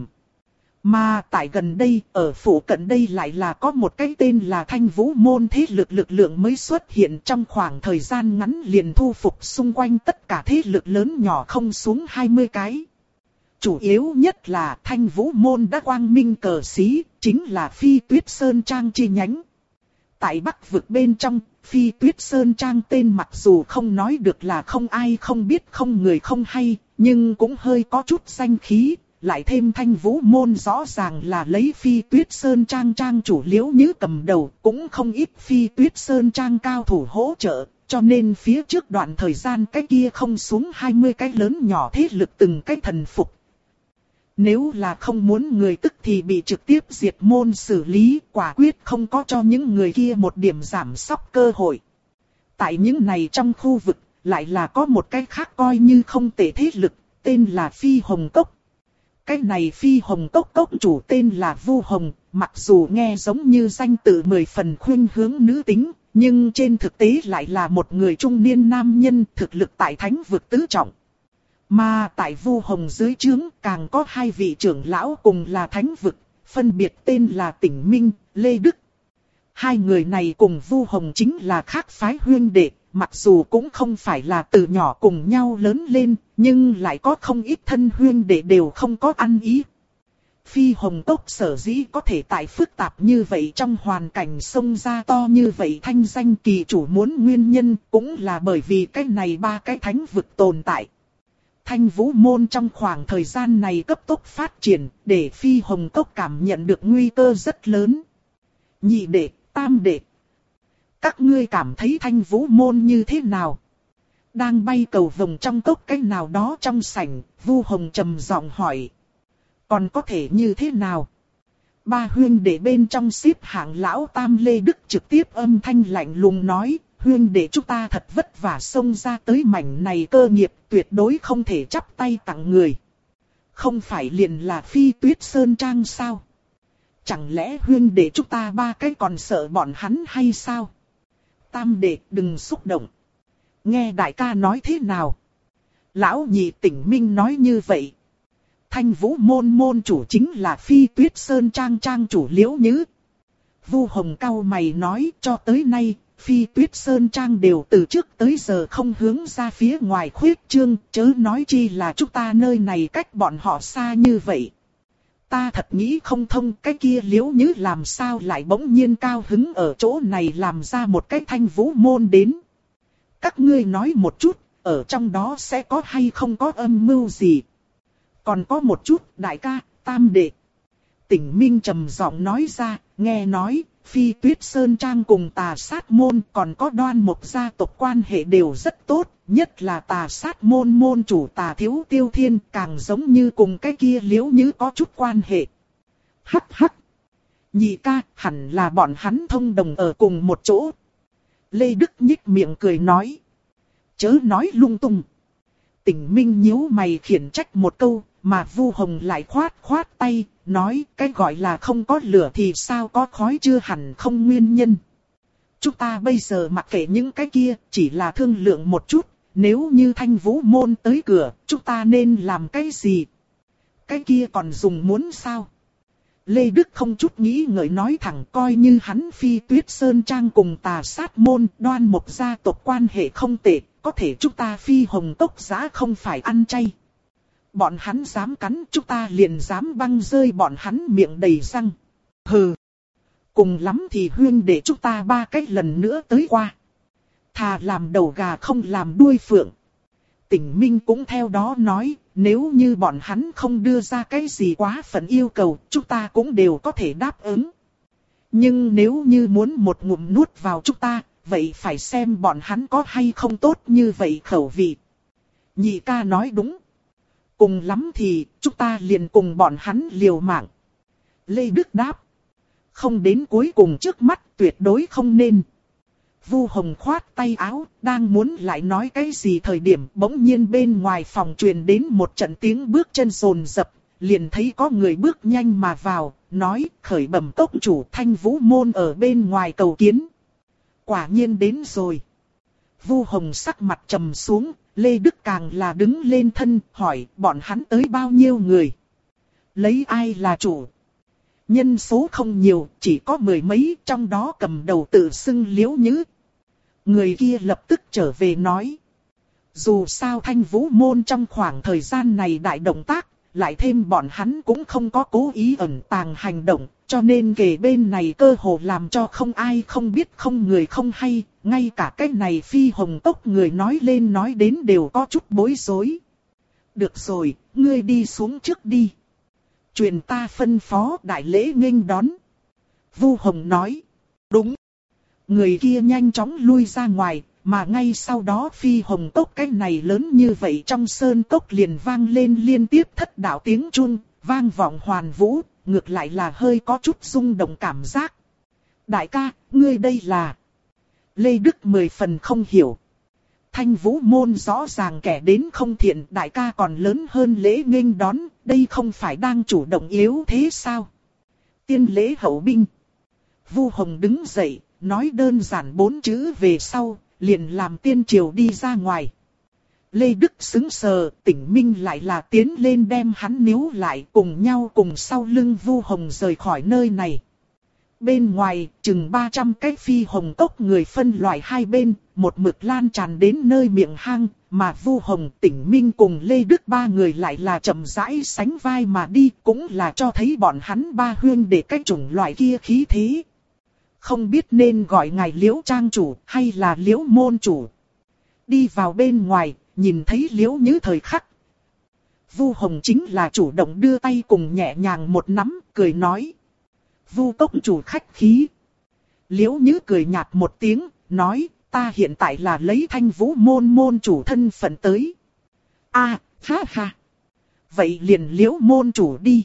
Mà tại gần đây, ở phủ cận đây lại là có một cái tên là Thanh Vũ Môn thế lực lực lượng mới xuất hiện trong khoảng thời gian ngắn liền thu phục xung quanh tất cả thế lực lớn nhỏ không xuống hai mươi cái. Chủ yếu nhất là Thanh Vũ Môn đã quang minh cờ xí, chính là Phi Tuyết Sơn Trang chi nhánh. Tại Bắc vực bên trong, Phi Tuyết Sơn Trang tên mặc dù không nói được là không ai không biết không người không hay, nhưng cũng hơi có chút danh khí. Lại thêm Thanh Vũ Môn rõ ràng là lấy Phi Tuyết Sơn Trang trang chủ Liễu Như cầm đầu, cũng không ít Phi Tuyết Sơn Trang cao thủ hỗ trợ, cho nên phía trước đoạn thời gian cái kia không xuống hai mươi cái lớn nhỏ thế lực từng cái thần phục. Nếu là không muốn người tức thì bị trực tiếp diệt môn xử lý, quả quyết không có cho những người kia một điểm giảm sóc cơ hội. Tại những này trong khu vực, lại là có một cái khác coi như không tệ thế lực, tên là Phi Hồng Cốc. Cái này Phi Hồng Cốc cốc chủ tên là Vu Hồng, mặc dù nghe giống như danh tự mười phần khuynh hướng nữ tính, nhưng trên thực tế lại là một người trung niên nam nhân thực lực tại thánh vực tứ trọng. Mà tại Vu Hồng dưới trướng càng có hai vị trưởng lão cùng là thánh vực, phân biệt tên là Tỉnh Minh, Lê Đức. Hai người này cùng Vu Hồng chính là khác phái huyên đệ, mặc dù cũng không phải là từ nhỏ cùng nhau lớn lên, nhưng lại có không ít thân huyên đệ đều không có ăn ý. Phi Hồng Cốc sở dĩ có thể tại phức tạp như vậy trong hoàn cảnh sông ra to như vậy thanh danh kỳ chủ muốn nguyên nhân cũng là bởi vì cái này ba cái thánh vực tồn tại. Thanh Vũ Môn trong khoảng thời gian này cấp tốc phát triển, để Phi Hồng Cốc cảm nhận được nguy cơ rất lớn. Nhị đệ, tam đệ, các ngươi cảm thấy Thanh Vũ Môn như thế nào? Đang bay cầu vồng trong cốc cái nào đó trong sảnh, Vu Hồng trầm giọng hỏi. Còn có thể như thế nào? Ba huyên đệ bên trong xếp hạng lão tam Lê Đức trực tiếp âm thanh lạnh lùng nói. Huyên đệ chúng ta thật vất vả xông ra tới mảnh này cơ nghiệp, tuyệt đối không thể chắp tay tặng người. Không phải liền là Phi Tuyết Sơn Trang sao? Chẳng lẽ huyên đệ chúng ta ba cái còn sợ bọn hắn hay sao? Tam đệ đừng xúc động. Nghe đại ca nói thế nào? Lão nhị Tỉnh Minh nói như vậy. Thanh Vũ Môn môn chủ chính là Phi Tuyết Sơn Trang trang chủ Liễu Nhứ. Vu Hồng cau mày nói, cho tới nay, Phi Tuyết Sơn Trang đều từ trước tới giờ không hướng ra phía ngoài khuyết trương, chớ nói chi là chúng ta nơi này cách bọn họ xa như vậy. Ta thật nghĩ không thông, cái kia Liễu Nhứ làm sao lại bỗng nhiên cao hứng ở chỗ này làm ra một cái Thanh Vũ Môn đến. Các ngươi nói một chút, ở trong đó sẽ có hay không có âm mưu gì? Còn có một chút, đại ca, tam đệ. Tỉnh Minh trầm giọng nói ra, nghe nói, Phi Tuyết Sơn Trang cùng Tà Sát Môn còn có Đoan Mộc gia tộc quan hệ đều rất tốt, nhất là Tà Sát Môn môn chủ Tà Thiếu Tiêu Thiên càng giống như cùng cái kia Liễu Nhứ có chút quan hệ. Hắc hắc. Nhị ca, hẳn là bọn hắn thông đồng ở cùng một chỗ. Lê Đức nhích miệng cười nói. Chớ nói lung tung. Tỉnh Minh nhíu mày khiển trách một câu, mà Vu Hồng lại khoát khoát tay, nói cái gọi là không có lửa thì sao có khói, chưa hẳn không nguyên nhân. Chúng ta bây giờ mặc kệ những cái kia, chỉ là thương lượng một chút, nếu như Thanh Vũ Môn tới cửa, chúng ta nên làm cái gì? Cái kia còn dùng muốn sao? Lê Đức không chút nghĩ ngợi nói thẳng, coi như hắn Phi Tuyết Sơn Trang cùng Tà Sát Môn Đoan Mộc gia tộc quan hệ không tệ, có thể chúng ta Phi Hồng Cốc giá không phải ăn chay. Bọn hắn dám cắn, chúng ta liền dám băng rơi bọn hắn miệng đầy răng. Hừ. Cùng lắm thì huyên để chúng ta ba cách lần nữa tới qua. Thà làm đầu gà không làm đuôi phượng. Tỉnh Minh cũng theo đó nói, nếu như bọn hắn không đưa ra cái gì quá phận yêu cầu, chúng ta cũng đều có thể đáp ứng. Nhưng nếu như muốn một ngụm nuốt vào chúng ta, vậy phải xem bọn hắn có hay không tốt như vậy khẩu vị. Nhị ca nói đúng. Cùng lắm thì, chúng ta liền cùng bọn hắn liều mạng. Lê Đức đáp. Không đến cuối cùng trước mắt, tuyệt đối không nên. Vu Hồng khoát tay áo, đang muốn lại nói cái gì thời điểm bỗng nhiên bên ngoài phòng truyền đến một trận tiếng bước chân rồn rập, liền thấy có người bước nhanh mà vào, nói khởi bẩm cốc chủ Thanh Vũ Môn ở bên ngoài cầu kiến. Quả nhiên đến rồi. Vu Hồng sắc mặt trầm xuống, Lê Đức càng là đứng lên thân, hỏi bọn hắn tới bao nhiêu người. Lấy ai là chủ? Nhân số không nhiều, chỉ có mười mấy, trong đó cầm đầu tự xưng Liễu Nhứ. Người kia lập tức trở về nói. Dù sao Thanh Vũ Môn trong khoảng thời gian này đại động tác, lại thêm bọn hắn cũng không có cố ý ẩn tàng hành động, cho nên kề bên này cơ hồ làm cho không ai không biết không người không hay, ngay cả cái này Phi Hồng Cốc người nói lên nói đến đều có chút bối rối. Được rồi, ngươi đi xuống trước đi. Truyền ta phân phó đại lễ nghênh đón. Vu Hồng nói. Đúng. Người kia nhanh chóng lui ra ngoài, mà ngay sau đó Phi Hồng Cốc cái này lớn như vậy trong sơn cốc liền vang lên liên tiếp thất đạo tiếng chuông, vang vọng hoàn vũ, ngược lại là hơi có chút rung động cảm giác. Đại ca, ngươi đây là... Lê Đức mười phần không hiểu. Thanh Vũ Môn rõ ràng kẻ đến không thiện, đại ca còn lớn hơn lễ nghênh đón, đây không phải đang chủ động yếu thế sao? Tiên lễ hậu binh. Vu Hồng đứng dậy, nói đơn giản bốn chữ về sau, liền làm tiên triều đi ra ngoài. Lê Đức sững sờ, Tỉnh Minh lại là tiến lên đem hắn níu lại, cùng nhau cùng sau lưng Vu Hồng rời khỏi nơi này. Bên ngoài, chừng ba trăm cái Phi Hồng Cốc người phân loại hai bên, một mực lan tràn đến nơi miệng hang, mà Vu Hồng, Tỉnh Minh cùng Lê Đức ba người lại là chậm rãi sánh vai mà đi, cũng là cho thấy bọn hắn ba huyên để cái chủng loại kia khí thế. Không biết nên gọi ngài Liễu Trang chủ hay là Liễu Môn chủ. Đi vào bên ngoài, nhìn thấy Liễu Nhứ thời khắc, Vu Hồng chính là chủ động đưa tay cùng nhẹ nhàng một nắm, cười nói. Vu cốc chủ khách khí. Liễu Nhứ cười nhạt một tiếng, nói, ta hiện tại là lấy Thanh Vũ môn môn chủ thân phận tới. A, à, ha ha. Vậy liền Liễu môn chủ đi.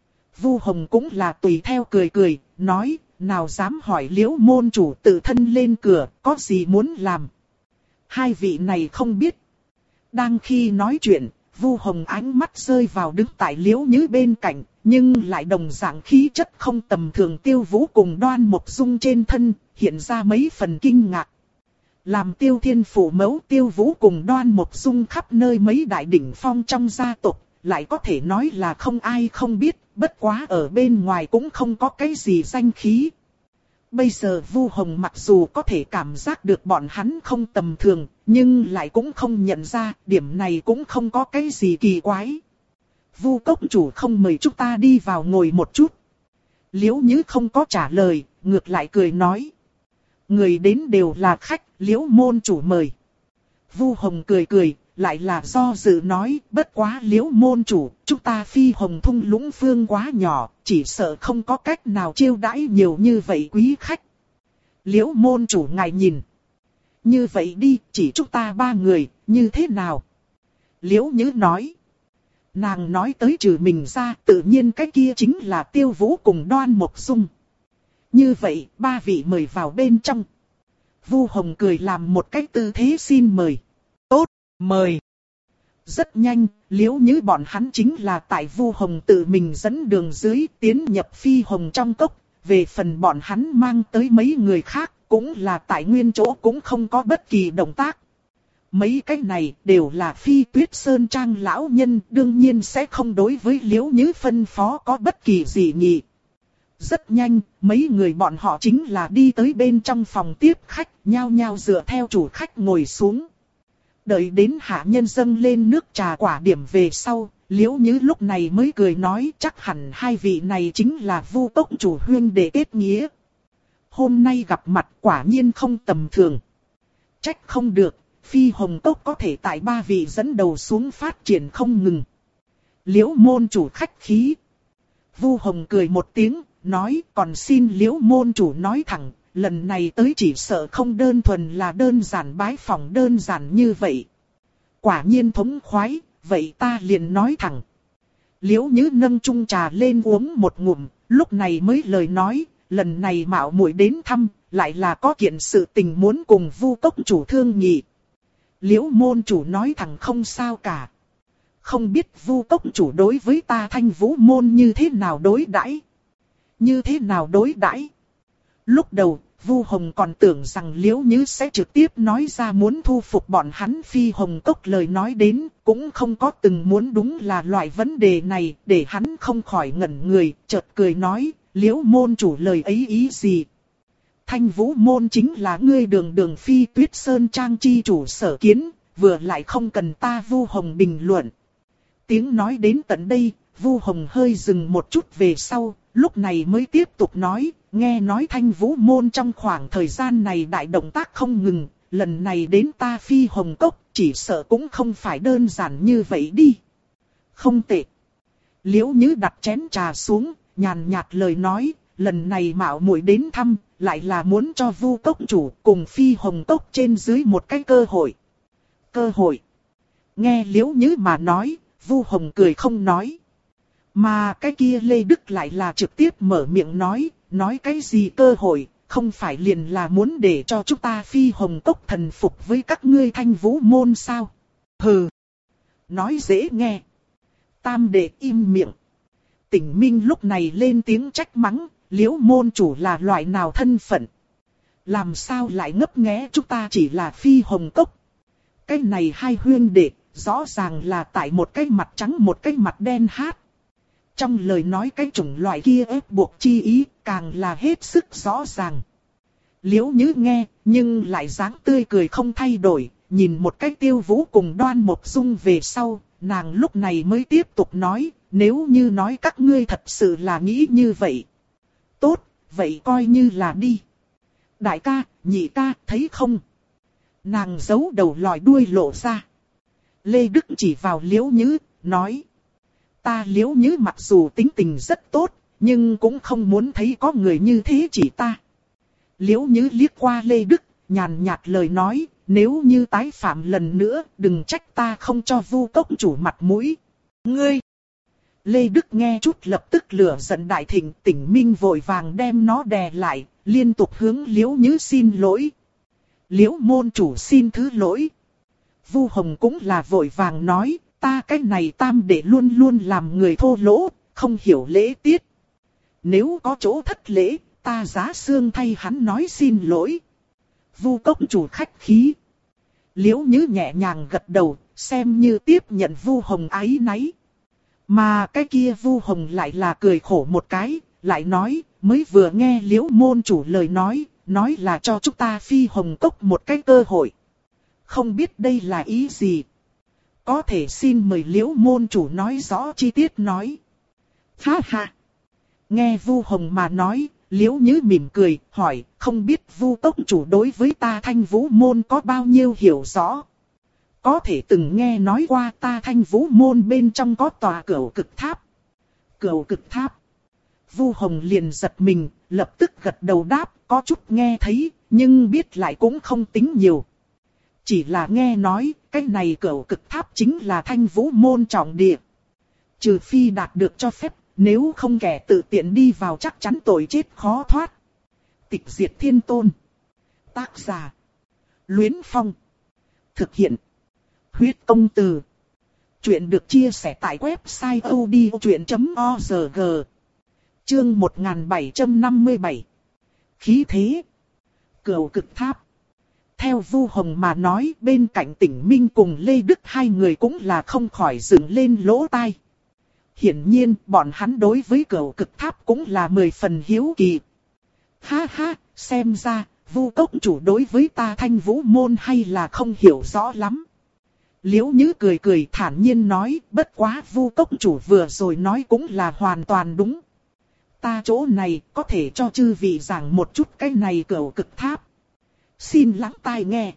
Vu Hồng cũng là tùy theo cười cười, nói, nào dám hỏi Liễu môn chủ tự thân lên cửa, có gì muốn làm. Hai vị này không biết. Đang khi nói chuyện, Vu Hồng ánh mắt rơi vào đứng tại Liễu Nhứ bên cạnh, nhưng lại đồng dạng khí chất không tầm thường Tiêu Vũ cùng Đoan Mộc Dung trên thân, hiện ra mấy phần kinh ngạc. Làm Tiêu Thiên phủ mẫu Tiêu Vũ cùng Đoan Mộc Dung khắp nơi mấy đại đỉnh phong trong gia tộc, lại có thể nói là không ai không biết, bất quá ở bên ngoài cũng không có cái gì danh khí. Bây giờ Vu Hồng mặc dù có thể cảm giác được bọn hắn không tầm thường, nhưng lại cũng không nhận ra, điểm này cũng không có cái gì kỳ quái. Vu cốc chủ không mời chúng ta đi vào ngồi một chút. Liễu Nhứ không có trả lời, ngược lại cười nói. Người đến đều là khách, Liễu môn chủ mời. Vu Hồng cười cười, lại là do dự nói, bất quá Liễu môn chủ, chúng ta Phi Hồng thung lũng phương quá nhỏ, chỉ sợ không có cách nào chiêu đãi nhiều như vậy quý khách. Liễu môn chủ ngài nhìn. Như vậy đi, chỉ chúng ta ba người, như thế nào? Liễu Nhứ nói. Nàng nói tới trừ mình ra, tự nhiên cái kia chính là Tiêu Vũ cùng Đoan Mộc Dung. Như vậy, ba vị mời vào bên trong. Vu Hồng cười làm một cái tư thế xin mời. Tốt, mời. Rất nhanh, Liễu Nhứ bọn hắn chính là tại Vu Hồng tự mình dẫn đường dưới tiến nhập Phi Hồng trong cốc. Về phần bọn hắn mang tới mấy người khác, cũng là tại nguyên chỗ cũng không có bất kỳ động tác. Mấy cái này đều là Phi Tuyết Sơn Trang lão nhân, đương nhiên sẽ không đối với Liễu Nhứ phân phó có bất kỳ gì nhỉ. Rất nhanh, mấy người bọn họ chính là đi tới bên trong phòng tiếp khách, nhao nhao dựa theo chủ khách ngồi xuống. Đợi đến hạ nhân dâng lên nước trà quả điểm về sau, Liễu Nhứ lúc này mới cười nói chắc hẳn hai vị này chính là Vu cốc chủ huyên đệ kết nghĩa. Hôm nay gặp mặt quả nhiên không tầm thường. Trách không được, Phi Hồng cốc có thể tại ba vị dẫn đầu xuống phát triển không ngừng. Liễu môn chủ khách khí. Vu Hồng cười một tiếng, nói còn xin Liễu môn chủ nói thẳng, lần này tới chỉ sợ không đơn thuần là đơn giản bái phỏng đơn giản như vậy. Quả nhiên thống khoái, vậy ta liền nói thẳng. Liễu Nhứ nâng chung trà lên uống một ngụm, lúc này mới lời nói, lần này mạo muội đến thăm, lại là có kiện sự tình muốn cùng Vu cốc chủ thương nghị. Liễu môn chủ nói thẳng không sao cả. Không biết Vu cốc chủ đối với ta Thanh Vũ môn như thế nào đối đãi? Như thế nào đối đãi? Lúc đầu, Vu Hồng còn tưởng rằng Liễu Nhứ sẽ trực tiếp nói ra muốn thu phục bọn hắn Phi Hồng cốc lời nói đến, cũng không có từng muốn đúng là loại vấn đề này, để hắn không khỏi ngẩn người, chợt cười nói, Liễu môn chủ lời ấy ý gì? Thanh Vũ môn chính là ngươi đường đường Phi Tuyết Sơn Trang chi chủ sở kiến, vừa lại không cần ta Vu Hồng bình luận. Tiếng nói đến tận đây, Vu Hồng hơi dừng một chút về sau, lúc này mới tiếp tục nói, nghe nói Thanh Vũ môn trong khoảng thời gian này đại động tác không ngừng, lần này đến ta Phi Hồng cốc, chỉ sợ cũng không phải đơn giản như vậy đi. Không tệ. Liễu Nhứ đặt chén trà xuống, nhàn nhạt lời nói, lần này mạo muội đến thăm, lại là muốn cho Vu cốc chủ cùng Phi Hồng cốc trên dưới một cái cơ hội. Cơ hội. Nghe Liễu Nhứ mà nói, Vu Hồng cười không nói. Mà cái kia Lê Đức lại là trực tiếp mở miệng nói, nói cái gì cơ hội, không phải liền là muốn để cho chúng ta Phi Hồng cốc thần phục với các ngươi Thanh Vũ môn sao? Hừ. Nói dễ nghe. Tam đệ im miệng. Tỉnh Minh lúc này lên tiếng trách mắng, Liễu môn chủ là loại nào thân phận? Làm sao lại ngấp nghé chúng ta chỉ là Phi Hồng cốc? Cái này hai huyên đệ, rõ ràng là tại một cái mặt trắng một cái mặt đen hát. Trong lời nói cái chủng loại kia ép buộc chi ý, càng là hết sức rõ ràng. Liễu Nhứ nghe, nhưng lại dáng tươi cười không thay đổi, nhìn một cái Tiêu Vũ cùng Đoan Mộc Dung về sau, nàng lúc này mới tiếp tục nói, nếu như nói các ngươi thật sự là nghĩ như vậy. Tốt, vậy coi như là đi. Đại ca, nhị ca, thấy không? Nàng giấu đầu lòi đuôi lộ ra. Lê Đức chỉ vào Liễu Nhứ, nói. Ta Liễu Nhứ mặc dù tính tình rất tốt, nhưng cũng không muốn thấy có người như thế chỉ ta. Liễu Nhứ liếc qua Lê Đức, nhàn nhạt lời nói, nếu như tái phạm lần nữa, đừng trách ta không cho Vu Cốc chủ mặt mũi. Ngươi! Lê Đức nghe chút lập tức lửa giận đại thịnh, Tỉnh Minh vội vàng đem nó đè lại, liên tục hướng Liễu Nhứ xin lỗi. Liễu môn chủ xin thứ lỗi. Vu Hồng cũng là vội vàng nói, ta cái này tam đệ luôn luôn làm người thô lỗ, không hiểu lễ tiết. Nếu có chỗ thất lễ, ta giá xương thay hắn nói xin lỗi. Vu Cốc chủ khách khí. Liễu Nhứ nhẹ nhàng gật đầu, xem như tiếp nhận Vu Hồng áy náy. Mà cái kia Vu Hồng lại là cười khổ một cái, lại nói, mới vừa nghe Liễu môn chủ lời nói, nói là cho chúng ta Phi Hồng Cốc một cái cơ hội. Không biết đây là ý gì. Có thể xin mời Liễu môn chủ nói rõ chi tiết nói. Ha ha. Nghe Vu Hồng mà nói, Liễu Nhứ mỉm cười, hỏi, không biết Vu Cốc chủ đối với ta Thanh Vũ môn có bao nhiêu hiểu rõ. Có thể từng nghe nói qua ta Thanh Vũ môn bên trong có tòa Cửu Cực Tháp. Cửu Cực Tháp. Vu Hồng liền giật mình, lập tức gật đầu đáp, có chút nghe thấy, nhưng biết lại cũng không tính nhiều. Chỉ là nghe nói, cái này Cửu Cực Tháp chính là Thanh Vũ môn trọng địa. Trừ phi đạt được cho phép, nếu không kẻ tự tiện đi vào chắc chắn tội chết khó thoát. Tịch Diệt Thiên Tôn. Tác giả. Luyến Phong. Thực hiện. Huyết Công Từ. Chuyện được chia sẻ tại website odchuyện chấm org. Chương một nghìn bảy trăm năm mươi bảy. Khí thế. Cửu Cực Tháp. Theo Vu Hồng mà nói, bên cạnh Tỉnh Minh cùng Lê Đức hai người cũng là không khỏi dựng lên lỗ tai. Hiển nhiên, bọn hắn đối với Cửu Cực Tháp cũng là mười phần hiếu kỳ. Ha ha, xem ra, Vu Cốc chủ đối với ta Thanh Vũ môn hay là không hiểu rõ lắm. Liễu Nhứ cười cười thản nhiên nói, bất quá Vu Cốc chủ vừa rồi nói cũng là hoàn toàn đúng. Ta chỗ này có thể cho chư vị giảng một chút cái này Cửu Cực Tháp. Xin lắng tai nghe.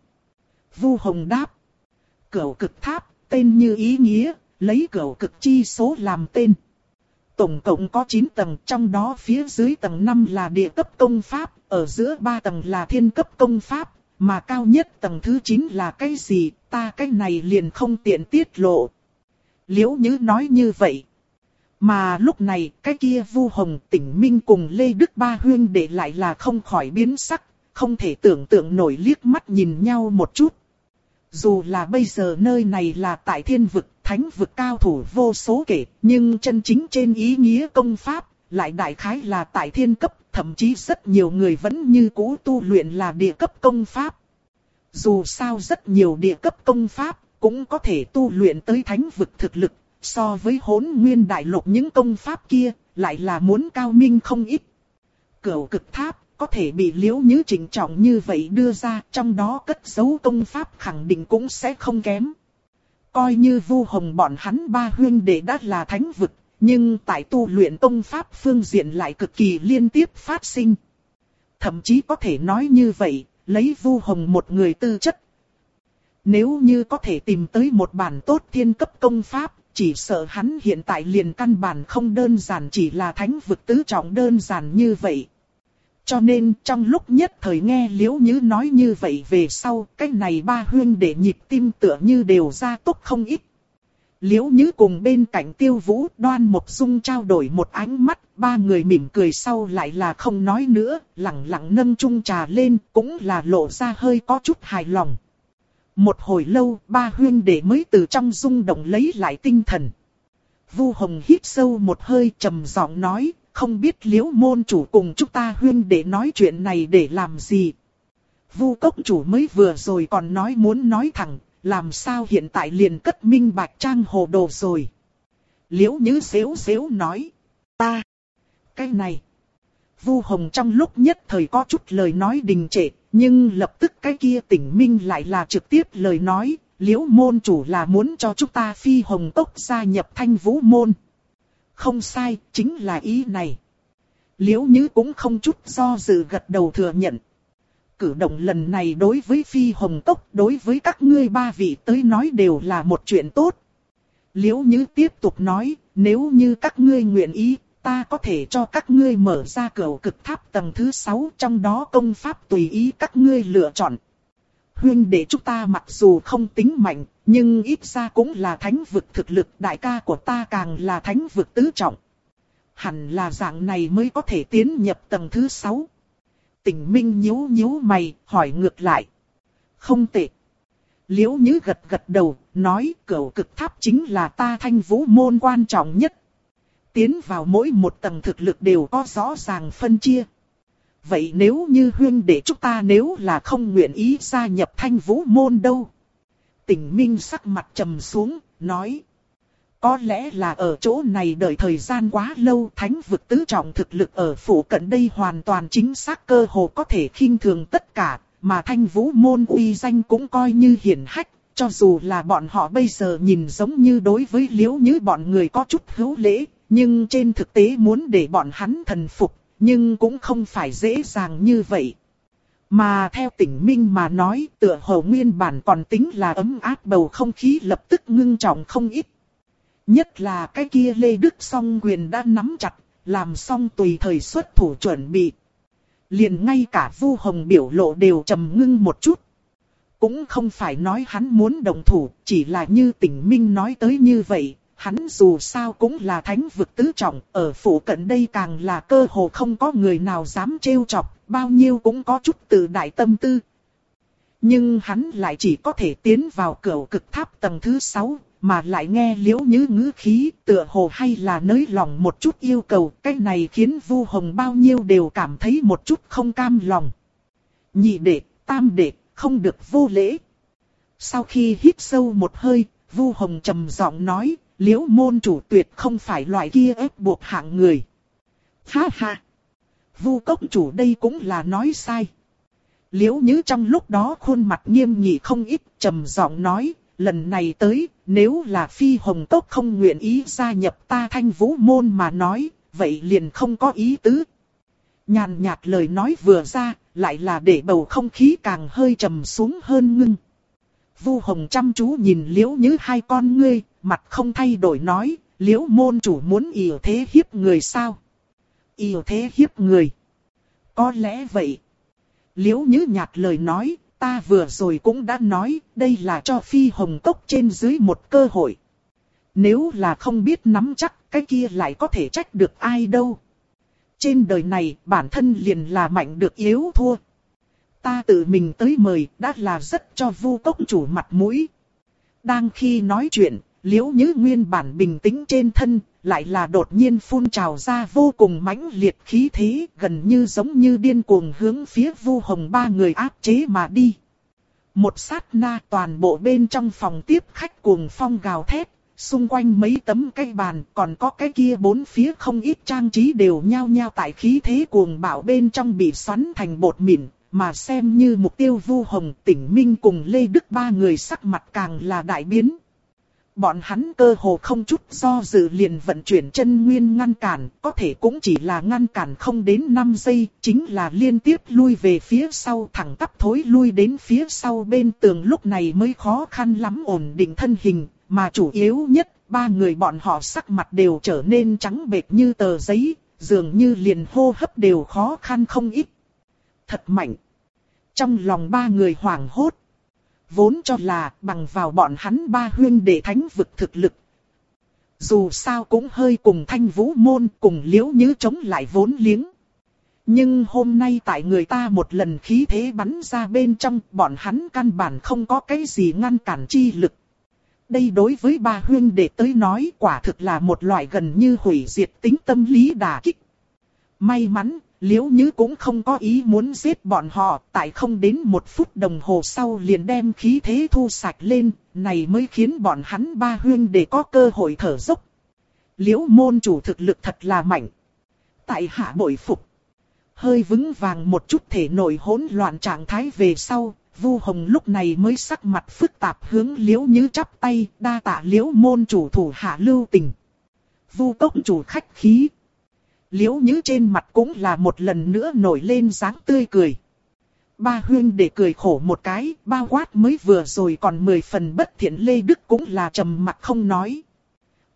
Vu Hồng đáp. Cửu Cực Tháp, tên như ý nghĩa, lấy cửu cực chi số làm tên. Tổng cộng có chín tầng, trong đó phía dưới tầng năm là địa cấp công pháp, ở giữa ba tầng là thiên cấp công pháp, mà cao nhất tầng thứ chín là cái gì, ta cái này liền không tiện tiết lộ. Liễu Nhứ nói như vậy. Mà lúc này, cái kia Vu Hồng, Tỉnh Minh cùng Lê Đức ba huynh đệ lại là không khỏi biến sắc, không thể tưởng tượng nổi liếc mắt nhìn nhau một chút. Dù là bây giờ nơi này là tại thiên vực, thánh vực cao thủ vô số kể, nhưng chân chính trên ý nghĩa công pháp, lại đại khái là tại thiên cấp, thậm chí rất nhiều người vẫn như cũ tu luyện là địa cấp công pháp. Dù sao rất nhiều địa cấp công pháp, cũng có thể tu luyện tới thánh vực thực lực, so với Hỗn Nguyên Đại Lục những công pháp kia, lại là muốn cao minh không ít. Cửu Cực Tháp có thể bị Liễu Nhứ chỉnh trọng như vậy đưa ra, trong đó cất giấu công pháp khẳng định cũng sẽ không kém. Coi như Vu Hồng bọn hắn ba huynh đệ đã là thánh vực, nhưng tại tu luyện công pháp phương diện lại cực kỳ liên tiếp phát sinh. Thậm chí có thể nói như vậy, lấy Vu Hồng một người tư chất. Nếu như có thể tìm tới một bản tốt thiên cấp công pháp, chỉ sợ hắn hiện tại liền căn bản không đơn giản chỉ là thánh vực tứ trọng đơn giản như vậy. Cho nên trong lúc nhất thời nghe Liễu Nhứ nói như vậy về sau, cái này ba huynh đệ nhịp tim tựa như đều ra tốc không ít. Liễu Nhứ cùng bên cạnh Tiêu Vũ, Đoan Mộc Dung trao đổi một ánh mắt, ba người mỉm cười sau lại là không nói nữa, lặng lặng nâng chung trà lên, cũng là lộ ra hơi có chút hài lòng. Một hồi lâu, ba huynh đệ mới từ trong rung động lấy lại tinh thần. Vu Hồng hít sâu một hơi trầm giọng nói, không biết Liễu môn chủ cùng chúng ta huynh đệ nói chuyện này để làm gì. Vu Cốc chủ mới vừa rồi còn nói muốn nói thẳng, làm sao hiện tại liền cất minh bạch trang hồ đồ rồi. Liễu Nhứ xếu xếu nói, ta, cái này. Vu Hồng trong lúc nhất thời có chút lời nói đình trệ, nhưng lập tức cái kia Tỉnh Minh lại là trực tiếp lời nói, Liễu môn chủ là muốn cho chúng ta Phi Hồng Cốc gia nhập Thanh Vũ môn. Không sai, chính là ý này. Liễu Nhứ cũng không chút do dự gật đầu thừa nhận. Cử động lần này đối với Phi Hồng Cốc, đối với các ngươi ba vị tới nói đều là một chuyện tốt. Liễu Như tiếp tục nói, nếu như các ngươi nguyện ý, ta có thể cho các ngươi mở ra cửu cực tháp tầng thứ sáu, trong đó công pháp tùy ý các ngươi lựa chọn. Huynh đệ chúng ta mặc dù không tính mạnh, nhưng ít ra cũng là thánh vực thực lực, đại ca của ta càng là thánh vực tứ trọng. Hẳn là dạng này mới có thể tiến nhập tầng thứ sáu. Tỉnh Minh nhíu nhíu mày, hỏi ngược lại. Không tệ. Liễu Như gật gật đầu, nói cửu cực tháp chính là ta Thanh Vũ môn quan trọng nhất. Tiến vào mỗi một tầng thực lực đều có rõ ràng phân chia. Vậy nếu như huynh đệ chúng ta nếu là không nguyện ý gia nhập Thanh Vũ môn đâu? Tỉnh Minh sắc mặt trầm xuống, nói. Có lẽ là ở chỗ này đợi thời gian quá lâu, thánh vực tứ trọng thực lực ở phủ cận đây hoàn toàn chính xác, cơ hồ có thể khinh thường tất cả, mà Thanh Vũ môn uy danh cũng coi như hiển hách, cho dù là bọn họ bây giờ nhìn giống như đối với Liễu Như bọn người có chút hữu lễ, nhưng trên thực tế muốn để bọn hắn thần phục, nhưng cũng không phải dễ dàng như vậy. Mà theo Tỉnh Minh mà nói, tựa hồ nguyên bản còn tính là ấm áp, bầu không khí lập tức ngưng trọng không ít. Nhất là cái kia Lê Đức song quyền đã nắm chặt, làm xong tùy thời xuất thủ chuẩn bị. Liền ngay cả Vu Hồng biểu lộ đều trầm ngưng một chút. Cũng không phải nói hắn muốn đồng thủ, chỉ là như Tỉnh Minh nói tới như vậy, hắn dù sao cũng là thánh vực tứ trọng, ở phủ cận đây càng là cơ hồ không có người nào dám trêu chọc, bao nhiêu cũng có chút tự đại tâm tư. Nhưng hắn lại chỉ có thể tiến vào cửu cực tháp tầng thứ sáu, mà lại nghe Liễu Như ngữ khí, tựa hồ hay là nới lòng một chút yêu cầu, cái này khiến Vu Hồng bao nhiêu đều cảm thấy một chút không cam lòng. Nhị đệ, tam đệ, không được vô lễ. Sau khi hít sâu một hơi, Vu Hồng trầm giọng nói, Liễu môn chủ tuyệt không phải loại kia ép buộc hạng người. Ha ha! Vu cốc chủ đây cũng là nói sai. Liễu Như trong lúc đó khuôn mặt nghiêm nghị không ít, trầm giọng nói, lần này tới, nếu là Phi Hồng Cốc không nguyện ý gia nhập ta Thanh Vũ môn mà nói, vậy liền không có ý tứ. Nhàn nhạt lời nói vừa ra, lại là để bầu không khí càng hơi trầm xuống hơn ngưng. Vu Hồng chăm chú nhìn Liễu Như hai con ngươi, mặt không thay đổi nói, Liễu môn chủ muốn yểu thế hiếp người sao? Yểu thế hiếp người. Có lẽ vậy. Liễu Như nhạt lời nói, ta vừa rồi cũng đã nói, đây là cho Phi Hồng Cốc trên dưới một cơ hội. Nếu là không biết nắm chắc, cái kia lại có thể trách được ai đâu. Trên đời này, bản thân liền là mạnh được yếu thua. Ta tự mình tới mời, đã là rất cho Vu cốc chủ mặt mũi. Đang khi nói chuyện, Liễu Như nguyên bản bình tĩnh trên thân, lại là đột nhiên phun trào ra vô cùng mãnh liệt khí thế, gần như giống như điên cuồng hướng phía Vu Hồng ba người áp chế mà đi. Một sát na, toàn bộ bên trong phòng tiếp khách cuồng phong gào thét, xung quanh mấy tấm cây bàn, còn có cái kia bốn phía không ít trang trí đều nhao nhao tại khí thế cuồng bạo bên trong bị xoắn thành bột mịn, mà xem như mục tiêu Vu Hồng, Tỉnh Minh cùng Lê Đức ba người sắc mặt càng là đại biến. Bọn hắn cơ hồ không chút do dự liền vận chuyển chân nguyên ngăn cản, có thể cũng chỉ là ngăn cản không đến năm giây, chính là liên tiếp lui về phía sau, thẳng tắp thối lui đến phía sau bên tường, lúc này mới khó khăn lắm ổn định thân hình, mà chủ yếu nhất, ba người bọn họ sắc mặt đều trở nên trắng bệch như tờ giấy, dường như liền hô hấp đều khó khăn không ít. Thật mạnh. Trong lòng ba người hoảng hốt. Vốn cho là bằng vào bọn hắn ba huyên đệ thánh vực thực lực. Dù sao cũng hơi cùng Thanh Vũ môn cùng Liễu Như chống lại vốn liếng. Nhưng hôm nay tại người ta một lần khí thế bắn ra bên trong, bọn hắn căn bản không có cái gì ngăn cản chi lực. Đây đối với ba huyên đệ tới nói quả thực là một loại gần như hủy diệt tính tâm lý đả kích. May mắn, Liễu Như cũng không có ý muốn giết bọn họ, tại không đến một phút đồng hồ sau liền đem khí thế thu sạch lên, này mới khiến bọn hắn ba huyên đệ có cơ hội thở dốc. Liễu môn chủ thực lực thật là mạnh. Tại hạ bội phục. Hơi vững vàng một chút thể nội hỗn loạn trạng thái về sau, Vu Hồng lúc này mới sắc mặt phức tạp hướng Liễu Như chắp tay, đa tạ Liễu môn chủ thủ hạ lưu tình. Vu cốc chủ khách khí. Liễu Như trên mặt cũng là một lần nữa nổi lên dáng tươi cười. Ba huyên để cười khổ một cái, bao quát mới vừa rồi còn mười phần bất thiện Lê Đức cũng là trầm mặt không nói.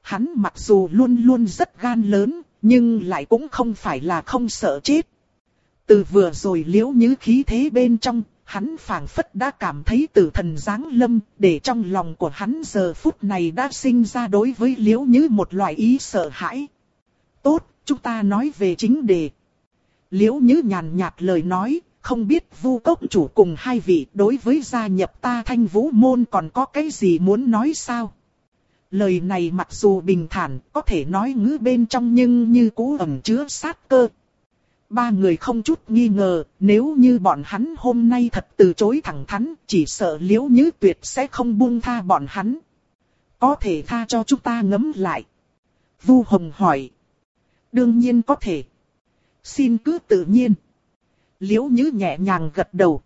Hắn mặc dù luôn luôn rất gan lớn, nhưng lại cũng không phải là không sợ chết. Từ vừa rồi Liễu Nhứ khí thế bên trong, hắn phảng phất đã cảm thấy tử thần giáng lâm, để trong lòng của hắn giờ phút này đã sinh ra đối với Liễu Nhứ một loại ý sợ hãi. Tốt, chúng ta nói về chính đề. Liễu Nhứ nhàn nhạt lời nói, không biết Vu Cốc chủ cùng hai vị đối với gia nhập ta Thanh Vũ môn còn có cái gì muốn nói sao? Lời này mặc dù bình thản, có thể nói ngữ bên trong nhưng như cũ ẩn chứa sát cơ. Ba người không chút nghi ngờ, nếu như bọn hắn hôm nay thật từ chối thẳng thắn, chỉ sợ Liễu Nhứ tuyệt sẽ không buông tha bọn hắn. Có thể tha cho chúng ta ngẫm lại. Vu Hồng hỏi. Đương nhiên có thể. Xin cứ tự nhiên. Liễu Nhứ nhẹ nhàng gật đầu.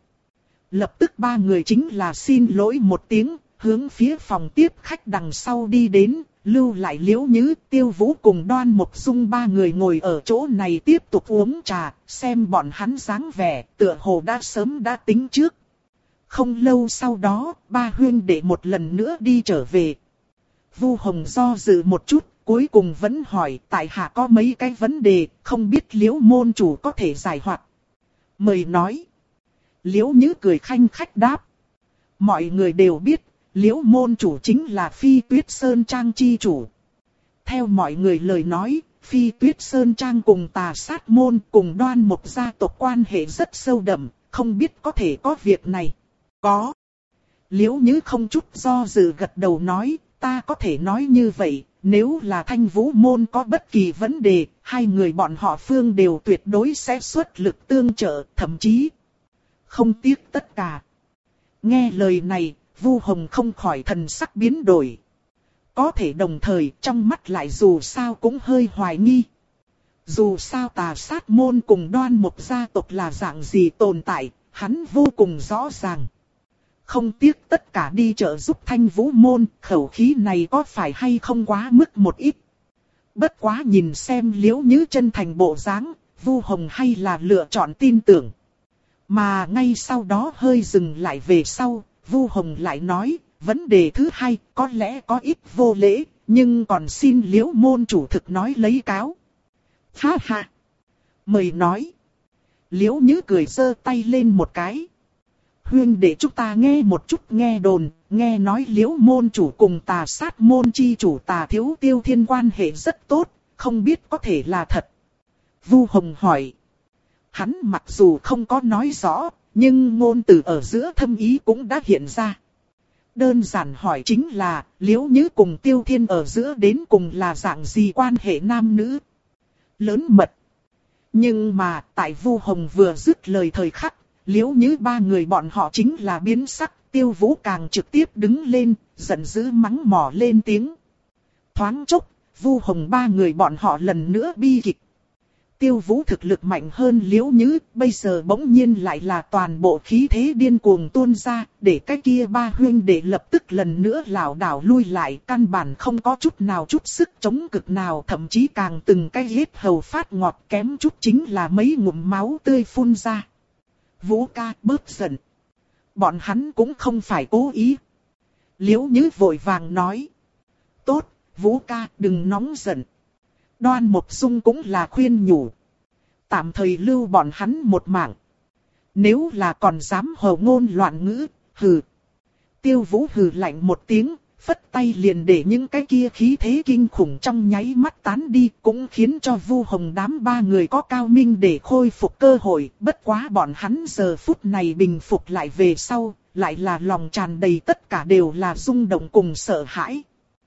Lập tức ba người chính là xin lỗi một tiếng, hướng phía phòng tiếp khách đằng sau đi đến, lưu lại Liễu Nhứ, Tiêu Vũ cùng Đoan Mộc Dung ba người ngồi ở chỗ này tiếp tục uống trà, xem bọn hắn dáng vẻ, tựa hồ đã sớm đã tính trước. Không lâu sau đó, ba huynh đệ một lần nữa đi trở về. Vu Hồng do dự một chút, cuối cùng vẫn hỏi tại hạ có mấy cái vấn đề, không biết Liễu môn chủ có thể giải hoạt. Mời nói. Liễu Nhứ cười khanh khách đáp. Mọi người đều biết, Liễu môn chủ chính là Phi Tuyết Sơn Trang chi chủ. Theo mọi người lời nói, Phi Tuyết Sơn Trang cùng Tà Sát môn cùng Đoan Mộc gia tộc quan hệ rất sâu đậm, không biết có thể có việc này. Có. Liễu Nhứ không chút do dự gật đầu nói, ta có thể nói như vậy, nếu là Thanh Vũ môn có bất kỳ vấn đề, hai người bọn họ Phương đều tuyệt đối sẽ xuất lực tương trợ, thậm chí không tiếc tất cả. Nghe lời này, Vu Hồng không khỏi thần sắc biến đổi. Có thể đồng thời trong mắt lại dù sao cũng hơi hoài nghi. Dù sao Tà Sát môn cùng Đoan Mộc gia tộc là dạng gì tồn tại, hắn vô cùng rõ ràng. Không tiếc tất cả đi trợ giúp Thanh Vũ môn, khẩu khí này có phải hay không quá mức một ít. Bất quá nhìn xem Liễu Nhứ chân thành bộ dáng, Vu Hồng hay là lựa chọn tin tưởng. Mà ngay sau đó hơi dừng lại về sau, Vu Hồng lại nói, vấn đề thứ hai có lẽ có ít vô lễ, nhưng còn xin Liễu môn chủ thực nói lấy cáo. Ha ha! Mời nói. Liễu Nhứ cười giơ tay lên một cái. Huynh để chúng ta nghe một chút nghe đồn, nghe nói Liễu môn chủ cùng Tà Sát môn chi chủ Tà Thiếu Tiêu Thiên quan hệ rất tốt, không biết có thể là thật. Vu Hồng hỏi. Hắn mặc dù không có nói rõ, nhưng ngôn từ ở giữa thâm ý cũng đã hiện ra. Đơn giản hỏi chính là, Liễu Nhứ cùng Tiêu Thiên ở giữa đến cùng là dạng gì quan hệ nam nữ? Lớn mật. Nhưng mà, tại Vu Hồng vừa dứt lời thời khắc, Liễu Nhứ ba người bọn họ chính là biến sắc, Tiêu Vũ càng trực tiếp đứng lên, giận dữ mắng mỏ lên tiếng. Thoáng chốc, Vu Hồng ba người bọn họ lần nữa bi kịch. Tiêu Vũ thực lực mạnh hơn Liễu Nhứ, bây giờ bỗng nhiên lại là toàn bộ khí thế điên cuồng tuôn ra, để cái kia ba huynh đệ lập tức lần nữa lảo đảo lui lại, căn bản không có chút nào chút sức chống cực nào, thậm chí càng từng cái hết hầu phát ngọt, kém chút chính là mấy ngụm máu tươi phun ra. Vũ ca bớt giận. Bọn hắn cũng không phải cố ý. Liễu Nhứ vội vàng nói. Tốt, Vũ ca đừng nóng giận. Đoan Mộc Dung cũng là khuyên nhủ. Tạm thời lưu bọn hắn một mạng. Nếu là còn dám hồ ngôn loạn ngữ, hừ. Tiêu Vũ hừ lạnh một tiếng, phất tay liền để những cái kia khí thế kinh khủng trong nháy mắt tán đi, cũng khiến cho Vu Hồng đám ba người có cao minh để khôi phục cơ hội. Bất quá bọn hắn giờ phút này bình phục lại về sau, lại là lòng tràn đầy tất cả đều là rung động cùng sợ hãi.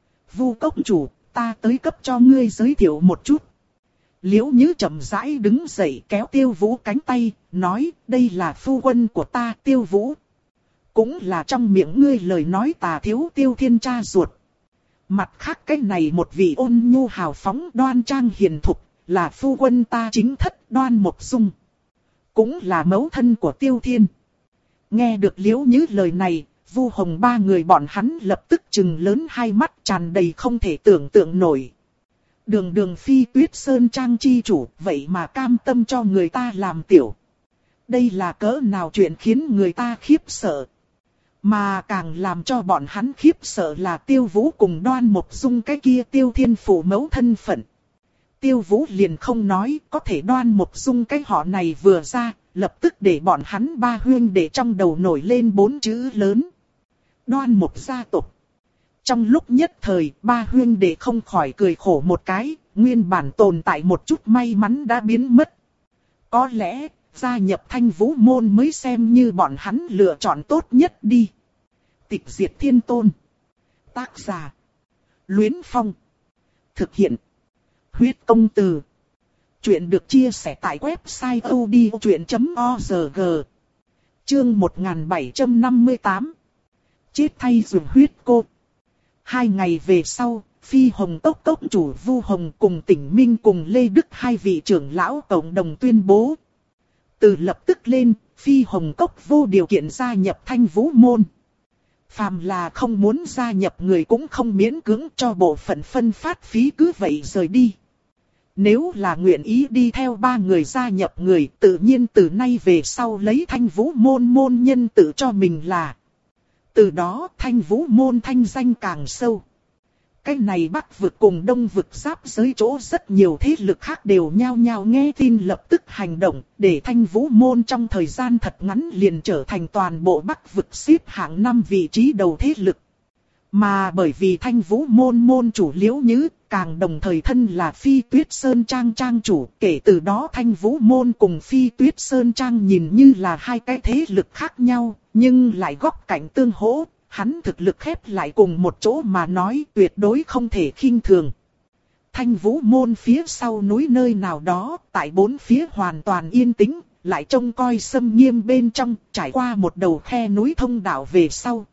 Vu cốc chủ, ta tới cấp cho ngươi giới thiệu một chút. Liễu Nhứ chậm rãi đứng dậy kéo Tiêu Vũ cánh tay, nói đây là phu quân của ta Tiêu Vũ. Cũng là trong miệng ngươi lời nói Tà Thiếu Tiêu Thiên cha ruột. Mặt khác cái này một vị ôn nhu hào phóng đoan trang hiền thục, là phu quân ta chính thất Đoan Mộc Dung. Cũng là mẫu thân của Tiêu Thiên. Nghe được Liễu Nhứ lời này, Vu Hồng ba người bọn hắn lập tức trừng lớn hai mắt tràn đầy không thể tưởng tượng nổi. Đường đường Phi Tuyết Sơn Trang chi chủ, vậy mà cam tâm cho người ta làm tiểu. Đây là cỡ nào chuyện khiến người ta khiếp sợ. Mà càng làm cho bọn hắn khiếp sợ là Tiêu Vũ cùng Đoan Mộc Dung cái kia Tiêu Thiên phụ mẫu thân phận. Tiêu Vũ liền không nói, có thể Đoan Mộc Dung cái họ này vừa ra, lập tức để bọn hắn ba huynh đệ trong đầu nổi lên bốn chữ lớn. Đoan Mộc gia tộc. Trong lúc nhất thời, ba huynh đệ không khỏi cười khổ một cái, nguyên bản tồn tại một chút may mắn đã biến mất. Có lẽ, gia nhập Thanh Vũ môn mới xem như bọn hắn lựa chọn tốt nhất đi. Tịch diệt thiên tôn. Tác giả. Luyến Phong. Thực hiện. Huyết công từ. Chuyện được chia sẻ tại website odchuyện chấm org. Chương một nghìn bảy trăm năm mươi tám. Chết thay dùng huyết cô. Hai ngày về sau, Phi Hồng Cốc cốc chủ Vu Hồng cùng Tỉnh Minh cùng Lê Đức hai vị trưởng lão cộng đồng tuyên bố. Từ lập tức lên, Phi Hồng Cốc vô điều kiện gia nhập Thanh Vũ môn. Phàm là không muốn gia nhập người cũng không miễn cưỡng cho bộ phận phân phát phí cứ vậy rời đi. Nếu là nguyện ý đi theo ba người gia nhập người, tự nhiên từ nay về sau lấy Thanh Vũ môn môn nhân tự cho mình là. Từ đó Thanh Vũ môn thanh danh càng sâu. Cái này Bắc vực cùng Đông vực giáp giới chỗ rất nhiều thế lực khác đều nhao nhao nghe tin lập tức hành động, để Thanh Vũ môn trong thời gian thật ngắn liền trở thành toàn bộ Bắc vực xếp hạng năm vị trí đầu thế lực. Mà bởi vì Thanh Vũ môn môn chủ Liễu Nhứ, càng đồng thời thân là Phi Tuyết Sơn Trang trang chủ, kể từ đó Thanh Vũ môn cùng Phi Tuyết Sơn Trang nhìn như là hai cái thế lực khác nhau, nhưng lại góc cạnh tương hỗ. Hắn thực lực khép lại cùng một chỗ mà nói tuyệt đối không thể khinh thường. Thanh Vũ môn phía sau núi nơi nào đó, tại bốn phía hoàn toàn yên tĩnh, lại trông coi xâm nghiêm bên trong, trải qua một đầu khe núi thông đạo về sau.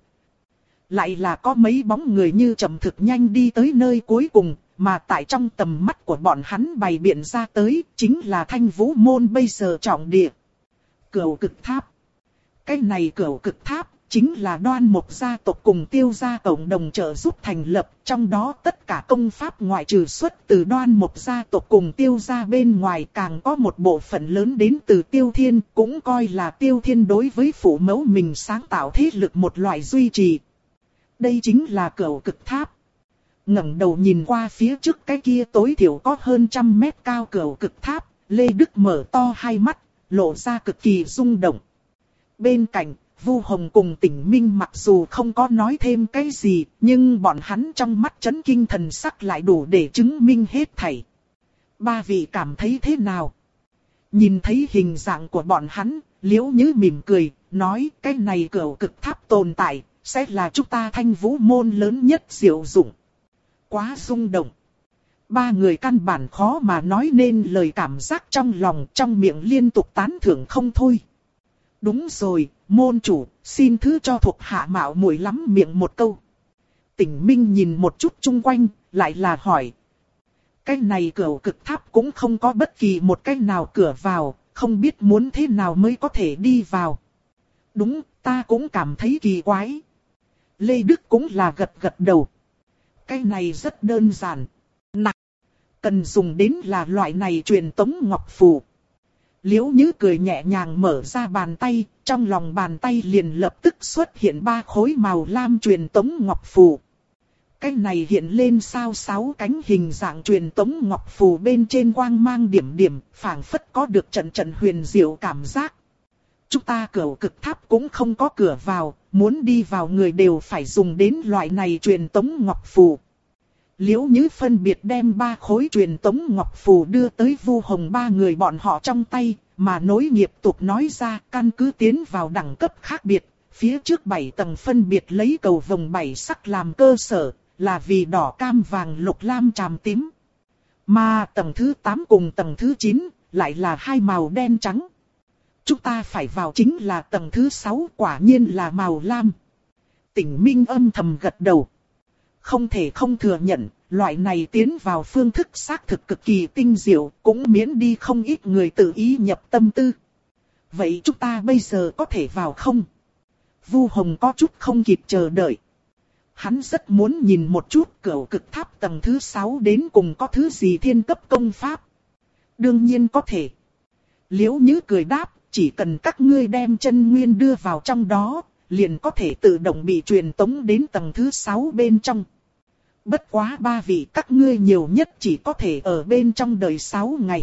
Lại là có mấy bóng người như chậm thực nhanh đi tới nơi cuối cùng, mà tại trong tầm mắt của bọn hắn bày biện ra tới, chính là Thanh Vũ môn bây giờ trọng địa. Cửu Cực Tháp. Cái này Cửu Cực Tháp chính là Đoan Mộc gia tộc cùng Tiêu gia cộng đồng trợ giúp thành lập, trong đó tất cả công pháp ngoại trừ xuất từ Đoan Mộc gia tộc cùng Tiêu gia bên ngoài, càng có một bộ phận lớn đến từ Tiêu Thiên, cũng coi là Tiêu Thiên đối với phụ mẫu mình sáng tạo thế lực một loại duy trì. Đây chính là Cửu Cực Tháp. Ngẩng đầu nhìn qua phía trước cái kia tối thiểu có hơn trăm mét cao Cửu Cực Tháp, Lê Đức mở to hai mắt, lộ ra cực kỳ rung động. Bên cạnh, Vu Hồng cùng Tỉnh Minh mặc dù không có nói thêm cái gì, nhưng bọn hắn trong mắt chấn kinh thần sắc lại đủ để chứng minh hết thảy. Ba vị cảm thấy thế nào? Nhìn thấy hình dạng của bọn hắn, Liễu Nhứ mỉm cười, nói cái này Cửu Cực Tháp tồn tại, sẽ là chúng ta Thanh Vũ môn lớn nhất diệu dụng. Quá rung động. Ba người căn bản khó mà nói nên lời cảm giác trong lòng, trong miệng liên tục tán thưởng không thôi. Đúng rồi, môn chủ, xin thứ cho thuộc hạ mạo muội lắm miệng một câu. Tỉnh Minh nhìn một chút chung quanh, lại là hỏi. Cái này Cửu Cực Tháp cũng không có bất kỳ một cái nào cửa vào, không biết muốn thế nào mới có thể đi vào. Đúng, ta cũng cảm thấy kỳ quái. Lê Đức cũng là gật gật đầu. Cái này rất đơn giản. Nặng. Cần dùng đến là loại này truyền tống ngọc phù. Liễu Nhứ cười nhẹ nhàng mở ra bàn tay, trong lòng bàn tay liền lập tức xuất hiện ba khối màu lam truyền tống ngọc phù. Cái này hiện lên sao sáu cánh hình dạng truyền tống ngọc phù bên trên quang mang điểm điểm, phảng phất có được trận trận huyền diệu cảm giác. Chúng ta Cửu Cực Tháp cũng không có cửa vào, muốn đi vào người đều phải dùng đến loại này truyền tống ngọc phù. Liễu Nhứ phân biệt đem ba khối truyền tống ngọc phù đưa tới Vu Hồng ba người bọn họ trong tay, mà nối nghiệp tục nói ra căn cứ tiến vào đẳng cấp khác biệt, phía trước bảy tầng phân biệt lấy cầu vồng bảy sắc làm cơ sở, là vì đỏ cam vàng lục lam tràm tím. Mà tầng thứ tám cùng tầng thứ chín lại là hai màu đen trắng. Chúng ta phải vào chính là tầng thứ sáu, quả nhiên là màu lam. Tỉnh Minh âm thầm gật đầu. Không thể không thừa nhận, loại này tiến vào phương thức xác thực cực kỳ tinh diệu, cũng miễn đi không ít người tự ý nhập tâm tư. Vậy chúng ta bây giờ có thể vào không? Vu Hồng có chút không kịp chờ đợi. Hắn rất muốn nhìn một chút Cửu Cực Tháp tầng thứ sáu đến cùng có thứ gì thiên cấp công pháp. Đương nhiên có thể. Liễu Nhứ cười đáp, chỉ cần các ngươi đem chân nguyên đưa vào trong đó, liền có thể tự động bị truyền tống đến tầng thứ sáu bên trong. Bất quá ba vị các ngươi nhiều nhất chỉ có thể ở bên trong đợi sáu ngày.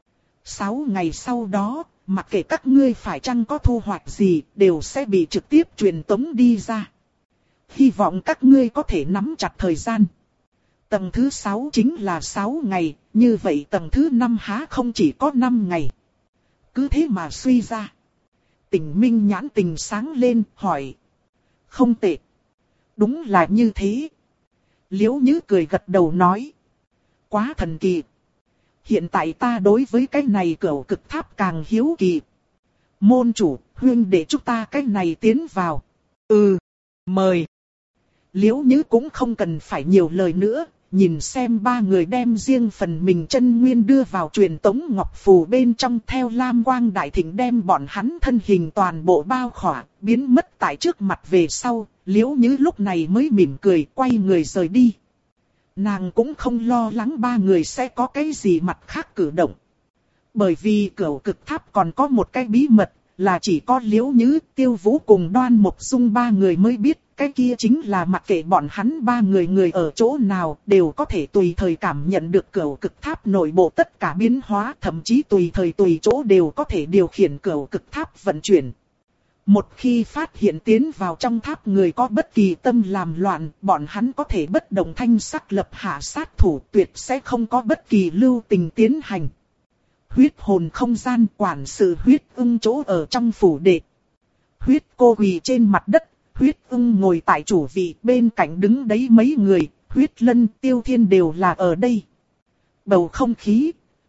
sáu ngày sau đó, mặc kệ các ngươi phải chăng có thu hoạch gì, đều sẽ bị trực tiếp truyền tống đi ra. Hy vọng các ngươi có thể nắm chặt thời gian. Tầng thứ sáu chính là sáu ngày, như vậy tầng thứ năm há không chỉ có năm ngày. Cứ thế mà suy ra. Tỉnh Minh nhãn tình sáng lên, hỏi. Không tệ. Đúng là như thế. Liễu Nhứ cười gật đầu nói. Quá thần kỳ. Hiện tại ta đối với cái này cửu cực tháp càng hiếu kỳ. Môn chủ, huynh để chúng ta cái này tiến vào. Ừ, mời. Liễu Nhứ cũng không cần phải nhiều lời nữa. Nhìn xem ba người đem riêng phần mình chân nguyên đưa vào truyền tống ngọc phù bên trong, theo lam quang đại thịnh đem bọn hắn thân hình toàn bộ bao khỏa, biến mất tại trước mặt về sau. Liễu Nhứ lúc này mới mỉm cười quay người rời đi. Nàng cũng không lo lắng ba người sẽ có cái gì mặt khác cử động. Bởi vì cửu cực tháp còn có một cái bí mật, là chỉ có Liễu Nhứ, Tiêu Vũ cùng Đoan Mộc Dung ba người mới biết. Cái kia chính là mặc kệ bọn hắn ba người người ở chỗ nào đều có thể tùy thời cảm nhận được cửu cực tháp nội bộ tất cả biến hóa, thậm chí tùy thời tùy chỗ đều có thể điều khiển cửu cực tháp vận chuyển. Một khi phát hiện tiến vào trong tháp người có bất kỳ tâm làm loạn, bọn hắn có thể bất động thanh sắc lập hạ sát thủ, tuyệt sẽ không có bất kỳ lưu tình tiến hành. Huyết hồn không gian quản sự Huyết Ưng chỗ ở trong phủ đệ. Huyết cô quỳ trên mặt đất. Huyết Ưng ngồi tại chủ vị, bên cạnh đứng đấy mấy người, Huyết Lân, Tiêu Thiên đều là ở đây. Bầu không khí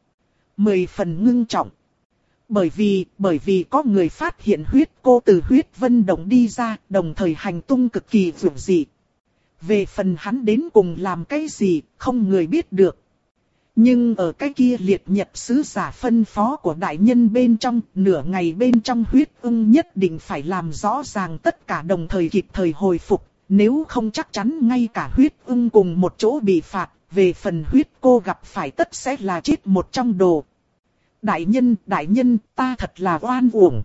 mười phần ngưng trọng. Bởi vì, bởi vì có người phát hiện huyết cô từ huyết vân động đi ra, đồng thời hành tung cực kỳ vượt dị. Về phần hắn đến cùng làm cái gì, không người biết được. Nhưng ở cái kia liệt nhật sứ giả phân phó của đại nhân bên trong, nửa ngày bên trong Huyết Ưng nhất định phải làm rõ ràng tất cả, đồng thời kịp thời hồi phục, nếu không chắc chắn ngay cả Huyết Ưng cùng một chỗ bị phạt, về phần huyết cô gặp phải tất sẽ là chết một trong đồ. Đại nhân, đại nhân, ta thật là oan uổng.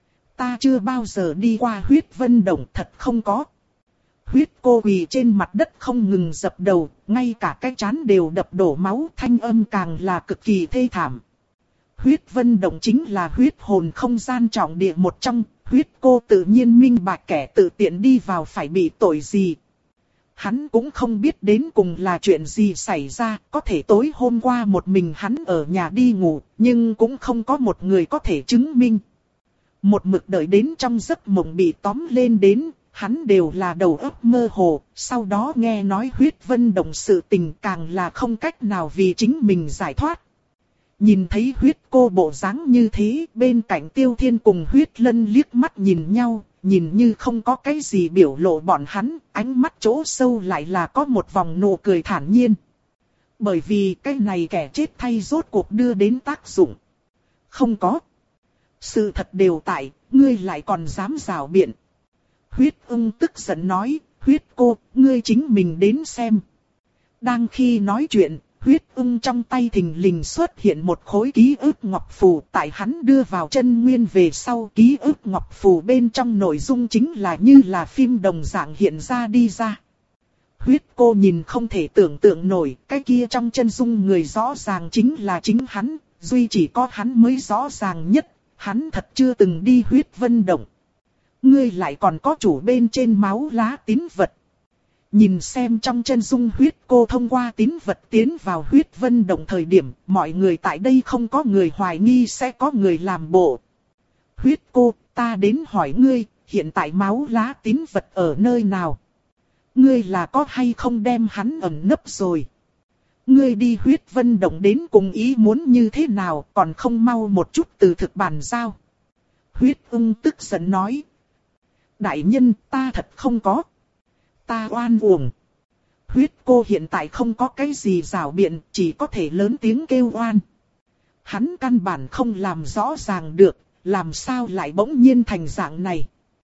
Ta chưa bao giờ đi qua huyết vân động, thật không có. Huyết cô quỳ trên mặt đất không ngừng dập đầu, ngay cả cái trán đều đập đổ máu, thanh âm càng là cực kỳ thê thảm. Huyết vân động chính là huyết hồn không gian trọng địa một trong, huyết cô tự nhiên minh bạch kẻ tự tiện đi vào phải bị tội gì. Hắn cũng không biết đến cùng là chuyện gì xảy ra, có thể tối hôm qua một mình hắn ở nhà đi ngủ, nhưng cũng không có một người có thể chứng minh. Một mực đợi đến trong giấc mộng bị tóm lên đến, hắn đều là đầu óc mơ hồ, sau đó nghe nói huyết vân động sự tình càng là không cách nào vì chính mình giải thoát. Nhìn thấy huyết cô bộ dáng như thế, bên cạnh Tiêu Thiên cùng Huyết Lân liếc mắt nhìn nhau, nhìn như không có cái gì biểu lộ bọn hắn, ánh mắt chỗ sâu lại là có một vòng nụ cười thản nhiên. Bởi vì cái này kẻ chết thay rốt cuộc đưa đến tác dụng. Không có. Sự thật đều tại, ngươi lại còn dám rào biện. Huyết Ưng tức giận nói, Huyết cô, ngươi chính mình đến xem. Đang khi nói chuyện, Huyết Ưng trong tay thình lình xuất hiện một khối ký ức ngọc phù, tại hắn đưa vào chân nguyên về sau, ký ức ngọc phù bên trong nội dung chính là như là phim đồng dạng hiện ra đi ra. Huyết cô nhìn không thể tưởng tượng nổi, cái kia trong chân dung người rõ ràng chính là chính hắn, duy chỉ có hắn mới rõ ràng nhất, hắn thật chưa từng đi huyết vân động. Ngươi lại còn có chủ bên trên máu lá tín vật. Nhìn xem trong chân dung huyết cô thông qua tín vật tiến vào huyết vân động thời điểm, mọi người tại đây không có người hoài nghi sẽ có người làm bộ. Huyết cô, ta đến hỏi ngươi, hiện tại máu lá tín vật ở nơi nào? Ngươi là có hay không đem hắn ẩn nấp rồi? Ngươi đi huyết vân động đến cùng ý muốn như thế nào, còn không mau một chút từ thực bản giao. Huyết Ưng tức giận nói. Đại nhân, ta thật không có. Ta oan uổng. Huyết cô hiện tại không có cái gì rảo biện, chỉ có thể lớn tiếng kêu oan. Hắn căn bản không làm rõ ràng được, làm sao lại bỗng nhiên thành dạng này.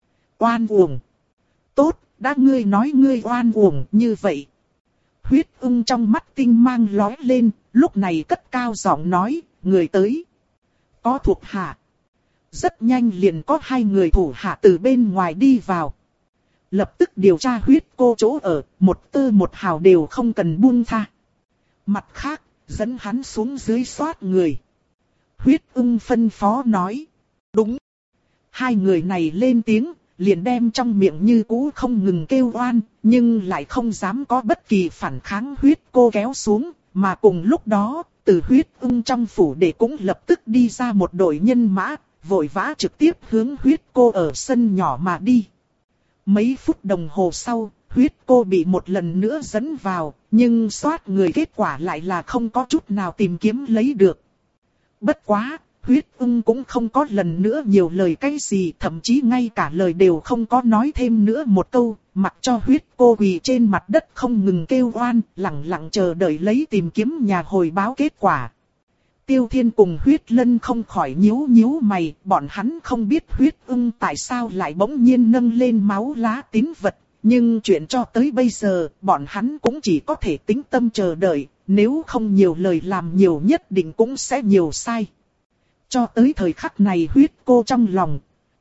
Oan uổng. Tốt, đã ngươi nói ngươi oan uổng như vậy. Huyết Ưng trong mắt tinh mang lóe lên, lúc này cất cao giọng nói, người tới. Có thuộc hạ. rất nhanh liền có hai người thủ hạ từ bên ngoài đi vào. Lập tức điều tra huyết cô chỗ ở, một tơ một hào đều không cần buông tha. Mặt khác, dẫn hắn xuống dưới soát người. Huyết ưng phân phó nói. Đúng. Hai người này lên tiếng, liền đem trong miệng như cũ không ngừng kêu oan, nhưng lại không dám có bất kỳ phản kháng huyết cô kéo xuống, mà cùng lúc đó, từ huyết ưng trong phủ để cũng lập tức đi ra một đội nhân mã, vội vã trực tiếp hướng huyết cô ở sân nhỏ mà đi. Mấy phút đồng hồ sau, huyết cô bị một lần nữa dẫn vào, nhưng soát người kết quả lại là không có chút nào tìm kiếm lấy được. Bất quá, huyết ưng cũng không có lần nữa nhiều lời cái gì, thậm chí ngay cả lời đều không có nói thêm nữa một câu, mặc cho huyết cô quỳ trên mặt đất không ngừng kêu oan, lặng lặng chờ đợi lấy tìm kiếm nhà hồi báo kết quả. Tiêu Thiên cùng huyết lân không khỏi nhíu nhíu mày, bọn hắn không biết huyết ưng tại sao lại bỗng nhiên nâng lên máu lá tín vật, nhưng chuyện cho tới bây giờ, bọn hắn cũng chỉ có thể tĩnh tâm chờ đợi, nếu không nhiều lời làm nhiều nhất định cũng sẽ nhiều sai. Cho tới thời khắc này huyết cô trong lòng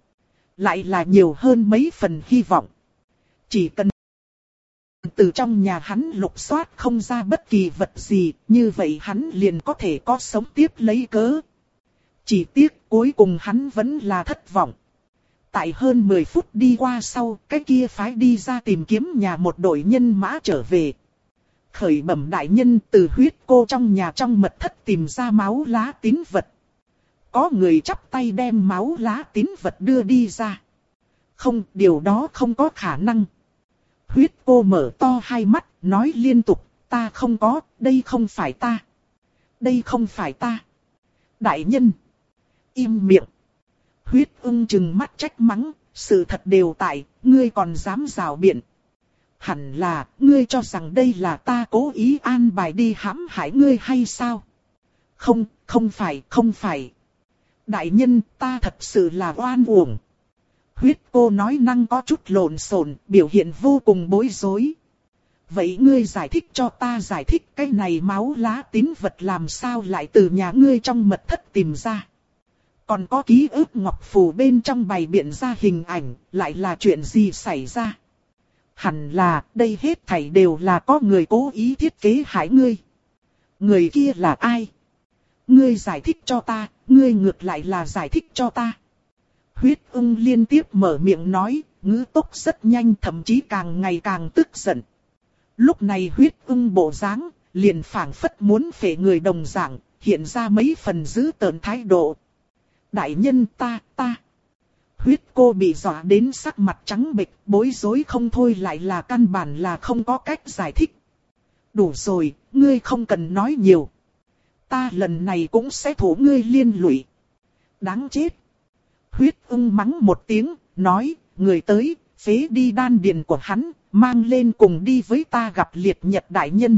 lại là nhiều hơn mấy phần hy vọng. Chỉ cần từ trong nhà hắn lục soát không ra bất kỳ vật gì, như vậy hắn liền có thể có sống tiếp lấy cớ. Chỉ tiếc cuối cùng hắn vẫn là thất vọng. Tại hơn mười phút đi qua sau, cái kia phái đi ra tìm kiếm nhà một đội nhân mã trở về. Khởi bẩm đại nhân, từ huyết cô trong nhà trong mật thất tìm ra máu lá tín vật. Có người chắp tay đem máu lá tín vật đưa đi ra. Không, điều đó không có khả năng. Huyết cô mở to hai mắt, nói liên tục, ta không có, đây không phải ta. Đây không phải ta. Đại nhân, im miệng. Huyết ưng chừng mắt trách mắng, sự thật đều tại, ngươi còn dám rào biện. Hẳn là, ngươi cho rằng đây là ta cố ý an bài đi hãm hại ngươi hay sao? Không, không phải, không phải. Đại nhân, ta thật sự là oan uổng. Huyết cô nói năng có chút lộn xộn, biểu hiện vô cùng bối rối. Vậy ngươi giải thích cho ta giải thích cái này máu lá tín vật làm sao lại từ nhà ngươi trong mật thất tìm ra. Còn có ký ức ngọc phù bên trong bày biện ra hình ảnh, lại là chuyện gì xảy ra? Hẳn là, đây hết thảy đều là có người cố ý thiết kế hại ngươi. Người kia là ai? Ngươi giải thích cho ta, ngươi ngược lại là giải thích cho ta. Huyết ưng liên tiếp mở miệng nói, ngữ tốc rất nhanh, thậm chí càng ngày càng tức giận. Lúc này huyết ưng bộ dáng, liền phảng phất muốn phệ người đồng dạng, hiện ra mấy phần dữ tợn thái độ. Đại nhân ta, ta. Huyết cô bị dọa đến sắc mặt trắng bệch, bối rối không thôi, lại là căn bản là không có cách giải thích. Đủ rồi, ngươi không cần nói nhiều. Ta lần này cũng sẽ thủ ngươi liên lụy. Đáng chết. Huyết ưng mắng một tiếng, nói, người tới, phế đi đan điền của hắn, mang lên cùng đi với ta gặp Liệt Nhật đại nhân.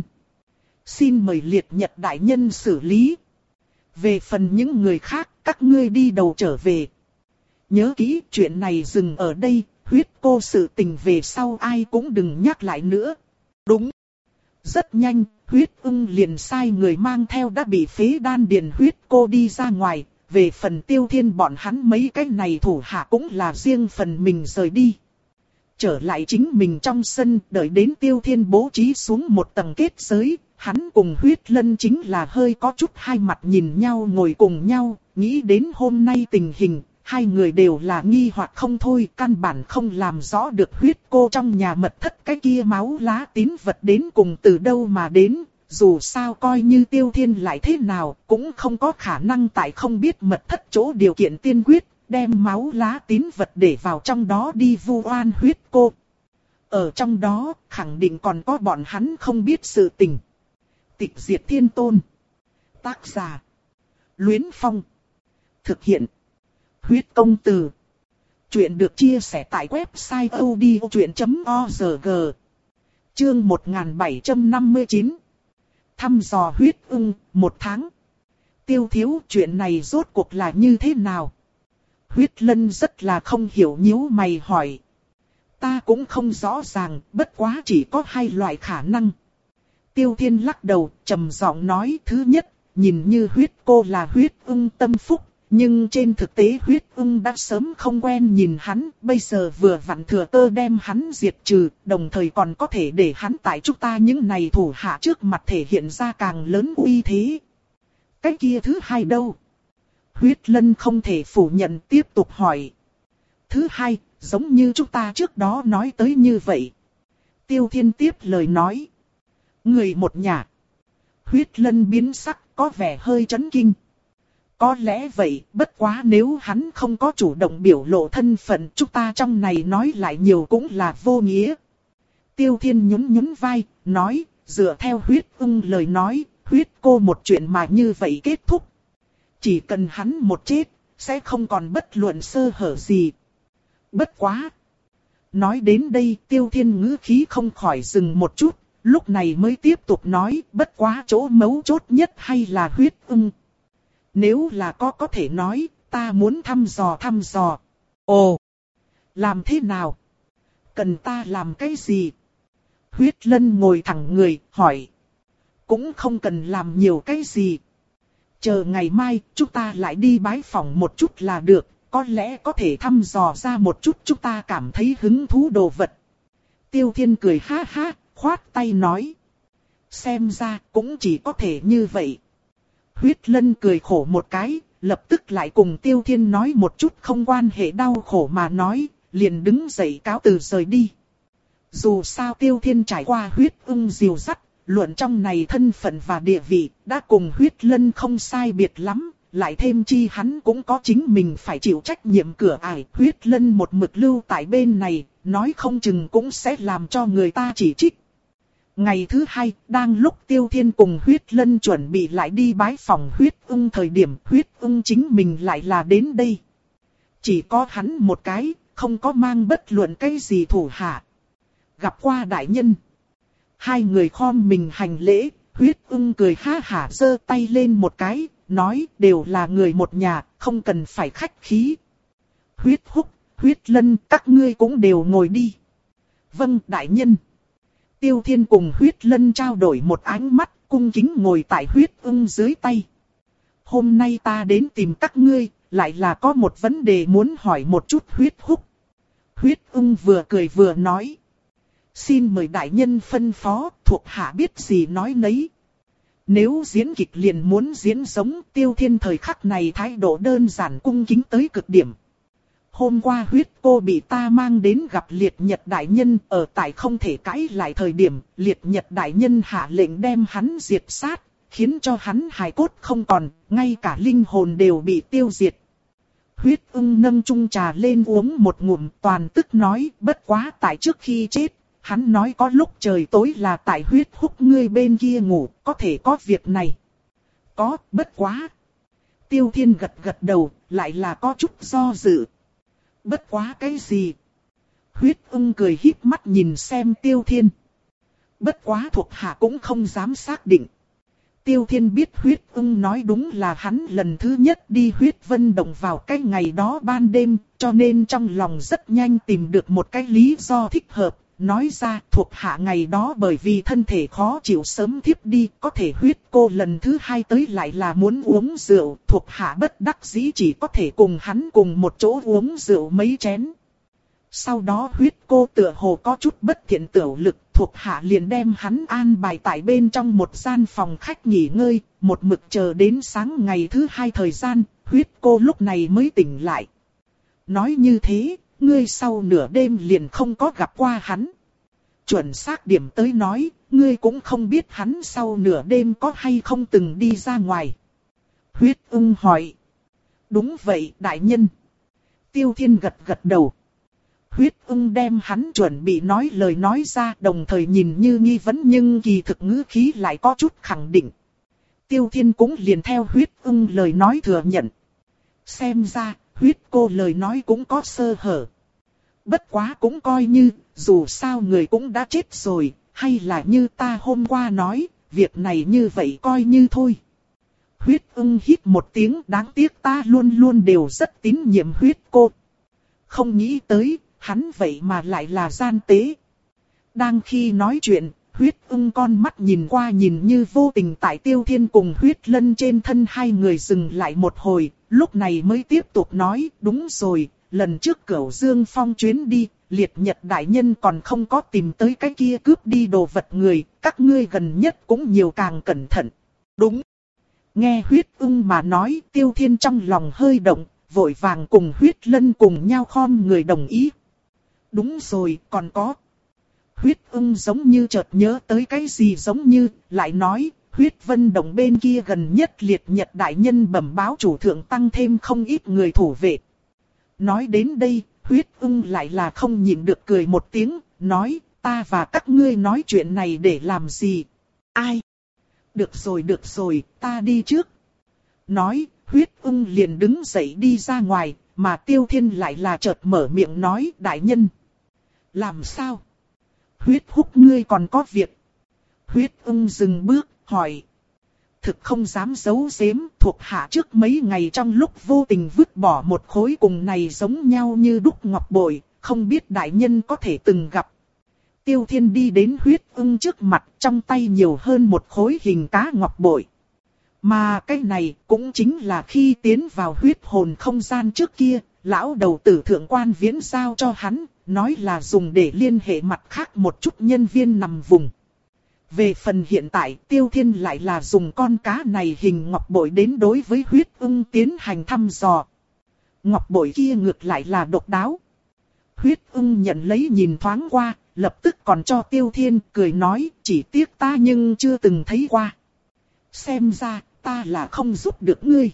Xin mời Liệt Nhật đại nhân xử lý. Về phần những người khác, các ngươi đi đầu trở về. Nhớ kỹ, chuyện này dừng ở đây, huyết cô sự tình về sau ai cũng đừng nhắc lại nữa. Đúng. Rất nhanh, huyết ưng liền sai người mang theo đã bị phế đan điền huyết cô đi ra ngoài. Về phần Tiêu Thiên bọn hắn mấy cái này thủ hạ cũng là riêng phần mình rời đi. Trở lại chính mình trong sân, đợi đến Tiêu Thiên bố trí xuống một tầng kết giới, hắn cùng huyết lân chính là hơi có chút hai mặt nhìn nhau ngồi cùng nhau, nghĩ đến hôm nay tình hình, hai người đều là nghi hoặc không thôi, căn bản không làm rõ được huyết cô trong nhà mật thất cái kia máu lá tín vật đến cùng từ đâu mà đến. Dù sao coi như Tiêu Thiên lại thế nào, cũng không có khả năng tại không biết mật thất chỗ điều kiện tiên quyết, đem máu lá tín vật để vào trong đó đi vu oan huyết cô. Ở trong đó, khẳng định còn có bọn hắn không biết sự tình. Tịch Diệt Thiên Tôn. Tác giả. Luyến Phong. Thực hiện. Huyết Công Từ. Chuyện được chia sẻ tại website odchuyện chấm org. Chương một nghìn bảy trăm năm mươi chín. Thăm dò huyết ưng, một tháng. Tiêu thiếu, chuyện này rốt cuộc là như thế nào? Huyết lân rất là không hiểu, nhíu mày hỏi. Ta cũng không rõ ràng, bất quá chỉ có hai loại khả năng. Tiêu Thiên lắc đầu, trầm giọng nói, thứ nhất, nhìn như huyết cô là huyết ưng tâm phúc, Nhưng trên thực tế huyết ưng đã sớm không quen nhìn hắn, bây giờ vừa vặn thừa cơ đem hắn diệt trừ, đồng thời còn có thể để hắn tại chúng ta những này thủ hạ trước mặt thể hiện ra càng lớn uy thế. Cái kia thứ hai đâu? Huyết Lân không thể phủ nhận, tiếp tục hỏi. Thứ hai, giống như chúng ta trước đó nói tới như vậy. Tiêu Thiên tiếp lời nói. Người một nhà. Huyết Lân biến sắc, có vẻ hơi chấn kinh. Có lẽ vậy, bất quá nếu hắn không có chủ động biểu lộ thân phận, chúng ta trong này nói lại nhiều cũng là vô nghĩa. Tiêu Thiên nhún nhún vai, nói, dựa theo huyết ưng lời nói, huyết cô một chuyện mà như vậy kết thúc. Chỉ cần hắn một chết, sẽ không còn bất luận sơ hở gì. Bất quá. Nói đến đây, Tiêu Thiên ngữ khí không khỏi dừng một chút, lúc này mới tiếp tục nói, bất quá chỗ mấu chốt nhất hay là huyết ưng. Nếu là có có thể nói, ta muốn thăm dò thăm dò. Ồ, làm thế nào? Cần ta làm cái gì? Huyết Lân ngồi thẳng người, hỏi. Cũng không cần làm nhiều cái gì. Chờ ngày mai, chúng ta lại đi bái phỏng một chút là được, có lẽ có thể thăm dò ra một chút chúng ta cảm thấy hứng thú đồ vật. Tiêu Thiên cười ha ha, khoát tay nói. Xem ra cũng chỉ có thể như vậy. Huyết Lân cười khổ một cái, lập tức lại cùng Tiêu Thiên nói một chút không quan hệ đau khổ mà nói, liền đứng dậy cáo từ rời đi. Dù sao Tiêu Thiên trải qua huyết ưng dìu dắt, luận trong này thân phận và địa vị, đã cùng Huyết Lân không sai biệt lắm, lại thêm chi hắn cũng có chính mình phải chịu trách nhiệm cửa ải. Huyết Lân một mực lưu tại bên này, nói không chừng cũng sẽ làm cho người ta chỉ trích. Ngày thứ hai, đang lúc Tiêu Thiên cùng Huyết Lân chuẩn bị lại đi bái phỏng huyết ưng thời điểm huyết ưng chính mình lại là đến đây. Chỉ có hắn một cái, không có mang bất luận cái gì thủ hạ. Gặp qua đại nhân. Hai người khom mình hành lễ, huyết ưng cười ha hả giơ tay lên một cái, nói đều là người một nhà, không cần phải khách khí. Huyết Húc, Huyết Lân, các ngươi cũng đều ngồi đi. Vâng, đại nhân. Tiêu Thiên cùng Huyết Lân trao đổi một ánh mắt, cung kính ngồi tại huyết ưng dưới tay. Hôm nay ta đến tìm các ngươi, lại là có một vấn đề muốn hỏi một chút Huyết Húc. Huyết ưng vừa cười vừa nói. Xin mời đại nhân phân phó, thuộc hạ biết gì nói nấy. Nếu diễn kịch liền muốn diễn giống, Tiêu Thiên thời khắc này thái độ đơn giản cung kính tới cực điểm. Hôm qua huyết cô bị ta mang đến gặp Liệt Nhật đại nhân, ở tại không thể cãi lại thời điểm, Liệt Nhật đại nhân hạ lệnh đem hắn diệt sát, khiến cho hắn hài cốt không còn, ngay cả linh hồn đều bị tiêu diệt. Huyết ưng nâng chung trà lên uống một ngụm, toàn tức nói, bất quá tại trước khi chết, hắn nói có lúc trời tối là tại Huyết Húc ngươi bên kia ngủ, có thể có việc này. Có, bất quá. Tiêu Thiên gật gật đầu, lại là có chút do dự. Bất quá cái gì? Huyết ưng cười híp mắt nhìn xem Tiêu Thiên. Bất quá thuộc hạ cũng không dám xác định. Tiêu Thiên biết huyết ưng nói đúng là hắn lần thứ nhất đi huyết vân động vào cái ngày đó ban đêm, cho nên trong lòng rất nhanh tìm được một cái lý do thích hợp. Nói ra thuộc hạ ngày đó bởi vì thân thể khó chịu sớm thiếp đi, có thể huyết cô lần thứ hai tới lại là muốn uống rượu, thuộc hạ bất đắc dĩ chỉ có thể cùng hắn cùng một chỗ uống rượu mấy chén. Sau đó huyết cô tựa hồ có chút bất thiện tiểu lực, thuộc hạ liền đem hắn an bài tại bên trong một gian phòng khách nghỉ ngơi, một mực chờ đến sáng ngày thứ hai thời gian, huyết cô lúc này mới tỉnh lại. Nói như thế, ngươi sau nửa đêm liền không có gặp qua hắn. Chuẩn xác điểm tới nói, ngươi cũng không biết hắn sau nửa đêm có hay không từng đi ra ngoài. Huyết ưng hỏi. Đúng vậy, đại nhân. Tiêu Thiên gật gật đầu. Huyết ưng đem hắn chuẩn bị nói lời nói ra, đồng thời nhìn như nghi vấn nhưng kỳ thực ngữ khí lại có chút khẳng định. Tiêu Thiên cũng liền theo huyết ưng lời nói thừa nhận. Xem ra, huyết cô lời nói cũng có sơ hở. Bất quá cũng coi như, dù sao người cũng đã chết rồi, hay là như ta hôm qua nói, việc này như vậy coi như thôi. Huyết ưng hít một tiếng, đáng tiếc ta luôn luôn đều rất tín nhiệm huyết cô. Không nghĩ tới, hắn vậy mà lại là gian tế. Đang khi nói chuyện, huyết ưng con mắt nhìn qua nhìn như vô tình tại Tiêu Thiên cùng Huyết Lân trên thân hai người dừng lại một hồi, lúc này mới tiếp tục nói, đúng rồi, lần trước Cửu Dương Phong chuyến đi, Liệt Nhật đại nhân còn không có tìm tới cái kia cướp đi đồ vật người, các ngươi gần nhất cũng nhiều càng cẩn thận. Đúng. Nghe Huyết Ưng mà nói, Tiêu Thiên trong lòng hơi động, vội vàng cùng Huyết Lân cùng nhau khom người đồng ý. Đúng rồi, còn có. Huyết Ưng giống như chợt nhớ tới cái gì giống như, lại nói, Huyết Vân Động bên kia gần nhất Liệt Nhật đại nhân bẩm báo chủ thượng tăng thêm không ít người thủ vệ. Nói đến đây, Huyết Ưng lại là không nhịn được cười một tiếng, nói, ta và các ngươi nói chuyện này để làm gì? Ai? Được rồi được rồi, ta đi trước. Nói, Huyết Ưng liền đứng dậy đi ra ngoài, mà Tiêu Thiên lại là chợt mở miệng nói, đại nhân. Làm sao? Huyết Húc ngươi còn có việc. Huyết Ưng dừng bước, hỏi. Thực không dám giấu giếm, thuộc hạ trước mấy ngày trong lúc vô tình vứt bỏ một khối cùng này giống nhau như đúc ngọc bội, không biết đại nhân có thể từng gặp. Tiêu Thiên đi đến Huyết Ưng trước mặt, trong tay nhiều hơn một khối hình cá ngọc bội. Mà cái này cũng chính là khi tiến vào huyết hồn không gian trước kia, lão đầu tử thượng quan viễn giao cho hắn, nói là dùng để liên hệ mặt khác một chút nhân viên nằm vùng. Về phần hiện tại, Tiêu Thiên lại là dùng con cá này hình ngọc bội đến đối với Huyết Ưng tiến hành thăm dò. Ngọc bội kia ngược lại là độc đáo. Huyết Ưng nhận lấy nhìn thoáng qua, lập tức còn cho Tiêu Thiên cười nói, chỉ tiếc ta nhưng chưa từng thấy qua. Xem ra, ta là không giúp được ngươi.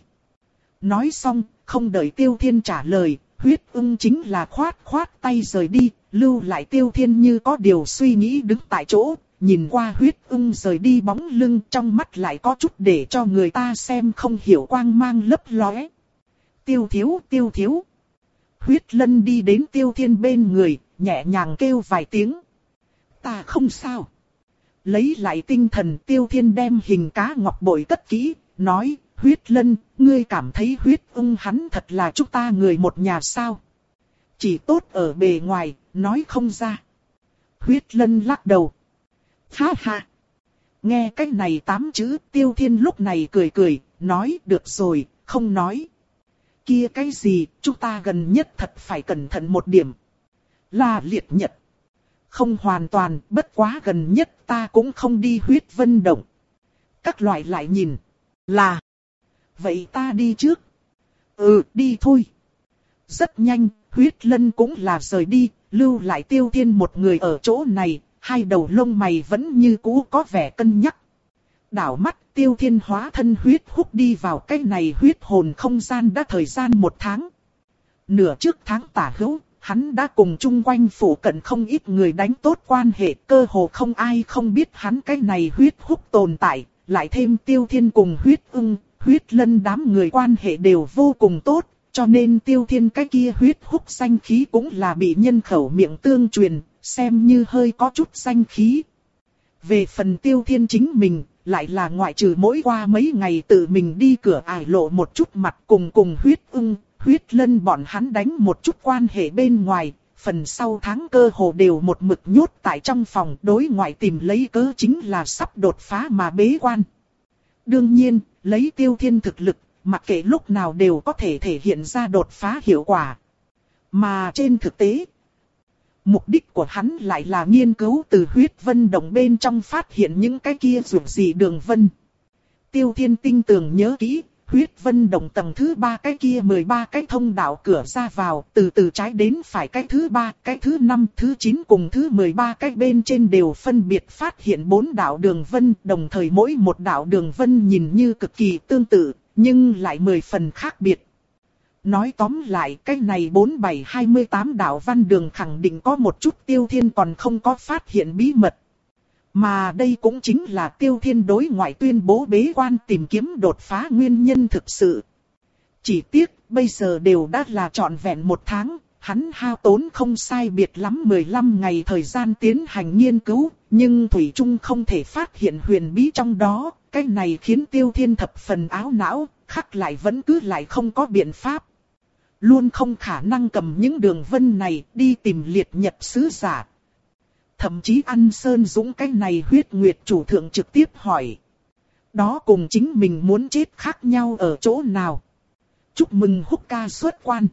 Nói xong, không đợi Tiêu Thiên trả lời, Huyết Ưng chính là khoát khoát tay rời đi, lưu lại Tiêu Thiên như có điều suy nghĩ đứng tại chỗ, nhìn qua Huyết Ưng rời đi bóng lưng, trong mắt lại có chút để cho người ta xem không hiểu quang mang lấp lóe. Tiêu thiếu, tiêu thiếu. Huyết Lân đi đến Tiêu Thiên bên người, nhẹ nhàng kêu vài tiếng. Ta không sao. Lấy lại tinh thần, Tiêu Thiên đem hình cá ngọc bội cất kỹ, nói, Huyết Lân, ngươi cảm thấy Huyết Ưng hắn thật là chúng ta người một nhà sao? Chỉ tốt ở bề ngoài, nói không ra. Huyết Lân lắc đầu. Ha ha. Nghe cái này tám chữ, Tiêu Thiên lúc này cười cười, nói, được rồi, không nói. Kia cái gì, chúng ta gần nhất thật phải cẩn thận một điểm. Là Liệt Nhật. Không hoàn toàn, bất quá gần nhất ta cũng không đi Huyết Vân Động. Các loại lại nhìn. Là. Vậy ta đi trước. Ừ, đi thôi. Rất nhanh, Huyết Lân cũng là rời đi, lưu lại Tiêu Thiên một người ở chỗ này, hai đầu lông mày vẫn như cũ có vẻ cân nhắc. Đảo mắt, Tiêu Thiên hóa thân Huyết Húc đi vào cái này huyết hồn không gian đã thời gian một tháng. Nửa trước tháng tả hữu, hắn đã cùng chung quanh phủ cận không ít người đánh tốt quan hệ, cơ hồ không ai không biết hắn cái này Huyết Húc tồn tại, lại thêm Tiêu Thiên cùng Huyết Ưng, Huyết Lân đám người quan hệ đều vô cùng tốt, cho nên Tiêu Thiên cái kia Huyết Húc danh khí cũng là bị nhân khẩu miệng tương truyền, xem như hơi có chút danh khí. Về phần Tiêu Thiên chính mình, lại là ngoại trừ mỗi qua mấy ngày tự mình đi cửa ải lộ một chút mặt cùng cùng Huyết Ưng, Huyết Lân bọn hắn đánh một chút quan hệ bên ngoài, phần sau tháng cơ hồ đều một mực nhốt tại trong phòng, đối ngoại tìm lấy cớ chính là sắp đột phá mà bế quan. Đương nhiên, lấy Tiêu Thiên thực lực, mặc kệ lúc nào đều có thể thể hiện ra đột phá hiệu quả. Mà trên thực tế, mục đích của hắn lại là nghiên cứu từ Huyết Vân Động bên trong phát hiện những cái kia rủi gì đường vân. Tiêu Thiên tinh tường nhớ kỹ, Huyết Vân Động tầng thứ ba cái kia mười ba cái thông đạo cửa ra vào, từ từ trái đến phải cái thứ ba, cái thứ năm, thứ chín cùng thứ mười ba cái bên trên đều phân biệt phát hiện bốn đạo đường vân, đồng thời mỗi một đạo đường vân nhìn như cực kỳ tương tự, nhưng lại mười phần khác biệt. Nói tóm lại, cái này bốn bảy hai mươi tám đạo văn đường khẳng định có một chút Tiêu Thiên còn không có phát hiện bí mật. Mà đây cũng chính là Tiêu Thiên đối ngoại tuyên bố bế quan tìm kiếm đột phá nguyên nhân thực sự. Chỉ tiếc, bây giờ đều đã là trọn vẹn một tháng, hắn hao tốn không sai biệt lắm mười lăm ngày thời gian tiến hành nghiên cứu, nhưng Thủy Trung không thể phát hiện huyền bí trong đó, cái này khiến Tiêu Thiên thập phần áo não, khắc lại vẫn cứ lại không có biện pháp. Luôn không khả năng cầm những đường vân này đi tìm Liệt Nhật sứ giả. Thậm chí Ăn Sơn Dũng cái này Huyết Nguyệt chủ thượng trực tiếp hỏi. Đó cùng chính mình muốn chết khác nhau ở chỗ nào? Chúc mừng Húc ca xuất quan.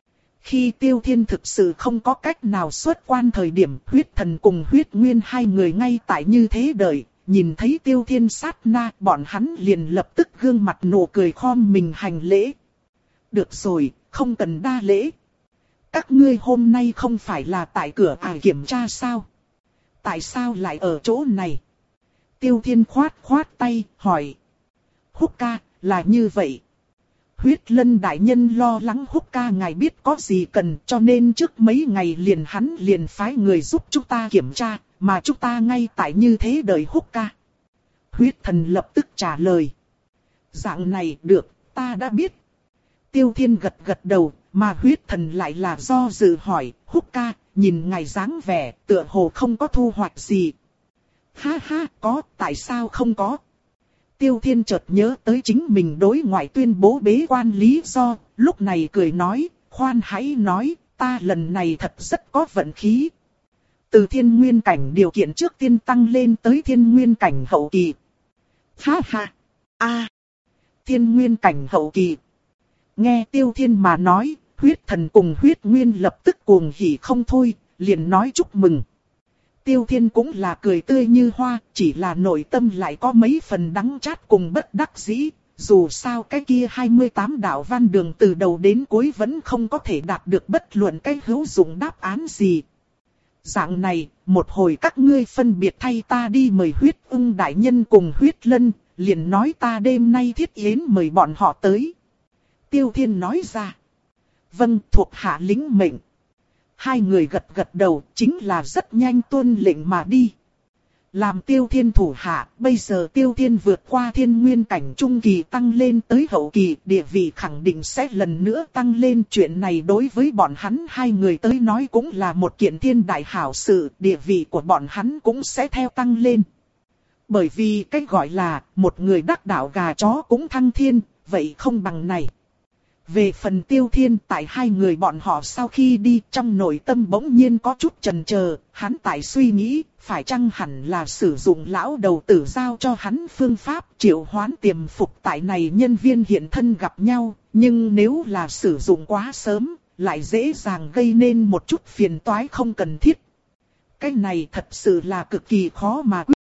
Khi Tiêu Thiên thực sự không có cách nào xuất quan thời điểm, Huyết Thần cùng Huyết Nguyên hai người ngay tại như thế đợi, nhìn thấy Tiêu Thiên sát na, bọn hắn liền lập tức gương mặt nụ cười khom mình hành lễ. Được rồi, không cần đa lễ. Các ngươi hôm nay không phải là tại cửa ải kiểm tra sao? Tại sao lại ở chỗ này? Tiêu Thiên khoát khoát tay, hỏi. Húc ca, là như vậy. Huyết Lân đại nhân lo lắng Húc ca ngài biết có gì cần, cho nên trước mấy ngày liền hắn liền phái người giúp chúng ta kiểm tra, mà chúng ta ngay tại như thế đợi Húc ca. Huyết Thần lập tức trả lời. Dạng này được, ta đã biết. Tiêu Thiên gật gật đầu, mà Huyết Thần lại là do dự hỏi, Húc ca, nhìn ngài dáng vẻ, tựa hồ không có thu hoạch gì. Ha ha, có, tại sao không có? Tiêu Thiên chợt nhớ tới chính mình đối ngoại tuyên bố bế quan lý do, lúc này cười nói, khoan hãy nói, ta lần này thật rất có vận khí. Từ thiên nguyên cảnh điều kiện trước tiên tăng lên tới thiên nguyên cảnh hậu kỳ. Ha ha, a, thiên nguyên cảnh hậu kỳ. Nghe Tiêu Thiên mà nói, Huyết Thần cùng Huyết Nguyên lập tức cuồng hỉ không thôi, liền nói chúc mừng. Tiêu Thiên cũng là cười tươi như hoa, chỉ là nội tâm lại có mấy phần đắng chát cùng bất đắc dĩ. Dù sao cái kia hai mươi tám đạo văn đường từ đầu đến cuối vẫn không có thể đạt được bất luận cái hữu dụng đáp án gì. Dạng này, một hồi các ngươi phân biệt thay ta đi mời Huyết Ưng đại nhân cùng Huyết Lân, liền nói ta đêm nay thiết yến mời bọn họ tới. Tiêu Thiên nói ra. Vâng, thuộc hạ lĩnh mệnh. Hai người gật gật đầu, chính là rất nhanh tuân lệnh mà đi. Làm Tiêu Thiên thủ hạ, bây giờ Tiêu Thiên vượt qua thiên nguyên cảnh trung kỳ tăng lên tới hậu kỳ, địa vị khẳng định sẽ lần nữa tăng lên. Chuyện này đối với bọn hắn hai người tới nói cũng là một kiện thiên đại hảo sự, địa vị của bọn hắn cũng sẽ theo tăng lên. Bởi vì cái gọi là, một người đắc đạo gà chó cũng thăng thiên, vậy không bằng này. Về phần Tiêu Thiên, tại hai người bọn họ sau khi đi, trong nội tâm bỗng nhiên có chút chần chờ, hắn tại suy nghĩ, phải chăng hẳn là sử dụng lão đầu tử giao cho hắn phương pháp triệu hoán tiềm phục tại này nhân viên hiện thân gặp nhau, nhưng nếu là sử dụng quá sớm, lại dễ dàng gây nên một chút phiền toái không cần thiết. Cái này thật sự là cực kỳ khó mà quyết